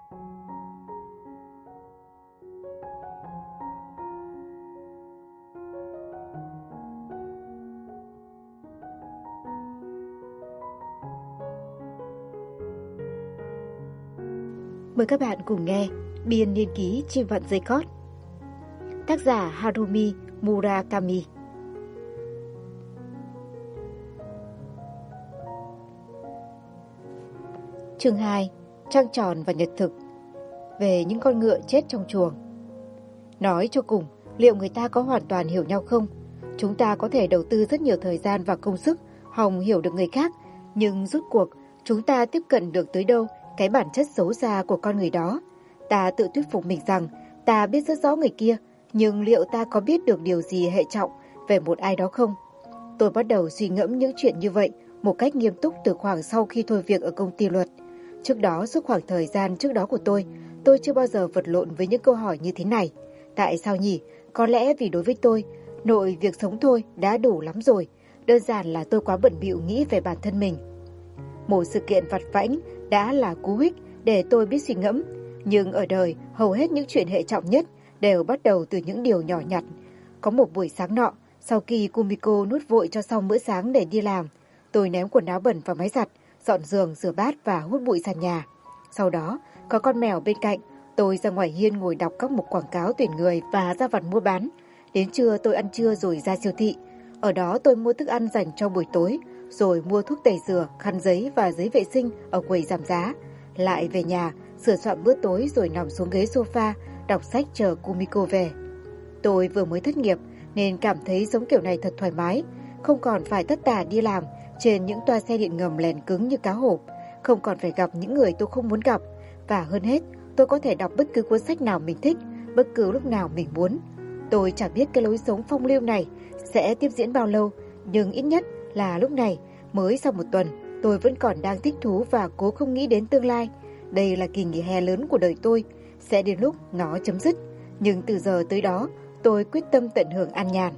Mời các bạn cùng nghe Biên niên ký chim vặn dây cót. Tác giả Harumi Murakami. Chương 2. Trăng tròn và nhật thực. Về những con ngựa chết trong chuồng. Nói cho cùng, liệu người ta có hoàn toàn hiểu nhau không? Chúng ta có thể đầu tư rất nhiều thời gian và công sức hòng hiểu được người khác, nhưng rốt cuộc chúng ta tiếp cận được tới đâu cái bản chất xấu xa của con người đó. Ta tự thuyết phục mình rằng ta biết rất rõ người kia, nhưng liệu ta có biết được điều gì hệ trọng về một ai đó không? Tôi bắt đầu suy ngẫm những chuyện như vậy một cách nghiêm túc từ khoảng sau khi thôi việc ở công ty luật. Trước đó, suốt khoảng thời gian trước đó của tôi chưa bao giờ vật lộn với những câu hỏi như thế này. Tại sao nhỉ? Có lẽ vì đối với tôi, nội việc sống thôi đã đủ lắm rồi. Đơn giản là tôi quá bận bịu nghĩ về bản thân mình. Một sự kiện vặt vãnh đã là cú hích để tôi biết suy ngẫm. Nhưng ở đời, hầu hết những chuyện hệ trọng nhất đều bắt đầu từ những điều nhỏ nhặt. Có một buổi sáng nọ, sau khi Kumiko nuốt vội cho xong bữa sáng để đi làm, tôi ném quần áo bẩn vào máy giặt, dọn giường, rửa bát và hút bụi sàn nhà. Sau đó, có con mèo bên cạnh, tôi ra ngoài hiên ngồi đọc các mục quảng cáo tuyển người và ra vặt mua bán. Đến trưa tôi ăn trưa rồi ra siêu thị. Ở đó tôi mua thức ăn dành cho buổi tối, rồi mua thuốc tẩy rửa, khăn giấy và giấy vệ sinh ở quầy giảm giá. Lại về nhà, sửa soạn bữa tối rồi nằm xuống ghế sofa, đọc sách chờ Kumiko về. Tôi vừa mới thất nghiệp nên cảm thấy sống kiểu này thật thoải mái, không còn phải tất tả đi làm trên những toa xe điện ngầm lèn cứng như cá hộp, không còn phải gặp những người tôi không muốn gặp, và hơn hết, tôi có thể đọc bất cứ cuốn sách nào mình thích, bất cứ lúc nào mình muốn. Tôi chẳng biết cái lối sống phong lưu này sẽ tiếp diễn bao lâu, nhưng ít nhất là lúc này, mới sau một tuần, tôi vẫn còn đang thích thú và cố không nghĩ đến tương lai. Đây là kỳ nghỉ hè lớn của đời tôi, sẽ đến lúc nó chấm dứt, nhưng từ giờ tới đó, tôi quyết tâm tận hưởng an nhàn.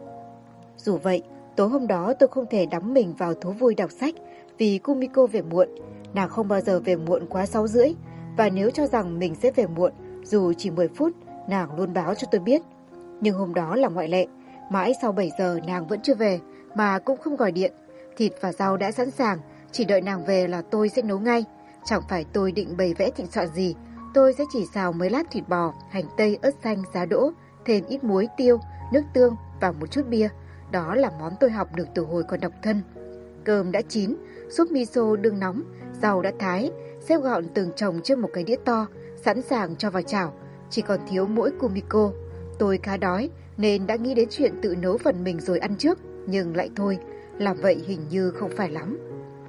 Dù vậy, tối hôm đó tôi không thể đắm mình vào thú vui đọc sách vì Kumiko về muộn. Nàng không bao giờ về muộn quá 6:30, và nếu cho rằng mình sẽ về muộn, dù chỉ 10 phút, nàng luôn báo cho tôi biết. Nhưng hôm đó là ngoại lệ, mãi sau 7 giờ nàng vẫn chưa về, mà cũng không gọi điện. Thịt và rau đã sẵn sàng, chỉ đợi nàng về là tôi sẽ nấu ngay. Chẳng phải tôi định bày vẽ thịnh soạn gì, tôi sẽ chỉ xào mấy lát thịt bò, hành tây, ớt xanh, giá đỗ, thêm ít muối, tiêu, nước tương và một chút bia. Đó là món tôi học được từ hồi còn độc thân. Cơm đã chín, súp miso đương nóng, rau đã thái, xếp gọn từng chồng trên một cái đĩa to, sẵn sàng cho vào chảo. Chỉ còn thiếu mỗi Kumiko. Tôi khá đói nên đã nghĩ đến chuyện tự nấu phần mình rồi ăn trước, nhưng lại thôi, làm vậy hình như không phải lắm.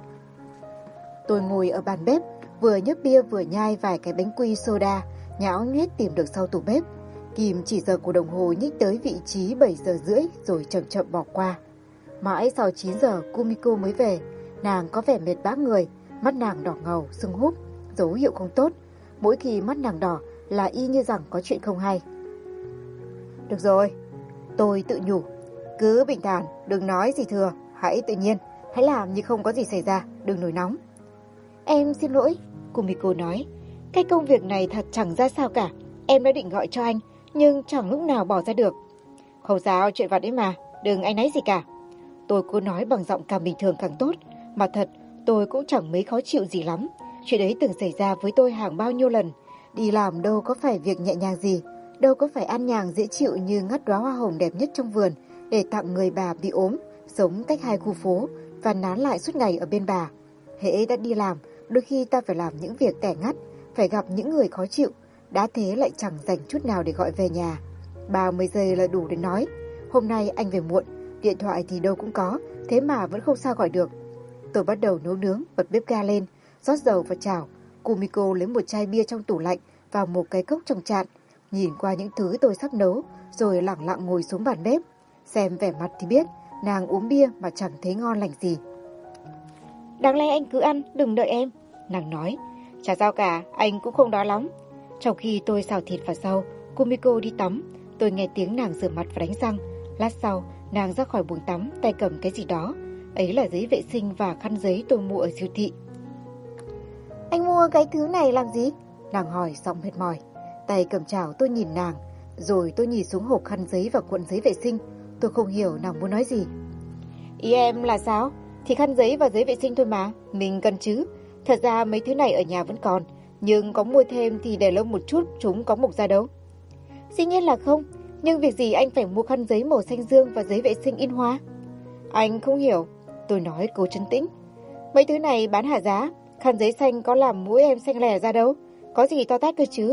Tôi ngồi ở bàn bếp, vừa nhấp bia vừa nhai vài cái bánh quy soda, nhão nhét tìm được sau tủ bếp. Kim chỉ giờ của đồng hồ nhích tới vị trí 7:30 rồi chậm chậm bỏ qua. Mãi sau 9 giờ Kumiko mới về. Nàng có vẻ mệt bã người, mắt nàng đỏ ngầu, sưng húp, dấu hiệu không tốt. Mỗi khi mắt nàng đỏ là y như rằng có chuyện không hay. Được rồi, tôi tự nhủ, cứ bình thản, đừng nói gì thừa, hãy tự nhiên, hãy làm như không có gì xảy ra, đừng nổi nóng. Em xin lỗi, Kumiko nói, cái công việc này thật chẳng ra sao cả, em đã định gọi cho anh, nhưng chẳng lúc nào bỏ ra được. Không sao, chuyện vặt ấy mà, đừng áy náy gì cả. Tôi cố nói bằng giọng càng bình thường càng tốt, mà thật, tôi cũng chẳng mấy khó chịu gì lắm. Chuyện ấy từng xảy ra với tôi hàng bao nhiêu lần. Đi làm đâu có phải việc nhẹ nhàng gì, đâu có phải an nhàn dễ chịu như ngắt đóa hoa hồng đẹp nhất trong vườn để tặng người bà bị ốm, sống cách 2 khu phố và nán lại suốt ngày ở bên bà. Hễ đã đi làm, đôi khi ta phải làm những việc tẻ ngắt, phải gặp những người khó chịu, đã thế lại chẳng dành chút nào để gọi về nhà. 30 giây là đủ để nói, hôm nay anh về muộn, điện thoại thì đâu cũng có, thế mà vẫn không sao gọi được. Tôi bắt đầu nấu nướng, bật bếp ga lên, rót dầu vào chảo. Kumiko lấy một chai bia trong tủ lạnh và một cái cốc trong chạn, nhìn qua những thứ tôi sắp nấu, rồi lẳng lặng ngồi xuống bàn bếp. Xem vẻ mặt thì biết, nàng uống bia mà chẳng thấy ngon lành gì. Đáng lẽ anh cứ ăn, đừng đợi em, nàng nói. Chả sao cả, anh cũng không đói lắm. Trong khi tôi xào thịt và rau, Kumiko đi tắm. Tôi nghe tiếng nàng rửa mặt và đánh răng. Lát sau, nàng ra khỏi buồng tắm, tay cầm cái gì đó. Ấy là giấy vệ sinh và khăn giấy tôi mua ở siêu thị. Anh mua cái thứ này làm gì? Nàng hỏi giọng mệt mỏi. Tay cầm chảo tôi nhìn nàng, rồi tôi nhìn xuống hộp khăn giấy và cuộn giấy vệ sinh. Tôi không hiểu nàng muốn nói gì. Ý em là sao? Thì khăn giấy và giấy vệ sinh thôi mà, mình cần chứ. Thật ra mấy thứ này ở nhà vẫn còn, nhưng có mua thêm thì để lâu một chút chúng có mục ra đâu. Dĩ nhiên là không, nhưng việc gì anh phải mua khăn giấy màu xanh dương và giấy vệ sinh in hoa? Anh không hiểu, tôi nói cố trấn tĩnh. Mấy thứ này bán hạ giá, khăn giấy xanh có làm mũi em xanh lè ra đâu, có gì to tát cơ chứ?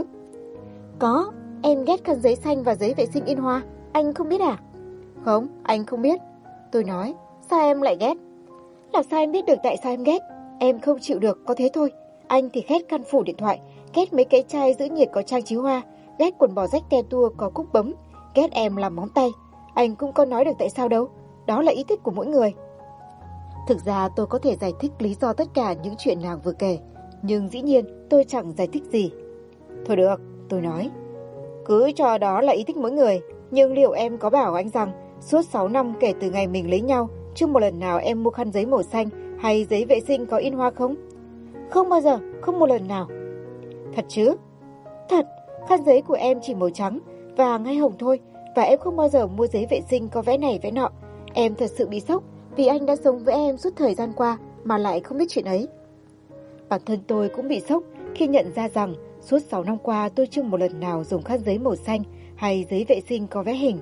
Có, em ghét khăn giấy xanh và giấy vệ sinh in hoa, anh không biết à? Không, anh không biết. Tôi nói, sao em lại ghét? Làm sao em biết được tại sao em ghét? Em không chịu được, có thế thôi. Anh thì ghét khăn phủ điện thoại, ghét mấy cái chai giữ nhiệt có trang trí hoa, ghét quần bò rách te tua có cúc bấm, ghét em làm móng tay. Anh cũng có nói được tại sao đâu, đó là ý thích của mỗi người. Thực ra tôi có thể giải thích lý do tất cả những chuyện nàng vừa kể, nhưng dĩ nhiên tôi chẳng giải thích gì. Thôi được, tôi nói. Cứ cho đó là ý thích mỗi người, nhưng liệu em có bảo anh rằng suốt 6 năm kể từ ngày mình lấy nhau, chưa một lần nào em mua khăn giấy màu xanh hay giấy vệ sinh có in hoa không? Không bao giờ, không một lần nào. Thật chứ? Thật, khăn giấy của em chỉ màu trắng, vàng hay hồng thôi, và em không bao giờ mua giấy vệ sinh có vẽ này vẽ nọ. Em thật sự bị sốc vì anh đã sống với em suốt thời gian qua mà lại không biết chuyện ấy. Bản thân tôi cũng bị sốc khi nhận ra rằng suốt 6 năm qua tôi chưa một lần nào dùng khăn giấy màu xanh hay giấy vệ sinh có vẽ hình.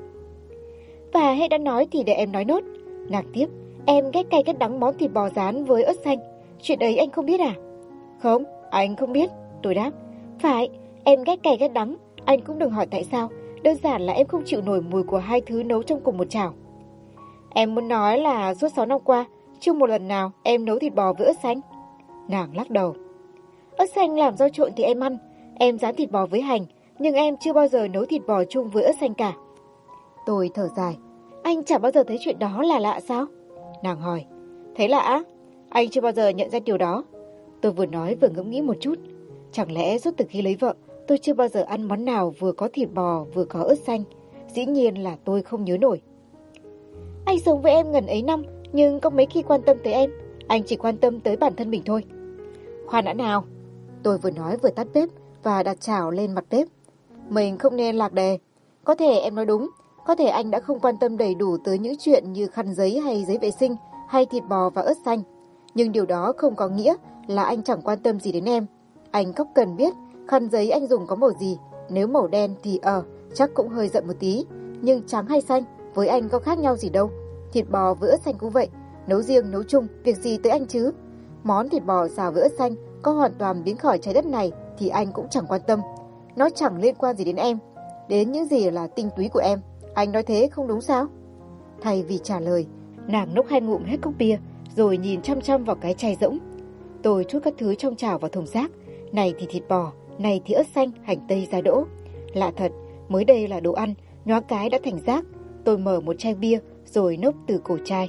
Và hết đã nói thì để em nói nốt. Nàng tiếp, em ghét cay ghét đắng món thịt bò rán với ớt xanh. Chuyện ấy anh không biết à? Không, anh không biết, tôi đáp. Phải, em ghét cay ghét đắng, anh cũng đừng hỏi tại sao. Đơn giản là em không chịu nổi mùi của hai thứ nấu trong cùng một chảo. Em muốn nói là suốt 6 năm qua, chưa một lần nào em nấu thịt bò với ớt xanh. Nàng lắc đầu. Ớt xanh làm rau trộn thì em ăn, em rán thịt bò với hành, nhưng em chưa bao giờ nấu thịt bò chung với ớt xanh cả. Tôi thở dài. Anh chẳng bao giờ thấy chuyện đó là lạ sao? Nàng hỏi. Thấy lạ á? Anh chưa bao giờ nhận ra điều đó. Tôi vừa nói vừa ngẫm nghĩ một chút. Chẳng lẽ suốt từ khi lấy vợ, tôi chưa bao giờ ăn món nào vừa có thịt bò vừa có ớt xanh? Dĩ nhiên là tôi không nhớ nổi. Anh sống với em ngần ấy năm, nhưng có mấy khi quan tâm tới em. Anh chỉ quan tâm tới bản thân mình thôi. Khoan đã nào. Tôi vừa nói vừa tắt bếp và đặt chảo lên mặt bếp. Mình không nên lạc đề. Có thể em nói đúng. Có thể anh đã không quan tâm đầy đủ tới những chuyện như khăn giấy hay giấy vệ sinh hay thịt bò và ớt xanh. Nhưng điều đó không có nghĩa là anh chẳng quan tâm gì đến em. Anh không cần biết khăn giấy anh dùng có màu gì. Nếu màu đen thì chắc cũng hơi giận một tí. Nhưng trắng hay xanh với anh có khác nhau gì đâu. Thịt bò với ớt xanh cũng vậy. Nấu riêng nấu chung việc gì tới anh chứ. Món thịt bò xào với ớt xanh có hoàn toàn biến khỏi trái đất này thì anh cũng chẳng quan tâm. Nó chẳng liên quan gì đến em. Đến những gì là tinh túy của em. Anh nói thế không đúng sao? Thay vì trả lời, nàng nốc 2 ngụm hết cốc bia, rồi nhìn chăm chăm vào cái chai rỗng. Tôi trút các thứ trong chảo vào thùng rác. Này thì thịt bò, này thì ớt xanh, hành tây, giá đỗ. Lạ thật, mới đây là đồ ăn, nhoáng cái đã thành rác. Tôi mở một chai bia, rồi nốc từ cổ chai.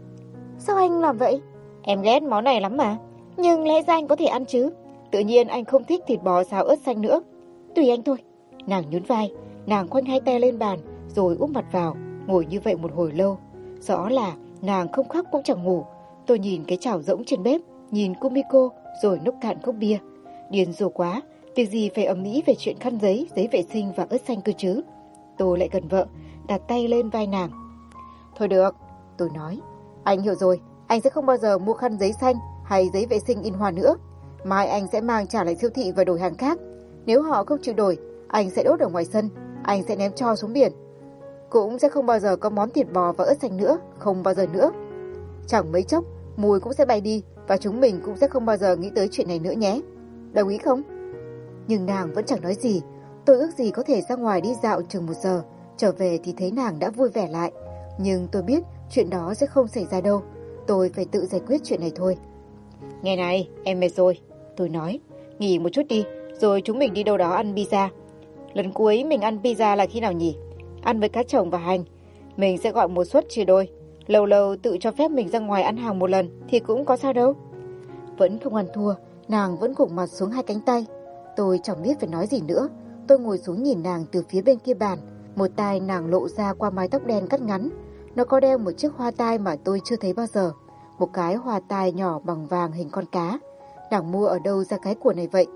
Sao anh làm vậy? Em ghét món này lắm mà. Nhưng lẽ ra anh có thể ăn chứ. Tự nhiên anh không thích thịt bò xào ớt xanh nữa. Tùy anh thôi. Nàng nhún vai, nàng khoanh hai tay lên bàn, rồi úp mặt vào, ngồi như vậy một hồi lâu. Rõ là nàng không khóc cũng chẳng ngủ. Tôi nhìn cái chảo rỗng trên bếp, nhìn Kumiko, rồi nốc cạn cốc bia. Điên rồ quá, việc gì phải ầm ĩ về chuyện khăn giấy, giấy vệ sinh và ớt xanh cơ chứ. Tôi lại gần vợ, đặt tay lên vai nàng. Thôi được, tôi nói. Anh hiểu rồi, anh sẽ không bao giờ mua khăn giấy xanh hay giấy vệ sinh in hoa nữa. Mai anh sẽ mang trả lại siêu thị và đổi hàng khác. Nếu họ không chịu đổi, anh sẽ đốt ở ngoài sân, anh sẽ ném tro xuống biển. Cũng sẽ không bao giờ có món thịt bò và ớt xanh nữa, không bao giờ nữa. Chẳng mấy chốc, mùi cũng sẽ bay đi và chúng mình cũng sẽ không bao giờ nghĩ tới chuyện này nữa nhé. Đồng ý không? Nhưng nàng vẫn chẳng nói gì. Tôi ước gì có thể ra ngoài đi dạo chừng 1 giờ, trở về thì thấy nàng đã vui vẻ lại. Nhưng tôi biết chuyện đó sẽ không xảy ra đâu. Tôi phải tự giải quyết chuyện này thôi. Nghe này, em mệt rồi. Tôi nói, nghỉ một chút đi, rồi chúng mình đi đâu đó ăn pizza. Lần cuối mình ăn pizza là khi nào nhỉ? Ăn với cá chồng và hành. Mình sẽ gọi một suất chia đôi. Lâu lâu tự cho phép mình ra ngoài ăn hàng một lần thì cũng có sao đâu. Vẫn không ăn thua, nàng vẫn gục mặt xuống hai cánh tay. Tôi chẳng biết phải nói gì nữa. Tôi ngồi xuống nhìn nàng từ phía bên kia bàn. Một tai nàng lộ ra qua mái tóc đen cắt ngắn. Nó có đeo một chiếc hoa tai mà tôi chưa thấy bao giờ. Một cái hoa tai nhỏ bằng vàng hình con cá. Nàng mua ở đâu ra cái của này vậy?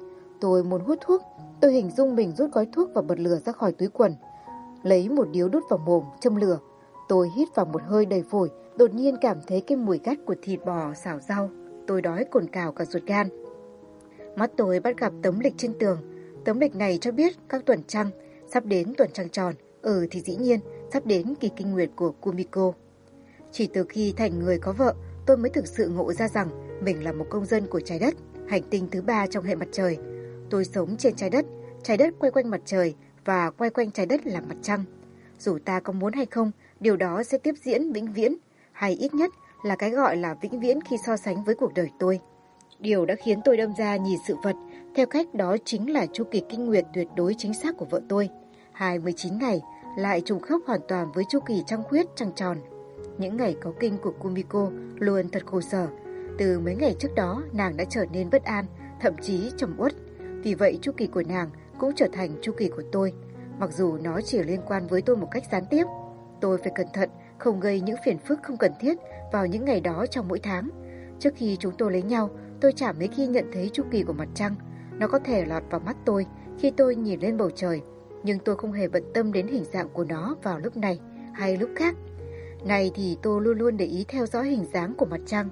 tôi muốn hút thuốc. Tôi hình dung mình rút gói thuốc và bật lửa ra khỏi túi quần, lấy một điếu đút vào mồm, châm lửa. Tôi hít vào một hơi đầy phổi, đột nhiên cảm thấy cái mùi gắt của thịt bò xào rau. Tôi đói cồn cào cả ruột gan. Mắt tôi bắt gặp tấm lịch trên tường. Tấm lịch này cho biết các tuần trăng, sắp đến tuần trăng tròn. Thì dĩ nhiên, sắp đến kỳ kinh nguyệt của Kumiko. Chỉ từ khi thành người có vợ, tôi mới thực sự ngộ ra rằng mình là một công dân của trái đất, hành tinh thứ 3 trong hệ mặt trời. Tôi sống trên trái đất quay quanh mặt trời và quay quanh trái đất là mặt trăng. Dù ta có muốn hay không, điều đó sẽ tiếp diễn vĩnh viễn, hay ít nhất là cái gọi là vĩnh viễn khi so sánh với cuộc đời tôi. Điều đã khiến tôi đâm ra nhìn sự vật theo cách đó chính là chu kỳ kinh nguyệt tuyệt đối chính xác của vợ tôi. 29 ngày lại trùng khớp hoàn toàn với chu kỳ trăng khuyết trăng tròn. Những ngày có kinh của Kumiko luôn thật khổ sở. Từ mấy ngày trước đó, nàng đã trở nên bất an, thậm chí trầm uất. Vì vậy chu kỳ của nàng cũng trở thành chu kỳ của tôi, mặc dù nó chỉ liên quan với tôi một cách gián tiếp. Tôi phải cẩn thận không gây những phiền phức không cần thiết vào những ngày đó trong mỗi tháng. Trước khi chúng tôi lấy nhau, tôi chả mấy khi nhận thấy chu kỳ của mặt trăng. Nó có thể lọt vào mắt tôi khi tôi nhìn lên bầu trời, nhưng tôi không hề bận tâm đến hình dạng của nó vào lúc này hay lúc khác. Này thì tôi luôn luôn để ý theo dõi hình dáng của mặt trăng.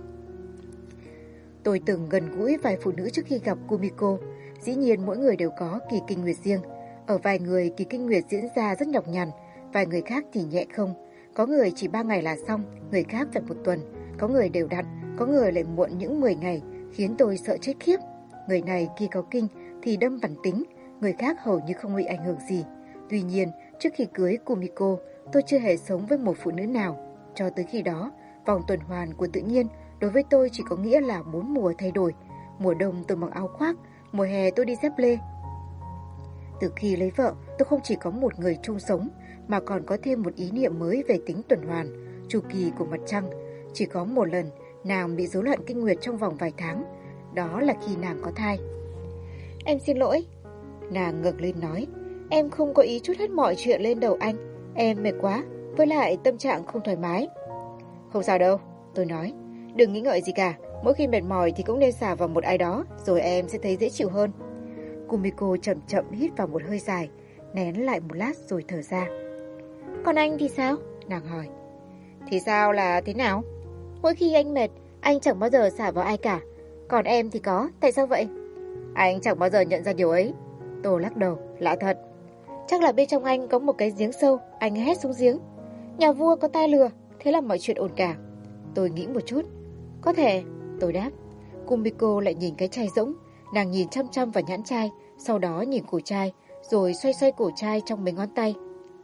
Tôi từng gần gũi vài phụ nữ trước khi gặp Kumiko. Dĩ nhiên mỗi người đều có kỳ kinh nguyệt riêng. Ở vài người kỳ kinh nguyệt diễn ra rất nhọc nhằn, vài người khác thì nhẹ không. Có người chỉ 3 ngày là xong, người khác phải 1 tuần. Có người đều đặn, có người lại muộn những 10 ngày, khiến tôi sợ chết khiếp. Người này khi có kinh thì đâm bản tính, người khác hầu như không bị ảnh hưởng gì. Tuy nhiên, trước khi cưới Kumiko, tôi chưa hề sống với một phụ nữ nào. Cho tới khi đó, vòng tuần hoàn của tự nhiên đối với tôi chỉ có nghĩa là 4 mùa thay đổi. Mùa đông tôi mặc áo khoác, mùa hè tôi đi dép lê. Từ khi lấy vợ, tôi không chỉ có một người chung sống, mà còn có thêm một ý niệm mới về tính tuần hoàn, chu kỳ của mặt trăng. Chỉ có một lần, nàng bị rối loạn kinh nguyệt trong vòng vài tháng. Đó là khi nàng có thai. Em xin lỗi. Nàng ngẩng lên nói. Em không có ý trút hết mọi chuyện lên đầu anh. Em mệt quá, với lại tâm trạng không thoải mái. Không sao đâu, tôi nói. Đừng nghĩ ngợi gì cả, mỗi khi mệt mỏi thì cũng nên xả vào một ai đó, rồi em sẽ thấy dễ chịu hơn. Kumiko chậm chậm hít vào một hơi dài, nén lại một lát rồi thở ra. Còn anh thì sao? Nàng hỏi. Thì sao là thế nào? Mỗi khi anh mệt, anh chẳng bao giờ xả vào ai cả. Còn em thì có, tại sao vậy? Anh chẳng bao giờ nhận ra điều ấy. Tôi lắc đầu, lạ thật. Chắc là bên trong anh có một cái giếng sâu, anh hét xuống giếng. Nhà vua có tai lừa, thế là mọi chuyện ổn cả. Tôi nghĩ một chút. Có thể, tôi đáp. Kumiko lại nhìn cái chai rỗng. Nàng nhìn chăm chăm vào nhãn chai, sau đó nhìn cổ chai, rồi xoay xoay cổ chai trong mấy ngón tay.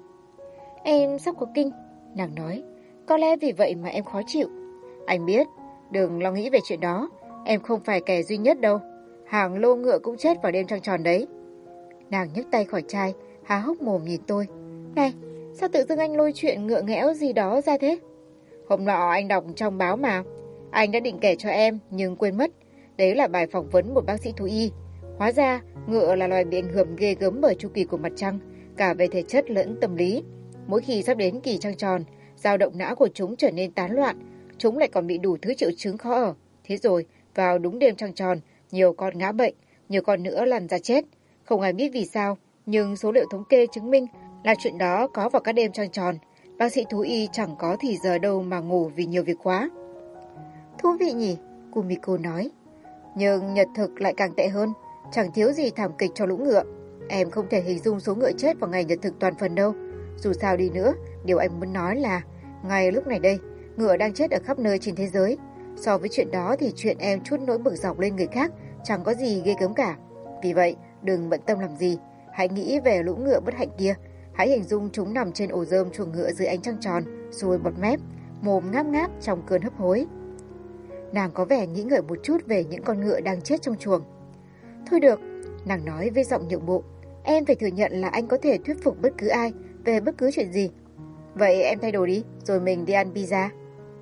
Em sắp có kinh, nàng nói. Có lẽ vì vậy mà em khó chịu. Anh biết, đừng lo nghĩ về chuyện đó. Em không phải kẻ duy nhất đâu. Hàng lô ngựa cũng chết vào đêm trăng tròn đấy. Nàng nhấc tay khỏi chai, há hốc mồm nhìn tôi. Này, sao tự dưng anh lôi chuyện ngựa nghẽo gì đó ra thế? Hôm nọ anh đọc trong báo mà. Anh đã định kể cho em nhưng quên mất. Đấy là bài phỏng vấn một bác sĩ thú y. Hóa ra ngựa là loài bị ảnh hưởng ghê gớm bởi chu kỳ của mặt trăng, cả về thể chất lẫn tâm lý. Mỗi khi sắp đến kỳ trăng tròn, dao động não của chúng trở nên tán loạn. Chúng lại còn bị đủ thứ triệu chứng khó ở. Thế rồi vào đúng đêm trăng tròn, nhiều con ngã bệnh, nhiều con nữa lăn ra chết. Không ai biết vì sao, nhưng số liệu thống kê chứng minh là chuyện đó có vào các đêm trăng tròn. Bác sĩ thú y chẳng có thì giờ đâu mà ngủ vì nhiều việc quá. Thú vị nhỉ, Kumiko nói. Nhưng nhật thực lại càng tệ hơn, chẳng thiếu gì thảm kịch cho lũ ngựa. Em không thể hình dung số ngựa chết vào ngày nhật thực toàn phần đâu. Dù sao đi nữa, điều anh muốn nói là ngay lúc này đây, ngựa đang chết ở khắp nơi trên thế giới. So với chuyện đó thì chuyện em trút nỗi bực dọc lên người khác chẳng có gì ghê gớm cả. Vì vậy, đừng bận tâm làm gì. Hãy nghĩ về lũ ngựa bất hạnh kia. Hãy hình dung chúng nằm trên ổ rơm chuồng ngựa dưới ánh trăng tròn, rồi bọt mép, mồm ngáp ngáp trong cơn hấp hối. Nàng có vẻ nghĩ ngợi một chút về những con ngựa đang chết trong chuồng. Thôi được, nàng nói với giọng nhượng bộ. Em phải thừa nhận là anh có thể thuyết phục bất cứ ai về bất cứ chuyện gì. Vậy em thay đồ đi, rồi mình đi ăn pizza.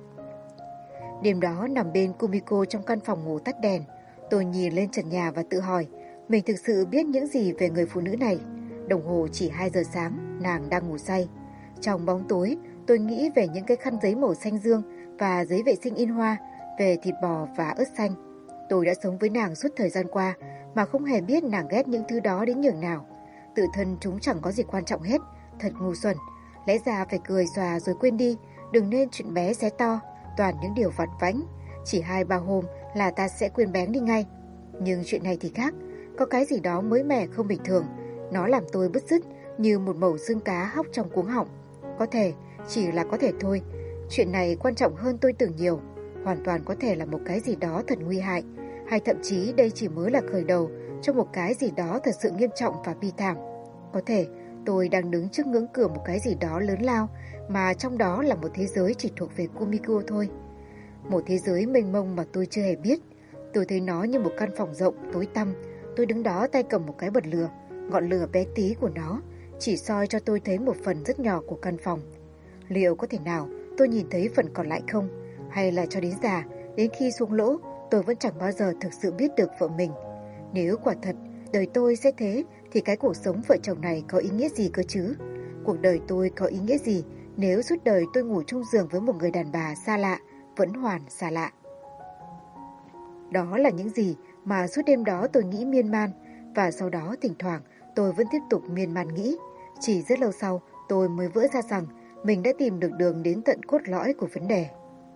Đêm đó nằm bên Kumiko trong căn phòng ngủ tắt đèn. Tôi nhìn lên trần nhà và tự hỏi, mình thực sự biết những gì về người phụ nữ này. Đồng hồ chỉ 2 giờ sáng, nàng đang ngủ say. Trong bóng tối, tôi nghĩ về những cái khăn giấy màu xanh dương và giấy vệ sinh in hoa, về thịt bò và ớt xanh. Tôi đã sống với nàng suốt thời gian qua, mà không hề biết nàng ghét những thứ đó đến nhường nào. Tự thân chúng chẳng có gì quan trọng hết, thật ngu xuẩn. Lẽ ra phải cười xòa rồi quên đi, đừng nên chuyện bé xé to, toàn những điều vặt vãnh. Chỉ 2-3 hôm là ta sẽ quên bén đi ngay. Nhưng chuyện này thì khác, có cái gì đó mới mẻ không bình thường. Nó làm tôi bứt rứt như một mẩu xương cá hóc trong cuống họng. Có thể, chỉ là có thể thôi. Chuyện này quan trọng hơn tôi tưởng nhiều. Hoàn toàn có thể là một cái gì đó thật nguy hại. Hay thậm chí đây chỉ mới là khởi đầu cho một cái gì đó thật sự nghiêm trọng và bi thảm. Có thể tôi đang đứng trước ngưỡng cửa một cái gì đó lớn lao, mà trong đó là một thế giới chỉ thuộc về Kumiko thôi. Một thế giới mênh mông mà tôi chưa hề biết. Tôi thấy nó như một căn phòng rộng, tối tăm. Tôi đứng đó tay cầm một cái bật lửa. Ngọn lửa bé tí của nó chỉ soi cho tôi thấy một phần rất nhỏ của căn phòng. Liệu có thể nào tôi nhìn thấy phần còn lại không? Hay là cho đến già, đến khi xuống lỗ, tôi vẫn chẳng bao giờ thực sự biết được vợ mình? Nếu quả thật đời tôi sẽ thế, thì cái cuộc sống vợ chồng này có ý nghĩa gì cơ chứ? Cuộc đời tôi có ý nghĩa gì nếu suốt đời tôi ngủ chung giường với một người đàn bà xa lạ, vẫn hoàn xa lạ? Đó là những gì mà suốt đêm đó tôi nghĩ miên man, và sau đó thỉnh thoảng tôi vẫn tiếp tục miên man nghĩ. Chỉ rất lâu sau tôi mới vỡ ra rằng mình đã tìm được đường đến tận cốt lõi của vấn đề.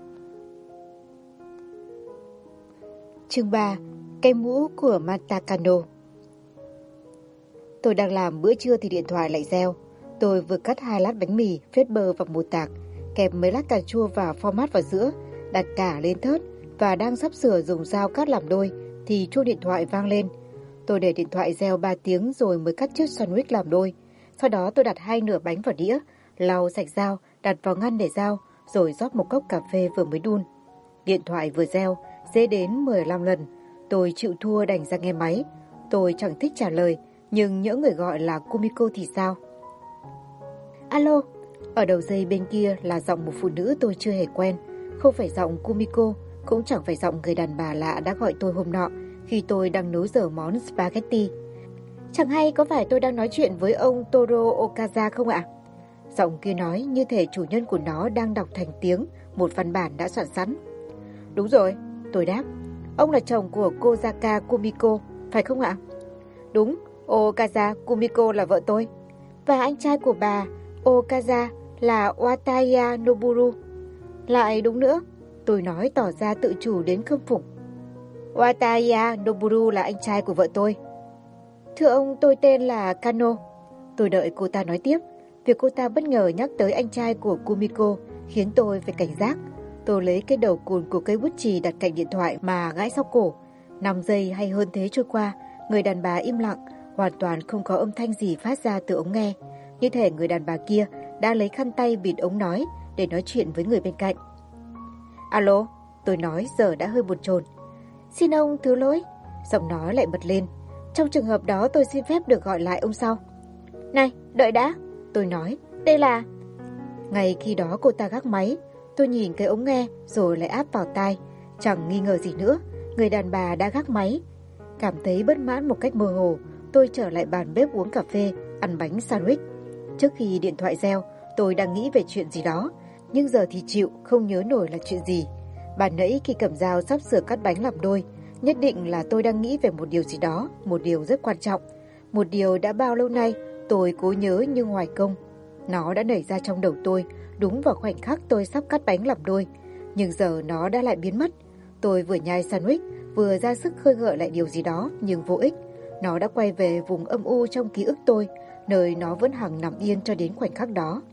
Chương 3. Cái mũ của Matakano. Tôi đang làm bữa trưa thì điện thoại lại reo. Tôi vừa cắt 2 lát bánh mì, phết bơ vào một tạc, kẹp mấy lát cà chua và format vào giữa, đặt cả lên thớt và đang sắp sửa dùng dao cắt làm đôi thì chuông điện thoại vang lên. Tôi để điện thoại reo 3 tiếng rồi mới cắt chiếc sandwich làm đôi. Sau đó tôi đặt 2 nửa bánh vào đĩa, lau sạch dao, đặt vào ngăn để dao, rồi rót một cốc cà phê vừa mới đun. Điện thoại vừa reo, dễ đến 15 lần. Tôi chịu thua đành ra nghe máy. Tôi chẳng thích trả lời, nhưng nhỡ người gọi là Kumiko thì sao? Alo, ở đầu dây bên kia là giọng một phụ nữ tôi chưa hề quen. Không phải giọng Kumiko, cũng chẳng phải giọng người đàn bà lạ đã gọi tôi hôm nọ khi tôi đang nấu dở món spaghetti. Chẳng hay có phải tôi đang nói chuyện với ông Toro Okaza không ạ? Giọng kia nói như thể chủ nhân của nó đang đọc thành tiếng một văn bản đã soạn sẵn. Đúng rồi, tôi đáp. Ông là chồng của Kozaka Kumiko, phải không ạ? Đúng, Okaza Kumiko là vợ tôi. Và anh trai của bà, Okaza, là Wataya Noburu. Lại đúng nữa, tôi nói tỏ ra tự chủ đến khâm phục. Wataya Noburu là anh trai của vợ tôi. Thưa ông, tôi tên là Kano. Tôi đợi cô ta nói tiếp. Việc cô ta bất ngờ nhắc tới anh trai của Kumiko khiến tôi phải cảnh giác. Tôi lấy cái đầu cùn của cây bút chì đặt cạnh điện thoại mà gãi sau cổ. 5 giây hay hơn thế trôi qua, người đàn bà im lặng, hoàn toàn không có âm thanh gì phát ra từ ống nghe. Như thể người đàn bà kia đã lấy khăn tay bịt ống nói để nói chuyện với người bên cạnh. Alo, tôi nói giờ đã hơi bồn chồn. Xin ông thứ lỗi. Giọng nói lại bật lên. Trong trường hợp đó tôi xin phép được gọi lại ông sau. Này, đợi đã. Tôi nói, đây là... Ngay khi đó cô ta gác máy. Tôi nhìn cái ống nghe rồi lại áp vào tai. Chẳng nghi ngờ gì nữa, người đàn bà đã gác máy. Cảm thấy bất mãn một cách mơ hồ, tôi trở lại bàn bếp uống cà phê, ăn bánh sandwich. Trước khi điện thoại reo, tôi đang nghĩ về chuyện gì đó, nhưng giờ thì chịu, không nhớ nổi là chuyện gì. Ban nãy khi cầm dao sắp sửa cắt bánh làm đôi, nhất định là tôi đang nghĩ về một điều gì đó, một điều rất quan trọng. Một điều đã bao lâu nay tôi cố nhớ nhưng hoài công. Nó đã nảy ra trong đầu tôi đúng vào khoảnh khắc tôi sắp cắt bánh làm đôi, nhưng giờ nó đã lại biến mất. Tôi vừa nhai sandwich, vừa ra sức khơi gợi lại điều gì đó, nhưng vô ích. Nó đã quay về vùng âm u trong ký ức tôi, nơi nó vẫn hằng nằm yên cho đến khoảnh khắc đó.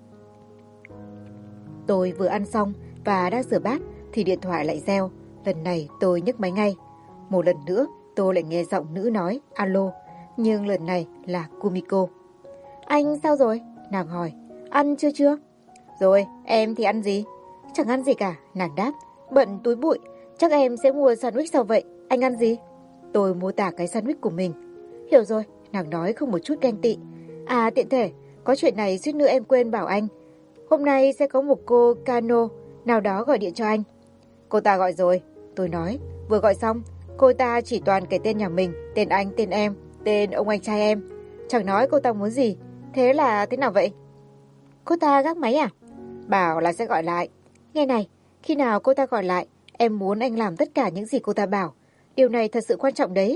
Tôi vừa ăn xong và đang rửa bát thì điện thoại lại reo. Lần này tôi nhấc máy ngay. Một lần nữa tôi lại nghe giọng nữ nói alo, nhưng lần này là Kumiko. Anh sao rồi? Nàng hỏi. Ăn chưa? Rồi, em thì ăn gì? Chẳng ăn gì cả, nàng đáp. Bận túi bụi, chắc em sẽ mua sandwich sao vậy? Anh ăn gì? Tôi mô tả cái sandwich của mình. Hiểu rồi, nàng nói không một chút ganh tị. À tiện thể, có chuyện này suýt nữa em quên bảo anh. Hôm nay sẽ có một cô Kano nào đó gọi điện cho anh. Cô ta gọi rồi, tôi nói. Vừa gọi xong, cô ta chỉ toàn kể tên nhà mình, tên anh, tên em, tên ông anh trai em. Chẳng nói cô ta muốn gì. Thế là thế nào vậy? Cô ta gác máy à? Bảo là sẽ gọi lại. Nghe này, khi nào cô ta gọi lại, em muốn anh làm tất cả những gì cô ta bảo. Điều này thật sự quan trọng đấy.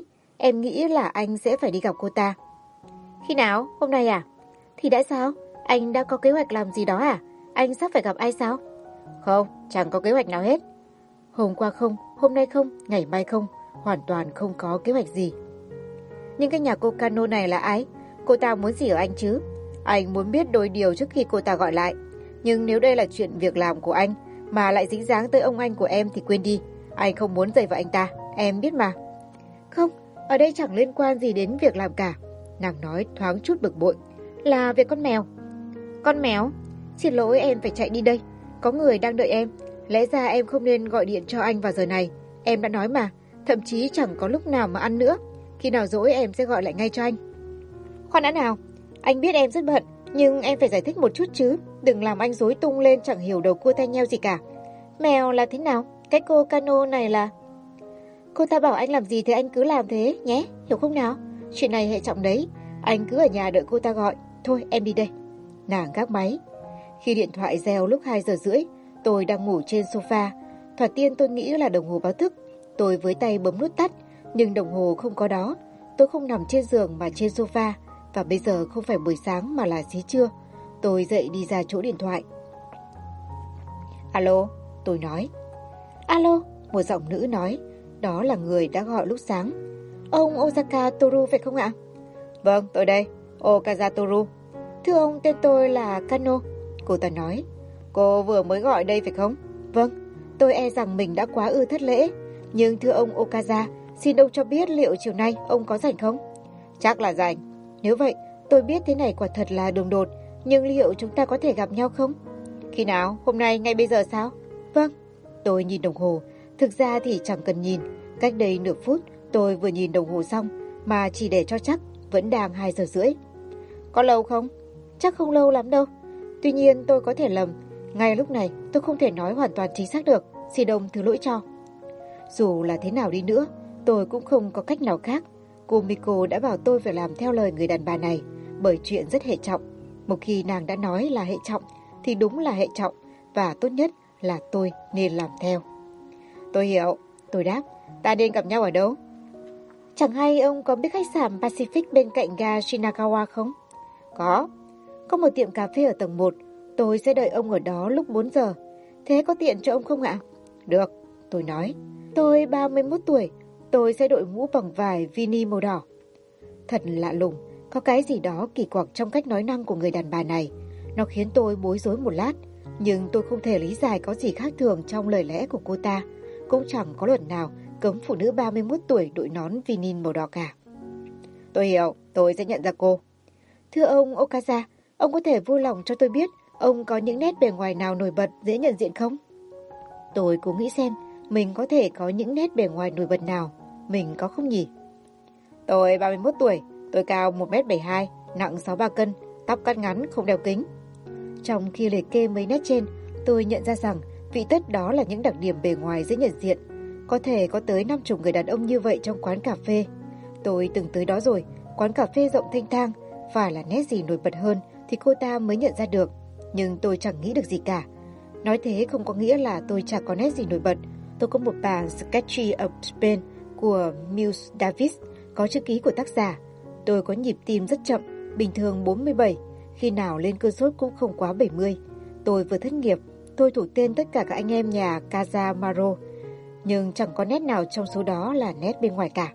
Em nghĩ là anh sẽ phải đi gặp cô ta. Khi nào? Hôm nay à? Thì đã sao? Anh đã có kế hoạch làm gì đó à? Anh sắp phải gặp ai sao? Không, chẳng có kế hoạch nào hết. Hôm qua không, hôm nay không, ngày mai không, hoàn toàn không có kế hoạch gì. Nhưng cái nhà cô Cano này là ai? Cô ta muốn gì ở anh chứ? Anh muốn biết đôi điều trước khi cô ta gọi lại. Nhưng nếu đây là chuyện việc làm của anh mà lại dính dáng tới ông anh của em thì quên đi. Anh không muốn dậy vào anh ta, em biết mà. Không, ở đây chẳng liên quan gì đến việc làm cả. Nàng nói thoáng chút bực bội. Là về con mèo. Con mèo? Xin lỗi, em phải chạy đi đây. Có người đang đợi em. Lẽ ra em không nên gọi điện cho anh vào giờ này. Em đã nói mà, thậm chí chẳng có lúc nào mà ăn nữa. Khi nào rỗi em sẽ gọi lại ngay cho anh. Khoan đã nào, anh biết em rất bận, nhưng em phải giải thích một chút chứ. Đừng làm anh rối tung lên chẳng hiểu đầu cua tay nheo gì cả. Mèo là thế nào? Cái cô Cano này là... Cô ta bảo anh làm gì thì anh cứ làm thế nhé, hiểu không nào? Chuyện này hệ trọng đấy, anh cứ ở nhà đợi cô ta gọi. Thôi em đi đây. Nàng gác máy. Khi điện thoại reo lúc 2 giờ rưỡi, tôi đang ngủ trên sofa. Thoạt tiên tôi nghĩ là đồng hồ báo thức. Tôi với tay bấm nút tắt, nhưng đồng hồ không có đó. Tôi không nằm trên giường mà trên sofa. Và bây giờ không phải buổi sáng mà là xế trưa. Tôi dậy đi ra chỗ điện thoại. Alo, tôi nói. Alo, một giọng nữ nói. Đó là người đã gọi lúc sáng. Ông Ozaka Toru phải không ạ? Vâng, tôi đây, Okaza Toru. Thưa ông, tên tôi là Kano. Cô ta nói. Cô vừa mới gọi đây phải không? Vâng, tôi e rằng mình đã quá thất lễ. Nhưng thưa ông Okaza, xin ông cho biết liệu chiều nay ông có rảnh không? Chắc là rảnh. Nếu vậy, tôi biết thế này quả thật là đường đột. Nhưng liệu chúng ta có thể gặp nhau không? Khi nào? Hôm nay, ngay bây giờ sao? Vâng. Tôi nhìn đồng hồ. Thực ra thì chẳng cần nhìn. Cách đây nửa phút, tôi vừa nhìn đồng hồ xong. Mà chỉ để cho chắc, vẫn đang 2 giờ rưỡi. Có lâu không? Chắc không lâu lắm đâu. Tuy nhiên tôi có thể lầm. Ngay lúc này tôi không thể nói hoàn toàn chính xác được. Xin ông thứ lỗi cho. Dù là thế nào đi nữa, tôi cũng không có cách nào khác. Cô Miko đã bảo tôi phải làm theo lời người đàn bà này. Bởi chuyện rất hệ trọng. Một khi nàng đã nói là hệ trọng thì đúng là hệ trọng. Và tốt nhất là tôi nên làm theo. Tôi hiểu. Tôi đáp. Ta nên gặp nhau ở đâu? Chẳng hay ông có biết khách sạn Pacific bên cạnh ga Shinagawa không? Có. Có một tiệm cà phê ở tầng 1. Tôi sẽ đợi ông ở đó lúc 4 giờ. Thế có tiện cho ông không ạ? Được, tôi nói. Tôi 31 tuổi. Tôi sẽ đội mũ bằng vải vini màu đỏ. Thật lạ lùng. Có cái gì đó kỳ quặc trong cách nói năng của người đàn bà này. Nó khiến tôi bối rối một lát. Nhưng tôi không thể lý giải có gì khác thường trong lời lẽ của cô ta. Cũng chẳng có luật nào cấm phụ nữ 31 tuổi đội nón vinin màu đỏ cả. Tôi hiểu, tôi sẽ nhận ra cô. Thưa ông Okaza, ông có thể vui lòng cho tôi biết ông có những nét bề ngoài nào nổi bật dễ nhận diện không? Tôi cố nghĩ xem mình có thể có những nét bề ngoài nổi bật nào. Mình có không nhỉ? Tôi 31 tuổi, tôi cao 1m72, nặng 63 cân, tóc cắt ngắn, không đeo kính. Trong khi liệt kê mấy nét trên, tôi nhận ra rằng vị tất đó là những đặc điểm bề ngoài dễ nhận diện. Có thể có tới 50 người đàn ông như vậy trong quán cà phê. Tôi từng tới đó rồi, quán cà phê rộng thênh thang, phải là nét gì nổi bật hơn thì cô ta mới nhận ra được. Nhưng tôi chẳng nghĩ được gì cả. Nói thế không có nghĩa là tôi chẳng có nét gì nổi bật. Tôi có một bản Sketchy of Spain của Miles Davis, có chữ ký của tác giả. Tôi có nhịp tim rất chậm, bình thường 47, khi nào lên cơn sốt cũng không quá 70. Tôi vừa thất nghiệp, tôi thủ tên tất cả các anh em nhà Cazamaro, nhưng chẳng có nét nào trong số đó là nét bên ngoài cả.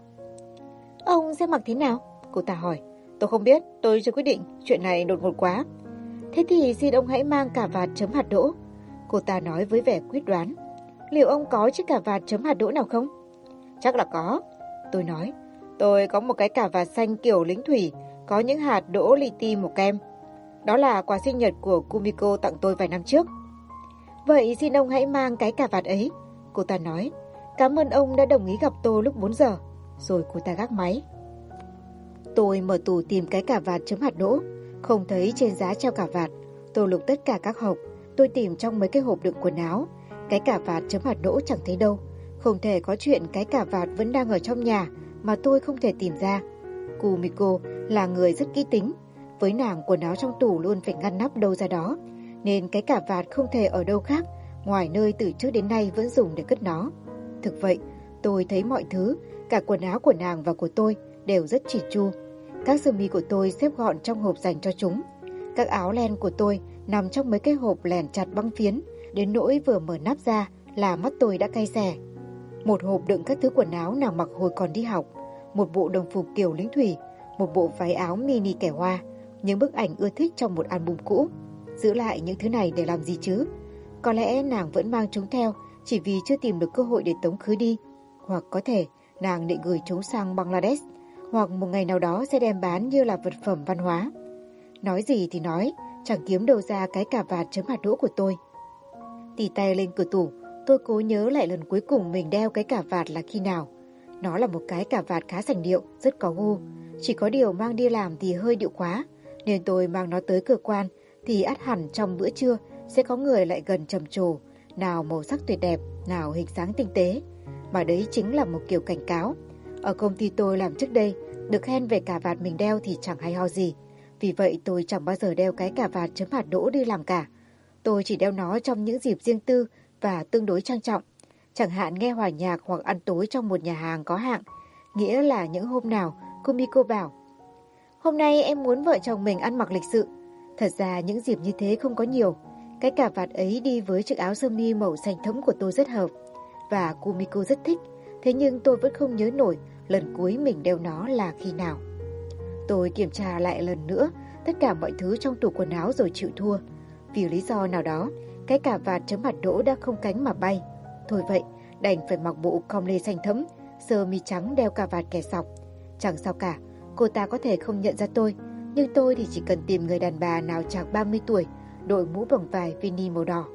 Ông sẽ mặc thế nào? Cô ta hỏi. Tôi không biết, tôi chưa quyết định, chuyện này đột ngột quá. Thế thì xin ông hãy mang cà vạt chấm hạt đỗ. Cô ta nói với vẻ quyết đoán. Liệu ông có chiếc cà vạt chấm hạt đỗ nào không? Chắc là có. Tôi nói. Tôi có một cái cà vạt xanh kiểu lính thủy, có những hạt đỗ li ti màu kem. Đó là quà sinh nhật của Kumiko tặng tôi vài năm trước. Vậy xin ông hãy mang cái cà vạt ấy. Cô ta nói. Cảm ơn ông đã đồng ý gặp tôi lúc 4 giờ. Rồi cô ta gác máy. Tôi mở tủ tìm cái cà vạt chấm hạt đỗ. Không thấy trên giá treo cà vạt. Tôi lục tất cả các hộp. Tôi tìm trong mấy cái hộp đựng quần áo. Cái cà vạt chấm hạt đỗ chẳng thấy đâu. Không thể có chuyện cái cà vạt vẫn đang ở trong nhà mà tôi không thể tìm ra. Kumiko là người rất kỹ tính. Với nàng quần áo trong tủ luôn phải ngăn nắp đâu ra đó. Nên cái cà vạt không thể ở đâu khác ngoài nơi từ trước đến nay vẫn dùng để cất nó. Thực vậy, tôi thấy mọi thứ, Cả quần áo của nàng và của tôi đều rất chỉn chu. Các sơ mi của tôi xếp gọn trong hộp dành cho chúng. Các áo len của tôi nằm trong mấy cái hộp lèn chặt băng phiến, đến nỗi vừa mở nắp ra là mắt tôi đã cay xè. Một hộp đựng các thứ quần áo nàng mặc hồi còn đi học, một bộ đồng phục kiểu lính thủy, một bộ váy áo mini kẻ hoa, những bức ảnh ưa thích trong một album cũ. Giữ lại những thứ này để làm gì chứ? Có lẽ nàng vẫn mang chúng theo chỉ vì chưa tìm được cơ hội để tống khứ đi. Hoặc có thể nàng định gửi chúng sang Bangladesh, hoặc một ngày nào đó sẽ đem bán như là vật phẩm văn hóa. Nói gì thì nói, chẳng kiếm đâu ra cái cà vạt chấm hạt đỗ của tôi. Tì tay lên cửa tủ, tôi cố nhớ lại lần cuối cùng mình đeo cái cà vạt là khi nào. Nó là một cái cà vạt khá sành điệu, rất có gu. Chỉ có điều mang đi làm thì hơi điệu quá, nên tôi mang nó tới cơ quan thì ắt hẳn trong bữa trưa sẽ có người lại gần trầm trồ, nào màu sắc tuyệt đẹp, nào hình dáng tinh tế. Mà đấy chính là một kiểu cảnh cáo. Ở công ty tôi làm trước đây, được khen về cà vạt mình đeo thì chẳng hay ho gì. Vì vậy tôi chẳng bao giờ đeo cái cà vạt chấm hạt đỗ đi làm cả. Tôi chỉ đeo nó trong những dịp riêng tư và tương đối trang trọng. Chẳng hạn nghe hòa nhạc hoặc ăn tối trong một nhà hàng có hạng. Nghĩa là những hôm nào Kumiko bảo: "Hôm nay em muốn vợ chồng mình ăn mặc lịch sự." Thật ra những dịp như thế không có nhiều. Cái cà vạt ấy đi với chiếc áo sơ mi màu xanh thẫm của tôi rất hợp. Và Kumiko rất thích. Thế nhưng tôi vẫn không nhớ nổi lần cuối mình đeo nó là khi nào. Tôi kiểm tra lại lần nữa tất cả mọi thứ trong tủ quần áo rồi chịu thua. Vì lý do nào đó, cái cà vạt chấm hạt đỗ đã không cánh mà bay. Thôi vậy, đành phải mặc bộ com lê xanh thẫm, sơ mi trắng đeo cà vạt kẻ sọc. Chẳng sao cả, cô ta có thể không nhận ra tôi, nhưng tôi thì chỉ cần tìm người đàn bà nào chạc 30 tuổi, đội mũ bằng vải vini màu đỏ.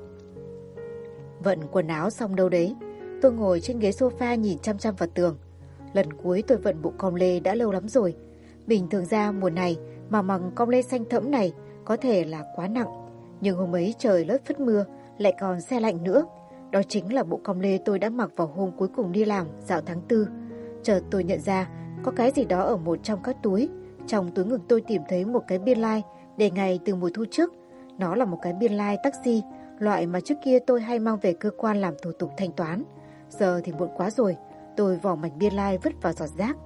Vận quần áo xong đâu đấy, tôi ngồi trên ghế sofa nhìn chăm chăm vào tường. Lần cuối tôi vận bộ com lê đã lâu lắm rồi. Bình thường ra mùa này mà mặc com lê xanh thẫm này có thể là quá nặng. Nhưng hôm ấy trời lất phất mưa, lại còn se lạnh nữa. Đó chính là bộ com lê tôi đã mặc vào hôm cuối cùng đi làm dạo tháng 4. Chợt tôi nhận ra có cái gì đó ở một trong các túi. Trong túi ngực tôi tìm thấy một cái biên lai để ngày từ mùa thu trước. Nó là một cái biên lai taxi, loại mà trước kia tôi hay mang về cơ quan làm thủ tục thanh toán. Giờ thì muộn quá rồi, tôi vỏ mảnh biên lai vứt vào giọt rác.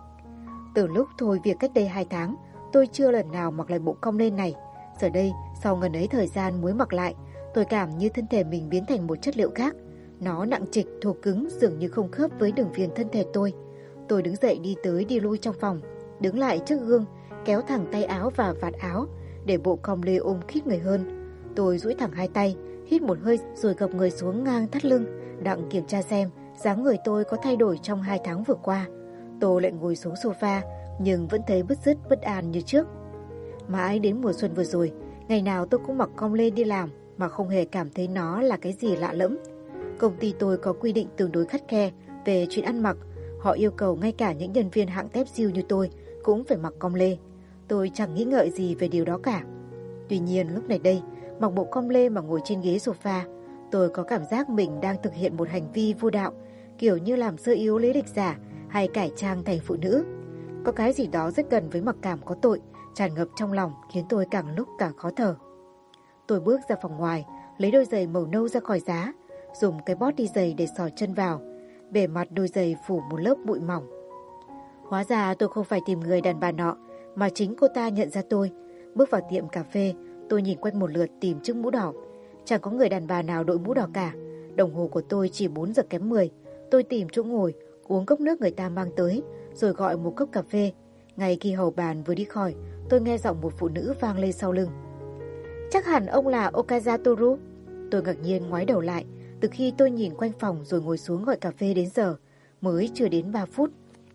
Từ lúc thôi việc cách đây 2 tháng, tôi chưa lần nào mặc lại bộ com lê này. Giờ đây, sau ngần ấy thời gian mới mặc lại, tôi cảm như thân thể mình biến thành một chất liệu khác. Nó nặng trịch, thô cứng, dường như không khớp với đường viền thân thể tôi. Tôi đứng dậy đi tới đi lui trong phòng, đứng lại trước gương, kéo thẳng tay áo và vạt áo, để bộ com lê ôm khít người hơn. Tôi duỗi thẳng hai tay, hít một hơi rồi gập người xuống ngang thắt lưng, đặng kiểm tra xem dáng người tôi có thay đổi trong 2 tháng vừa qua. Tôi lại ngồi xuống sofa, nhưng vẫn thấy bứt rứt bất an như trước. Mãi đến mùa xuân vừa rồi, ngày nào tôi cũng mặc com lê đi làm mà không hề cảm thấy nó là cái gì lạ lẫm. Công ty tôi có quy định tương đối khắt khe về chuyện ăn mặc. Họ yêu cầu ngay cả những nhân viên hạng tép diêu như tôi cũng phải mặc com lê. Tôi chẳng nghĩ ngợi gì về điều đó cả. Tuy nhiên lúc này đây, mặc bộ com lê mà ngồi trên ghế sofa, tôi có cảm giác mình đang thực hiện một hành vi vô đạo, kiểu như làm sơ yếu lý lịch giả hay cải trang thành phụ nữ. Có cái gì đó rất gần với mặc cảm có tội tràn ngập trong lòng, khiến tôi càng lúc càng khó thở. Tôi bước ra phòng ngoài, lấy đôi giày màu nâu ra khỏi giá, dùng cái bót đi giày để xỏ chân vào. Bề mặt đôi giày phủ một lớp bụi mỏng. Hóa ra tôi không phải tìm người đàn bà nọ, mà chính cô ta nhận ra tôi. Bước vào tiệm cà phê, tôi nhìn quanh một lượt tìm chiếc mũ đỏ. Chẳng có người đàn bà nào đội mũ đỏ cả. Đồng hồ của tôi chỉ 4 giờ kém 10. Tôi tìm chỗ ngồi, uống cốc nước người ta mang tới, rồi gọi một cốc cà phê. Ngay khi hầu bàn vừa đi khỏi, tôi nghe giọng một phụ nữ vang lên sau lưng. "Chắc hẳn ông là Okaza Toru." Tôi ngạc nhiên ngoái đầu lại. Từ khi tôi nhìn quanh phòng rồi ngồi xuống gọi cà phê đến giờ, mới chưa đến 3 phút.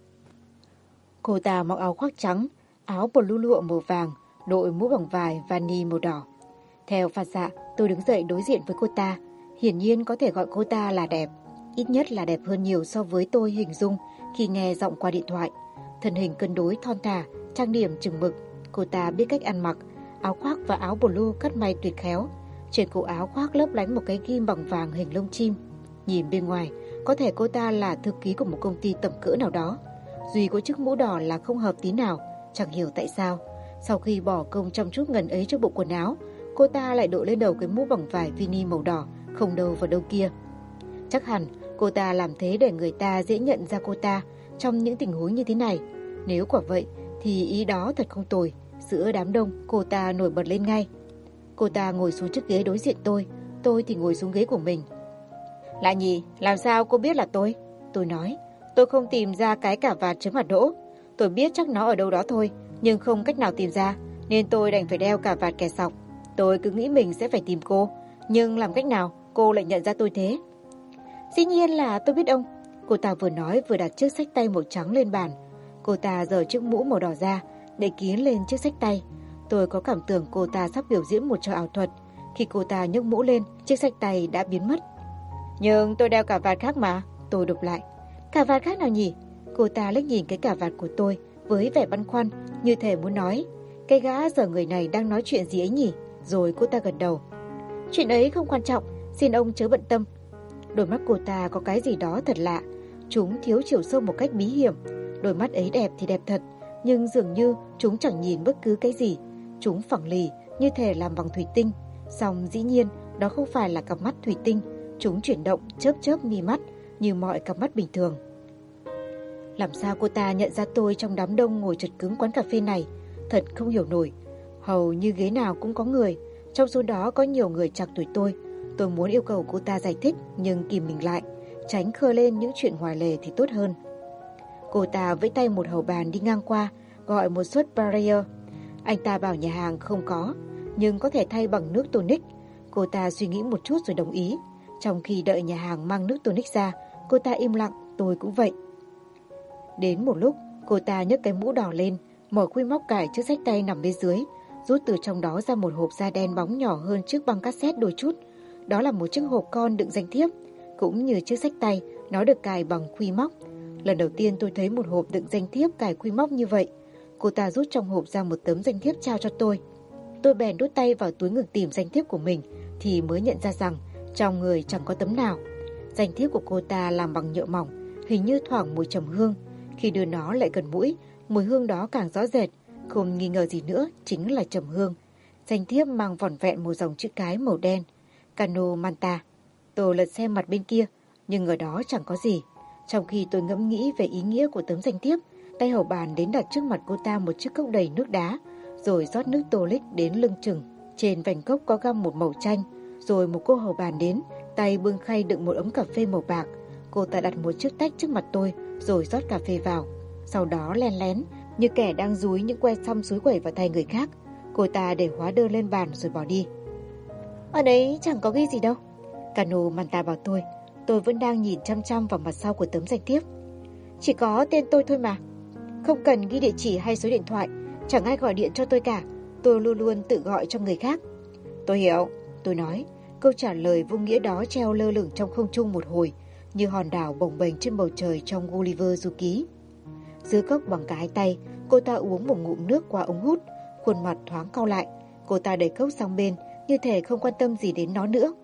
Cô ta mặc áo khoác trắng, áo blue lụa màu vàng, đội mũ bằng vải vani màu đỏ. Theo phản xạ, tôi đứng dậy đối diện với cô ta. Hiển nhiên có thể gọi cô ta là đẹp. Ít nhất là đẹp hơn nhiều so với tôi hình dung khi nghe giọng qua điện thoại. Thân hình cân đối thon thả, trang điểm chừng mực. Cô ta biết cách ăn mặc, áo khoác và áo blue cắt may tuyệt khéo. Trên cổ áo khoác lấp lánh một cái ghim bằng vàng hình lông chim. Nhìn bên ngoài, có thể cô ta là thư ký của một công ty tầm cỡ nào đó. Duy có chiếc mũ đỏ là không hợp tí nào, chẳng hiểu tại sao. Sau khi bỏ công chăm chút ngần ấy cho bộ quần áo, cô ta lại đội lên đầu cái mũ bằng vải vini màu đỏ, không đâu vào đâu kia. Chắc hẳn Cô ta làm thế để người ta dễ nhận ra cô ta trong những tình huống như thế này. Nếu quả vậy thì ý đó thật không tồi. Giữa đám đông, cô ta nổi bật lên ngay. Cô ta ngồi xuống chiếc ghế đối diện tôi thì ngồi xuống ghế của mình. Lạ nhỉ, làm sao cô biết là tôi? Tôi nói, tôi không tìm ra cái cà vạt chấm hạt đỗ. Tôi biết chắc nó ở đâu đó thôi, nhưng không cách nào tìm ra, nên tôi đành phải đeo cà vạt kẻ sọc. Tôi cứ nghĩ mình sẽ phải tìm cô, nhưng làm cách nào cô lại nhận ra tôi thế? Dĩ nhiên là tôi biết ông. Cô ta vừa nói vừa đặt chiếc xách tay màu trắng lên bàn. Cô ta giở chiếc mũ màu đỏ ra để kín lên chiếc xách tay. Tôi có cảm tưởng cô ta sắp biểu diễn một trò ảo thuật. Khi cô ta nhấc mũ lên, chiếc xách tay đã biến mất. Nhưng tôi đeo cà vạt khác mà. Tôi đọc lại. Cà vạt khác nào nhỉ? Cô ta liếc nhìn cái cà vạt của tôi với vẻ băn khoăn, như thể muốn nói, cái gã giờ người này đang nói chuyện gì ấy nhỉ? Rồi cô ta gật đầu. Chuyện ấy không quan trọng, xin ông chớ bận tâm. Đôi mắt cô ta có cái gì đó thật lạ. Chúng thiếu chiều sâu một cách bí hiểm. Đôi mắt ấy đẹp thì đẹp thật, nhưng dường như chúng chẳng nhìn bất cứ cái gì. Chúng phẳng lì, như thể làm bằng thủy tinh. Song dĩ nhiên, đó không phải là cặp mắt thủy tinh. Chúng chuyển động, chớp chớp mi mắt, như mọi cặp mắt bình thường. Làm sao cô ta nhận ra tôi trong đám đông ngồi chật cứng quán cà phê này? Thật không hiểu nổi. Hầu như ghế nào cũng có người. Trong số đó có nhiều người chạc tuổi tôi. Tôi muốn yêu cầu cô ta giải thích, nhưng kìm mình lại, tránh khơi lên những chuyện ngoài lề thì tốt hơn. Cô ta vẫy tay một hầu bàn đi ngang qua, gọi một suất Barrier. Anh ta bảo nhà hàng không có, nhưng có thể thay bằng nước tonic. Cô ta suy nghĩ một chút rồi đồng ý. Trong khi đợi nhà hàng mang nước tonic ra, cô ta im lặng, tôi cũng vậy. Đến một lúc, cô ta nhấc cái mũ đỏ lên, mở khuy móc cải chiếc xách tay nằm bên dưới, rút từ trong đó ra một hộp da đen bóng nhỏ hơn chiếc băng cassette đôi chút. Đó là một chiếc hộp con đựng danh thiếp, cũng như chiếc xách tay, nó được cài bằng khuy móc. Lần đầu tiên tôi thấy một hộp đựng danh thiếp cài khuy móc như vậy. Cô ta rút trong hộp ra một tấm danh thiếp trao cho tôi. Tôi bèn đút tay vào túi ngực tìm danh thiếp của mình, thì mới nhận ra rằng trong người chẳng có tấm nào. Danh thiếp của cô ta làm bằng nhựa mỏng, hình như thoảng mùi trầm hương. Khi đưa nó lại gần mũi, mùi hương đó càng rõ rệt, không nghi ngờ gì nữa, chính là trầm hương. Danh thiếp mang vỏn vẹn một dòng chữ cái màu đen, Cano Manta. Tôi lật xem mặt bên kia, nhưng ở đó chẳng có gì. Trong khi tôi ngẫm nghĩ về ý nghĩa của tấm danh thiếp, tay hầu bàn đến đặt trước mặt cô ta một chiếc cốc đầy nước đá, rồi rót nước tonic đến lưng chừng. Trên vành cốc có găm một màu chanh, rồi một cô hầu bàn đến, tay bưng khay đựng một ấm cà phê màu bạc. Cô ta đặt một chiếc tách trước mặt tôi, rồi rót cà phê vào. Sau đó len lén, như kẻ đang dúi những que xăm xúi quẩy vào tay người khác. Cô ta để hóa đơn lên bàn rồi bỏ đi. Ở đấy chẳng có ghi gì đâu. Cano Manta bảo tôi vẫn đang nhìn chăm chăm vào mặt sau của tấm danh thiếp. Chỉ có tên tôi thôi mà. Không cần ghi địa chỉ hay số điện thoại, chẳng ai gọi điện cho tôi cả. Tôi luôn luôn tự gọi cho người khác. Tôi hiểu, tôi nói. Câu trả lời vô nghĩa đó treo lơ lửng trong không trung một hồi, như hòn đảo bồng bềnh trên bầu trời trong Gulliver Du Ký. Dưới cốc bằng cả hai tay, cô ta uống một ngụm nước qua ống hút, khuôn mặt thoáng cau lại. Cô ta đẩy cốc sang bên, như thể không quan tâm gì đến nó nữa.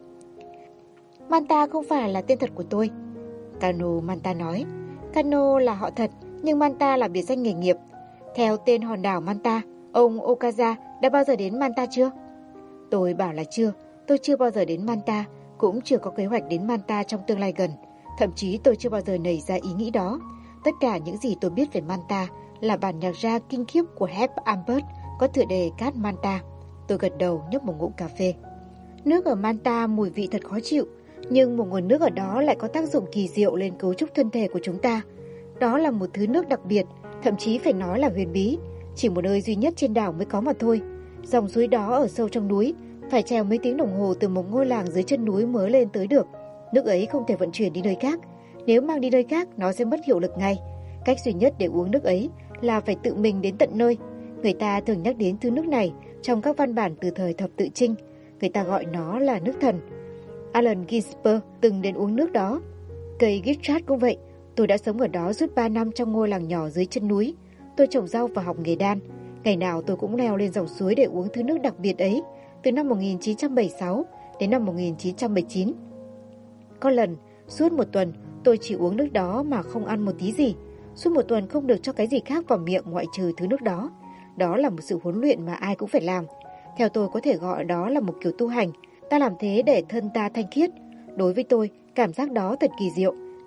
Manta không phải là tên thật của tôi, Cano Manta nói. Cano là họ thật, nhưng Manta là biệt danh nghề nghiệp. Theo tên hòn đảo Manta, ông Okaza đã bao giờ đến Manta chưa? Tôi bảo là chưa. Tôi chưa bao giờ đến Manta, cũng chưa có kế hoạch đến Manta trong tương lai gần. Thậm chí tôi chưa bao giờ nảy ra ý nghĩ đó. Tất cả những gì tôi biết về Manta là bản nhạc ra kinh khiếp của Hep Albert có tựa đề Cát Manta. Tôi gật đầu nhấp một ngụm cà phê. Nước ở Manta mùi vị thật khó chịu, nhưng một nguồn nước ở đó lại có tác dụng kỳ diệu lên cấu trúc thân thể của chúng ta. Đó là một thứ nước đặc biệt, thậm chí phải nói là huyền bí, chỉ một nơi duy nhất trên đảo mới có mà thôi. Dòng suối đó ở sâu trong núi, phải trèo mấy tiếng đồng hồ từ một ngôi làng dưới chân núi mới lên tới được. Nước ấy không thể vận chuyển đi nơi khác. Nếu mang đi nơi khác, nó sẽ mất hiệu lực ngay. Cách duy nhất để uống nước ấy là phải tự mình đến tận nơi. Người ta thường nhắc đến thứ nước này trong các văn bản từ thời thập tự chinh. Người ta gọi nó là nước thần. Allen Ginsberg từng đến uống nước đó. Cây Gitchat cũng vậy. Tôi đã sống ở đó suốt 3 năm trong ngôi làng nhỏ dưới chân núi. Tôi trồng rau và học nghề đan. Ngày nào tôi cũng leo lên dòng suối để uống thứ nước đặc biệt ấy, từ năm 1976 đến năm 1979. Có lần, suốt một tuần, tôi chỉ uống nước đó mà không ăn một tí gì. Suốt một tuần không được cho cái gì khác vào miệng ngoại trừ thứ nước đó. Đó là một sự huấn luyện mà ai cũng phải làm. Theo tôi có thể gọi đó là một kiểu tu hành. Ta làm thế để thân ta thanh khiết. Đối với tôi, cảm giác đó thật kỳ diệu.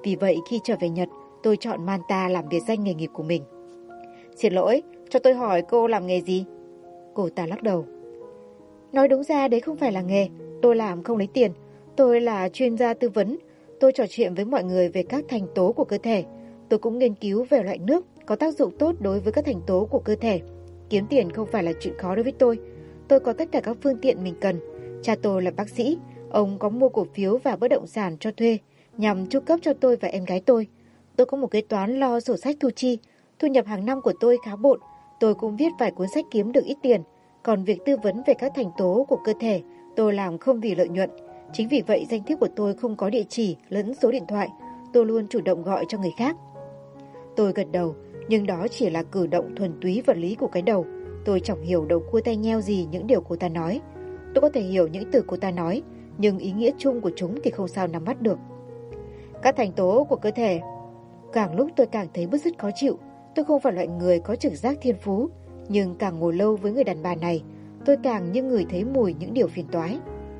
Vì vậy khi trở về Nhật, tôi chọn Manta làm biệt danh nghề nghiệp của mình. Xin lỗi, cho tôi hỏi cô làm nghề gì? Cô ta lắc đầu. Nói đúng ra đấy không phải là nghề, tôi làm không lấy tiền. Tôi là chuyên gia tư vấn, tôi trò chuyện với mọi người về các thành tố của cơ thể. Tôi cũng nghiên cứu về loại nước có tác dụng tốt đối với các thành tố của cơ thể. Kiếm tiền không phải là chuyện khó đối với tôi. Tôi có tất cả các phương tiện mình cần. Cha tôi là bác sĩ, ông có mua cổ phiếu và bất động sản cho thuê nhằm chu cấp cho tôi và em gái tôi. Tôi có một kế toán lo sổ sách thu chi. Thu nhập hàng năm của tôi khá bộn. Tôi cũng viết vài cuốn sách kiếm được ít tiền. Còn việc tư vấn về các thành tố của cơ thể, tôi làm không vì lợi nhuận. Chính vì vậy danh thiếp của tôi không có địa chỉ lẫn số điện thoại. Tôi luôn chủ động gọi cho người khác. Tôi gật đầu, nhưng đó chỉ là cử động thuần túy vật lý của cái đầu. Tôi chẳng hiểu đầu cua tay nheo gì những điều cô ta nói. Tôi có thể hiểu những từ cô ta nói, nhưng ý nghĩa chung của chúng thì không sao nắm bắt được. Các thành tố của cơ thể. Càng lúc tôi càng thấy bứt rứt khó chịu. Tôi không phải loại người có trực giác thiên phú, nhưng càng ngồi lâu với người đàn bà này, tôi càng như người thấy mùi những điều phiền toái.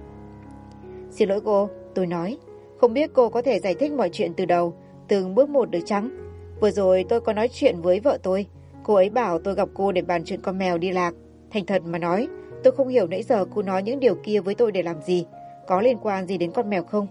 Xin lỗi cô, tôi nói. Không biết cô có thể giải thích mọi chuyện từ đầu, từng bước một được chăng? Vừa rồi tôi có nói chuyện với vợ tôi. Cô ấy bảo tôi gặp cô để bàn chuyện con mèo đi lạc. Thành thật mà nói, tôi không hiểu nãy giờ cô nói những điều kia với tôi để làm gì. Có liên quan gì đến con mèo không?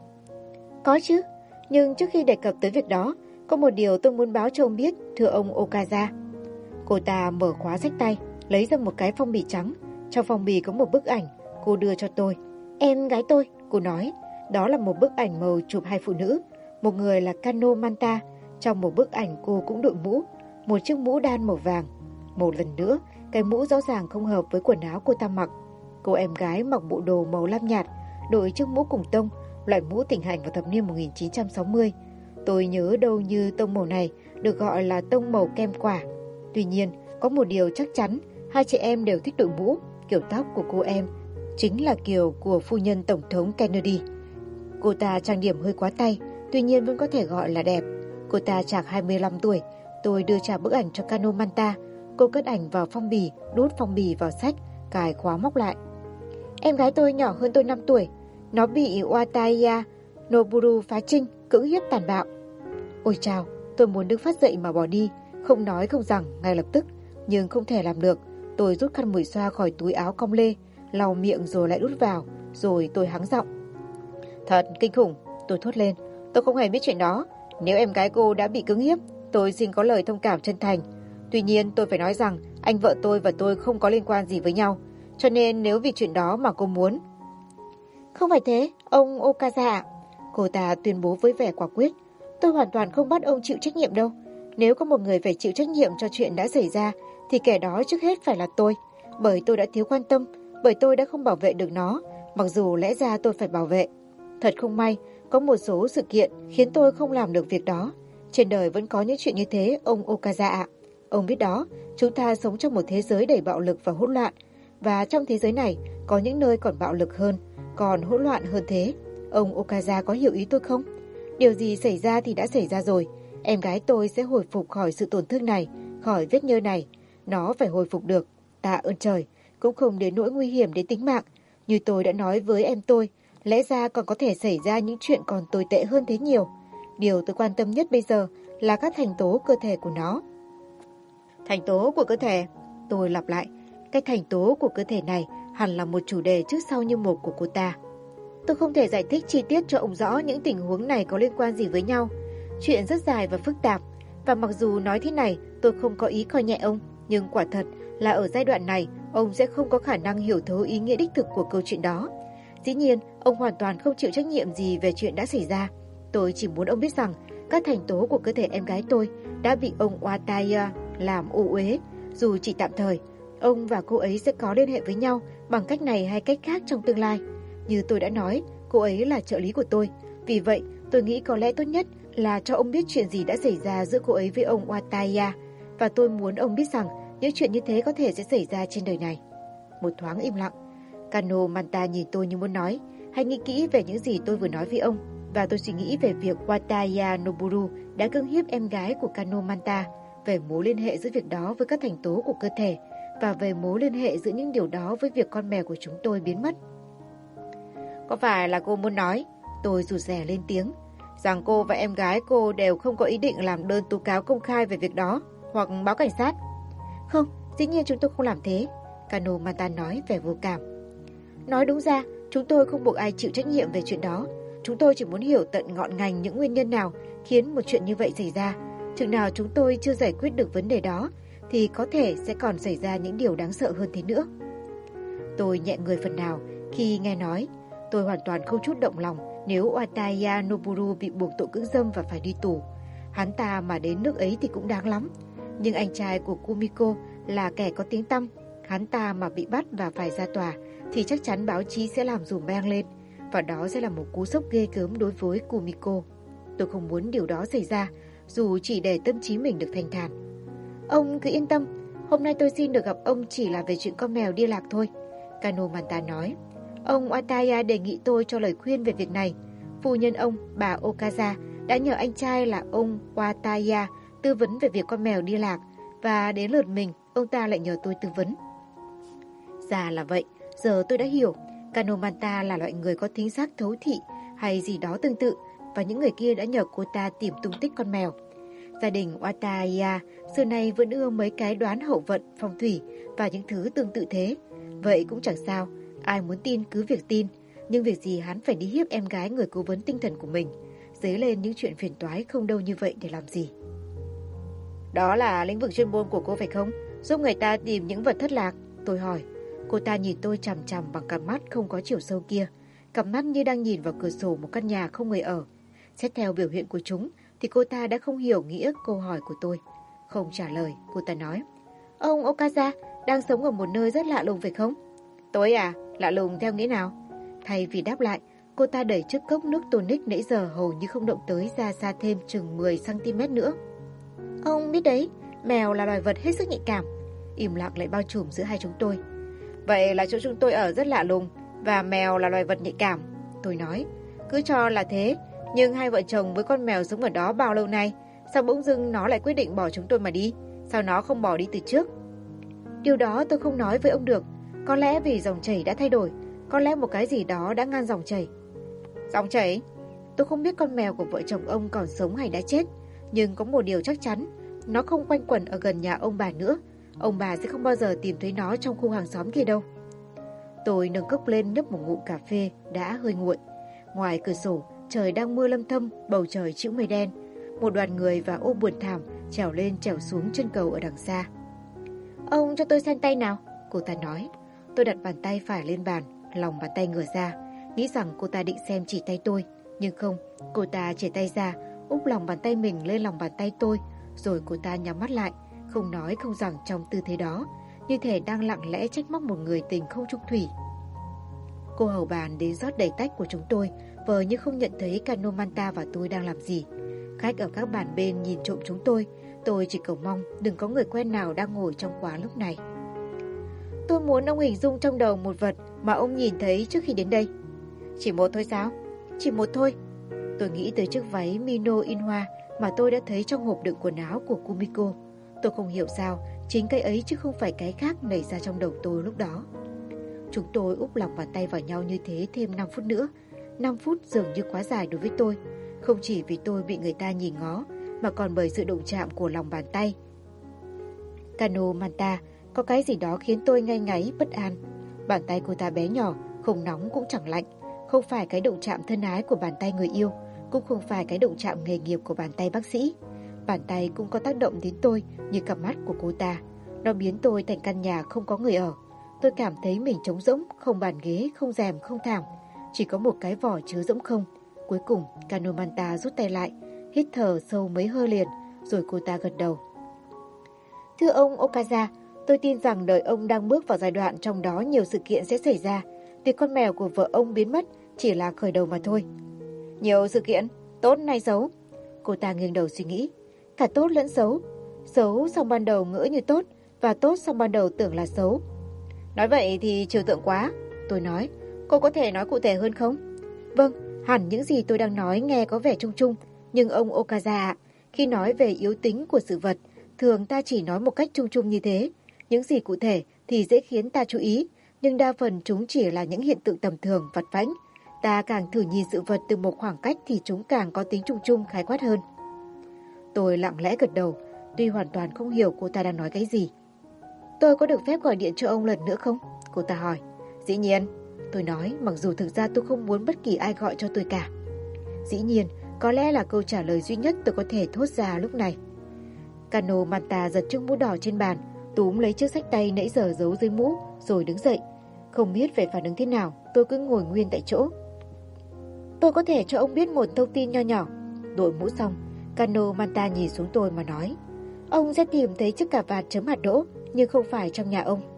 Có chứ, nhưng trước khi đề cập tới việc đó, có một điều tôi muốn báo cho ông biết, thưa ông Okaza. Cô ta mở khóa xách tay, lấy ra một cái phong bì trắng. Trong phong bì có một bức ảnh, cô đưa cho tôi. Em gái tôi, cô nói. Đó là một bức ảnh màu chụp hai phụ nữ. Một người là Kano Manta. Trong một bức ảnh cô cũng đội mũ, một chiếc mũ đan màu vàng. Một lần nữa, cái mũ rõ ràng không hợp với quần áo cô ta mặc. Cô em gái mặc bộ đồ màu lam nhạt, đội chiếc mũ cùng tông, loại mũ thịnh hành vào thập niên 1960. Tôi nhớ đâu như tông màu này được gọi là tông màu kem quả. Tuy nhiên, có một điều chắc chắn, hai chị em đều thích đội mũ. Kiểu tóc của cô em chính là kiểu của phu nhân Tổng thống Kennedy. Cô ta trang điểm hơi quá tay, tuy nhiên vẫn có thể gọi là đẹp. Cô ta chạc 25 tuổi. Tôi đưa trả bức ảnh cho Kano Manta. Cô cất ảnh vào phong bì, đút phong bì vào sách, cài khóa móc lại. Em gái tôi nhỏ hơn tôi 5 tuổi. Nó bị Wataya Noburu phá trinh, cưỡng hiếp tàn bạo. Ôi chao, tôi muốn đứng phát dậy mà bỏ đi, không nói không rằng ngay lập tức, nhưng không thể làm được. Tôi rút khăn mùi xoa khỏi túi áo cong lê, lau miệng rồi lại đút vào, rồi tôi hắng giọng. Thật kinh khủng, tôi thốt lên. Tôi không hề biết chuyện đó. Nếu em gái cô đã bị cưỡng hiếp, tôi xin có lời thông cảm chân thành. Tuy nhiên tôi phải nói rằng anh vợ tôi và tôi không có liên quan gì với nhau. Cho nên nếu vì chuyện đó mà cô muốn... Không phải thế, ông Okaza ạ. Cô ta tuyên bố với vẻ quả quyết. Tôi hoàn toàn không bắt ông chịu trách nhiệm đâu. Nếu có một người phải chịu trách nhiệm cho chuyện đã xảy ra, thì kẻ đó trước hết phải là tôi. Bởi tôi đã thiếu quan tâm, bởi tôi đã không bảo vệ được nó, mặc dù lẽ ra tôi phải bảo vệ. Thật không may, có một số sự kiện khiến tôi không làm được việc đó. Trên đời vẫn có những chuyện như thế, ông Okaza ạ. Ông biết đó, chúng ta sống trong một thế giới đầy bạo lực và hỗn loạn. Và trong thế giới này, có những nơi còn bạo lực hơn, còn hỗn loạn hơn thế. Ông Okaza có hiểu ý tôi không? Điều gì xảy ra thì đã xảy ra rồi. Em gái tôi sẽ hồi phục khỏi sự tổn thương này, khỏi vết nhơ này. Nó phải hồi phục được. Tạ ơn trời, cũng không đến nỗi nguy hiểm đến tính mạng. Như tôi đã nói với em tôi, lẽ ra còn có thể xảy ra những chuyện còn tồi tệ hơn thế nhiều. Điều tôi quan tâm nhất bây giờ là các thành tố cơ thể của nó. Thành tố của cơ thể? Tôi lặp lại. Cái thành tố của cơ thể này hẳn là một chủ đề trước sau như một của cô ta. Tôi không thể giải thích chi tiết cho ông rõ những tình huống này có liên quan gì với nhau. Chuyện rất dài và phức tạp. Và mặc dù nói thế này, tôi không có ý coi nhẹ ông. Nhưng quả thật là ở giai đoạn này, ông sẽ không có khả năng hiểu thấu ý nghĩa đích thực của câu chuyện đó. Dĩ nhiên, ông hoàn toàn không chịu trách nhiệm gì về chuyện đã xảy ra. Tôi chỉ muốn ông biết rằng các thành tố của cơ thể em gái tôi đã bị ông Wataya làm ô uế. Dù chỉ tạm thời, ông và cô ấy sẽ có liên hệ với nhau bằng cách này hay cách khác trong tương lai. Như tôi đã nói, cô ấy là trợ lý của tôi. Vì vậy, tôi nghĩ có lẽ tốt nhất là cho ông biết chuyện gì đã xảy ra giữa cô ấy với ông Wataya. Và tôi muốn ông biết rằng những chuyện như thế có thể sẽ xảy ra trên đời này. Một thoáng im lặng. Kano Manta nhìn tôi như muốn nói, hãy nghĩ kỹ về những gì tôi vừa nói với ông. Và tôi suy nghĩ về việc Wataya Noburu đã cưỡng hiếp em gái của Kano Manta, về mối liên hệ giữa việc đó với các thành tố của cơ thể, và về mối liên hệ giữa những điều đó với việc con mèo của chúng tôi biến mất. Có phải là cô muốn nói? Tôi rụt rè lên tiếng. rằng cô và em gái cô đều không có ý định làm đơn tố cáo công khai về việc đó, hoặc báo cảnh sát. Không, dĩ nhiên chúng tôi không làm thế, Kano Manta nói vẻ vô cảm. Nói đúng ra, chúng tôi không buộc ai chịu trách nhiệm về chuyện đó. Chúng tôi chỉ muốn hiểu tận ngọn ngành những nguyên nhân nào khiến một chuyện như vậy xảy ra. Chừng nào chúng tôi chưa giải quyết được vấn đề đó, thì có thể sẽ còn xảy ra những điều đáng sợ hơn thế nữa. Tôi nhẹ người phần nào khi nghe nói. Tôi hoàn toàn không chút động lòng nếu Wataya Noburu bị buộc tội cưỡng dâm và phải đi tù. Hắn ta mà đến nước ấy thì cũng đáng lắm. Nhưng anh trai của Kumiko là kẻ có tiếng tăm. Hắn ta mà bị bắt và phải ra tòa thì chắc chắn báo chí sẽ làm dùm beng lên. Và đó sẽ là một cú sốc ghê gớm đối với Kumiko. Tôi không muốn điều đó xảy ra, dù chỉ để tâm trí mình được thanh thản. Ông cứ yên tâm, hôm nay tôi xin được gặp ông chỉ là về chuyện con mèo đi lạc thôi, Kano Manta nói. Ông Wataya đề nghị tôi cho lời khuyên về việc này. Phu nhân ông, bà Okaza, đã nhờ anh trai là ông Wataya tư vấn về việc con mèo đi lạc, và đến lượt mình, ông ta lại nhờ tôi tư vấn. Ra là vậy, giờ tôi đã hiểu. Kano Manta là loại người có thính giác thấu thị hay gì đó tương tự, và những người kia đã nhờ cô ta tìm tung tích con mèo. Gia đình Wataya xưa nay vẫn ưa mấy cái đoán hậu vận, phong thủy và những thứ tương tự thế. Vậy cũng chẳng sao, ai muốn tin cứ việc tin, nhưng việc gì hắn phải đi hiếp em gái người cố vấn tinh thần của mình, dấy lên những chuyện phiền toái không đâu như vậy để làm gì. Đó là lĩnh vực chuyên môn của cô phải không? Giúp người ta tìm những vật thất lạc, tôi hỏi. Cô ta nhìn tôi chằm chằm bằng cặp mắt không có chiều sâu kia, cặp mắt như đang nhìn vào cửa sổ một căn nhà không người ở. Xét theo biểu hiện của chúng thì cô ta đã không hiểu nghĩa câu hỏi của tôi. Không trả lời, cô ta nói: Ông Okaza đang sống ở một nơi rất lạ lùng phải không? Tôi à? Lạ lùng theo nghĩa nào? Thay vì đáp lại, cô ta đẩy chiếc cốc nước tonic nãy giờ hầu như không động tới ra xa thêm chừng 10 cm nữa. Ông biết đấy, mèo là loài vật hết sức nhạy cảm. Im lặng lại bao trùm giữa hai chúng tôi. Vậy là chỗ chúng tôi ở rất lạ lùng, và mèo là loài vật nhạy cảm, tôi nói. Cứ cho là thế, nhưng hai vợ chồng với con mèo sống ở đó bao lâu nay, sao bỗng dưng nó lại quyết định bỏ chúng tôi mà đi? Sao nó không bỏ đi từ trước? Điều đó tôi không nói với ông được. Có lẽ vì dòng chảy đã thay đổi, có lẽ một cái gì đó đã ngăn dòng chảy. Dòng chảy? Tôi không biết con mèo của vợ chồng ông còn sống hay đã chết, nhưng có một điều chắc chắn, nó không quanh quẩn ở gần nhà ông bà nữa. Ông bà sẽ không bao giờ tìm thấy nó trong khu hàng xóm kia đâu. Tôi nâng cốc lên nhấp một ngụm cà phê đã hơi nguội. Ngoài cửa sổ, trời đang mưa lâm thâm, bầu trời trĩu mây đen. Một đoàn người và ô buồn thảm trèo lên trèo xuống chân cầu ở đằng xa. Ông cho tôi xem tay nào, cô ta nói. Tôi đặt bàn tay phải lên bàn, lòng bàn tay ngửa ra, nghĩ rằng cô ta định xem chỉ tay tôi. Nhưng không, cô ta chìa tay ra, úp lòng bàn tay mình lên lòng bàn tay tôi, rồi cô ta nhắm mắt lại, không nói không rằng trong tư thế đó, như thể đang lặng lẽ trách móc một người tình không chung thủy. Cô hầu bàn đến rót đầy tách của chúng tôi, vờ như không nhận thấy Kano Manta và tôi đang làm gì. Khách ở các bàn bên nhìn trộm chúng tôi chỉ cầu mong đừng có người quen nào đang ngồi trong quán lúc này. Tôi muốn ông hình dung trong đầu một vật mà ông nhìn thấy trước khi đến đây. Chỉ một thôi sao? Chỉ một thôi. Tôi nghĩ tới chiếc váy Mino in hoa mà tôi đã thấy trong hộp đựng quần áo của Kumiko. Tôi không hiểu sao chính cái ấy chứ không phải cái khác nảy ra trong đầu tôi lúc đó. Chúng tôi úp lòng bàn tay vào nhau như thế thêm 5 phút nữa. 5 phút dường như quá dài đối với tôi, không chỉ vì tôi bị người ta nhìn ngó, mà còn bởi sự đụng chạm của lòng bàn tay. Kano Manta, có cái gì đó khiến tôi ngây ngáy, bất an. Bàn tay cô ta bé nhỏ, không nóng cũng chẳng lạnh, không phải cái đụng chạm thân ái của bàn tay người yêu, cũng không phải cái đụng chạm nghề nghiệp của bàn tay bác sĩ. Bàn tay cũng có tác động đến tôi như cặp mắt của cô ta. Nó biến tôi thành căn nhà không có người ở. Tôi cảm thấy mình trống rỗng, không bàn ghế, không rèm, không thảm, chỉ có một cái vỏ chứa rỗng không. Cuối cùng, Kano Manta rút tay lại, hít thở sâu mấy hơi liền, rồi cô ta gật đầu. Thưa ông Okaza, tôi tin rằng đời ông đang bước vào giai đoạn trong đó nhiều sự kiện sẽ xảy ra. Việc con mèo của vợ ông biến mất chỉ là khởi đầu mà thôi. Nhiều sự kiện? Tốt hay xấu? Cô ta nghiêng đầu suy nghĩ. Cả tốt lẫn xấu. Xấu xong ban đầu ngỡ như tốt, và tốt xong ban đầu tưởng là xấu. Nói vậy thì trừu tượng quá, tôi nói. Cô có thể nói cụ thể hơn không? Vâng, hẳn những gì tôi đang nói nghe có vẻ chung chung. Nhưng ông Okaza ạ, khi nói về yếu tính của sự vật, thường ta chỉ nói một cách chung chung như thế. Những gì cụ thể thì dễ khiến ta chú ý, nhưng đa phần chúng chỉ là những hiện tượng tầm thường, vặt vãnh. Ta càng thử nhìn sự vật từ một khoảng cách thì chúng càng có tính chung chung khái quát hơn. Tôi lặng lẽ gật đầu, tuy hoàn toàn không hiểu cô ta đang nói cái gì. Tôi có được phép gọi điện cho ông lần nữa không? Cô ta hỏi. Dĩ nhiên, tôi nói, mặc dù thực ra tôi không muốn bất kỳ ai gọi cho tôi cả. Dĩ nhiên, có lẽ là câu trả lời duy nhất tôi có thể thốt ra lúc này. Cano Manta giật chiếc mũ đỏ trên bàn, túm lấy chiếc xách tay nãy giờ giấu dưới mũ, rồi đứng dậy. Không biết phải phản ứng thế nào, tôi cứ ngồi nguyên tại chỗ. Tôi có thể cho ông biết một thông tin nho nhỏ. Đội mũ xong, Cano Manta nhìn xuống tôi mà nói. Ông sẽ tìm thấy chiếc cà vạt chấm hạt đỗ, nhưng không phải trong nhà ông.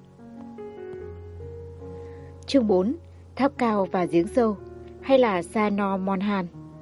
Chương 4. Tháp cao và giếng sâu, hay là Sano Monhan.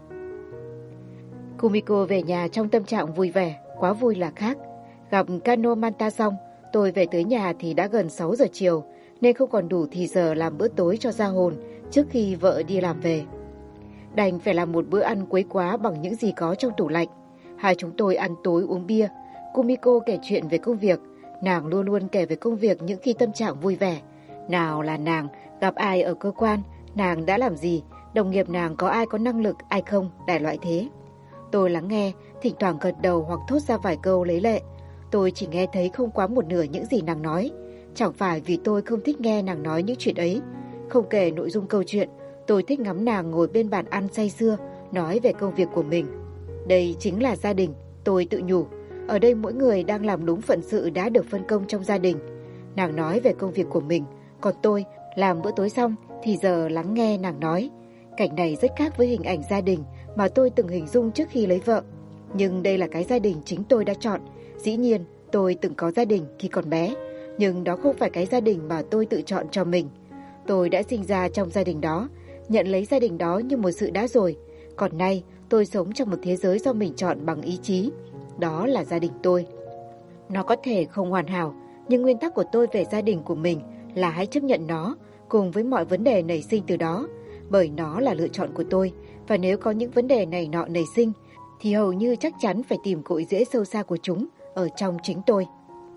Kumiko về nhà trong tâm trạng vui vẻ, quá vui là khác. Gặp Cano Manta xong, tôi về tới nhà thì đã gần 6 giờ chiều, nên không còn đủ thì giờ làm bữa tối cho ra hồn trước khi vợ đi làm về. Đành phải làm một bữa ăn quấy quá bằng những gì có trong tủ lạnh. Hai chúng tôi ăn tối uống bia. Kumiko kể chuyện về công việc. Nàng luôn luôn kể về công việc những khi tâm trạng vui vẻ. Nào là nàng gặp ai ở cơ quan, nàng đã làm gì, đồng nghiệp nàng có ai có năng lực, ai không, đại loại thế. Tôi lắng nghe, thỉnh thoảng gật đầu hoặc thốt ra vài câu lấy lệ. Tôi chỉ nghe thấy không quá một nửa những gì nàng nói. Chẳng phải vì tôi không thích nghe nàng nói những chuyện ấy. Không kể nội dung câu chuyện, tôi thích ngắm nàng ngồi bên bàn ăn say sưa, nói về công việc của mình. Đây chính là gia đình, tôi tự nhủ. Ở đây mỗi người đang làm đúng phận sự đã được phân công trong gia đình. Nàng nói về công việc của mình, còn tôi làm bữa tối xong thì giờ lắng nghe nàng nói. Cảnh này rất khác với hình ảnh gia đình mà tôi từng hình dung trước khi lấy vợ. Nhưng đây là cái gia đình chính tôi đã chọn. Dĩ nhiên, tôi từng có gia đình khi còn bé, nhưng đó không phải cái gia đình mà tôi tự chọn cho mình. Tôi đã sinh ra trong gia đình đó, nhận lấy gia đình đó như một sự đã rồi. Còn nay, tôi sống trong một thế giới do mình chọn bằng ý chí. Đó là gia đình tôi. Nó có thể không hoàn hảo, nhưng nguyên tắc của tôi về gia đình của mình là hãy chấp nhận nó, cùng với mọi vấn đề nảy sinh từ đó. Bởi nó là lựa chọn của tôi, và nếu có những vấn đề này nọ nảy sinh, thì hầu như chắc chắn phải tìm cội rễ sâu xa của chúng ở trong chính tôi.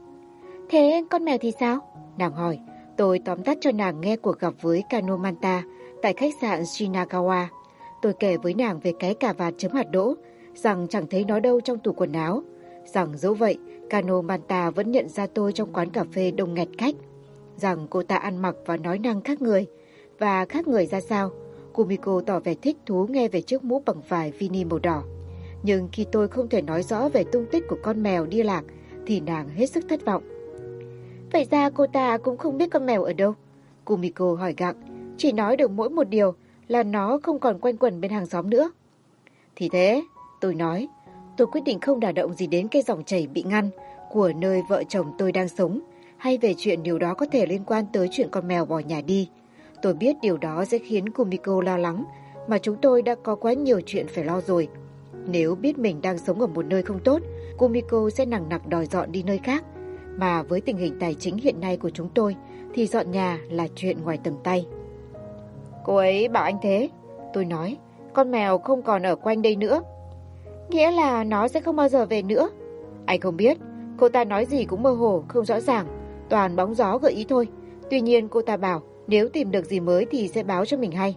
Thế con mèo thì sao? Nàng hỏi. Tôi tóm tắt cho nàng nghe cuộc gặp với Cano Manta tại khách sạn Shinagawa. Tôi kể với nàng về cái cà vạt chấm hạt đỗ, rằng chẳng thấy nó đâu trong tủ quần áo. Rằng dẫu vậy, Cano Manta vẫn nhận ra tôi trong quán cà phê đông nghẹt khách. Rằng cô ta ăn mặc và nói năng khác người. Và khác người ra sao? Kumiko tỏ vẻ thích thú nghe về chiếc mũ bằng vải vini màu đỏ. Nhưng khi tôi không thể nói rõ về tung tích của con mèo đi lạc, thì nàng hết sức thất vọng. Vậy ra cô ta cũng không biết con mèo ở đâu? Kumiko hỏi gặng, chỉ nói được mỗi một điều là nó không còn quanh quẩn bên hàng xóm nữa. Thì thế, tôi nói, tôi quyết định không đả động gì đến cái dòng chảy bị ngăn của nơi vợ chồng tôi đang sống, hay về chuyện điều đó có thể liên quan tới chuyện con mèo bỏ nhà đi. Tôi biết điều đó sẽ khiến Kumiko lo lắng, mà chúng tôi đã có quá nhiều chuyện phải lo rồi. Nếu biết mình đang sống ở một nơi không tốt, Kumiko sẽ nằng nặc đòi dọn đi nơi khác. Mà với tình hình tài chính hiện nay của chúng tôi, thì dọn nhà là chuyện ngoài tầm tay. Cô ấy bảo anh thế. Tôi nói, con mèo không còn ở quanh đây nữa. Nghĩa là nó sẽ không bao giờ về nữa. Anh không biết, cô ta nói gì cũng mơ hồ, không rõ ràng, toàn bóng gió gợi ý thôi. Tuy nhiên cô ta bảo nếu tìm được gì mới thì sẽ báo cho mình hay.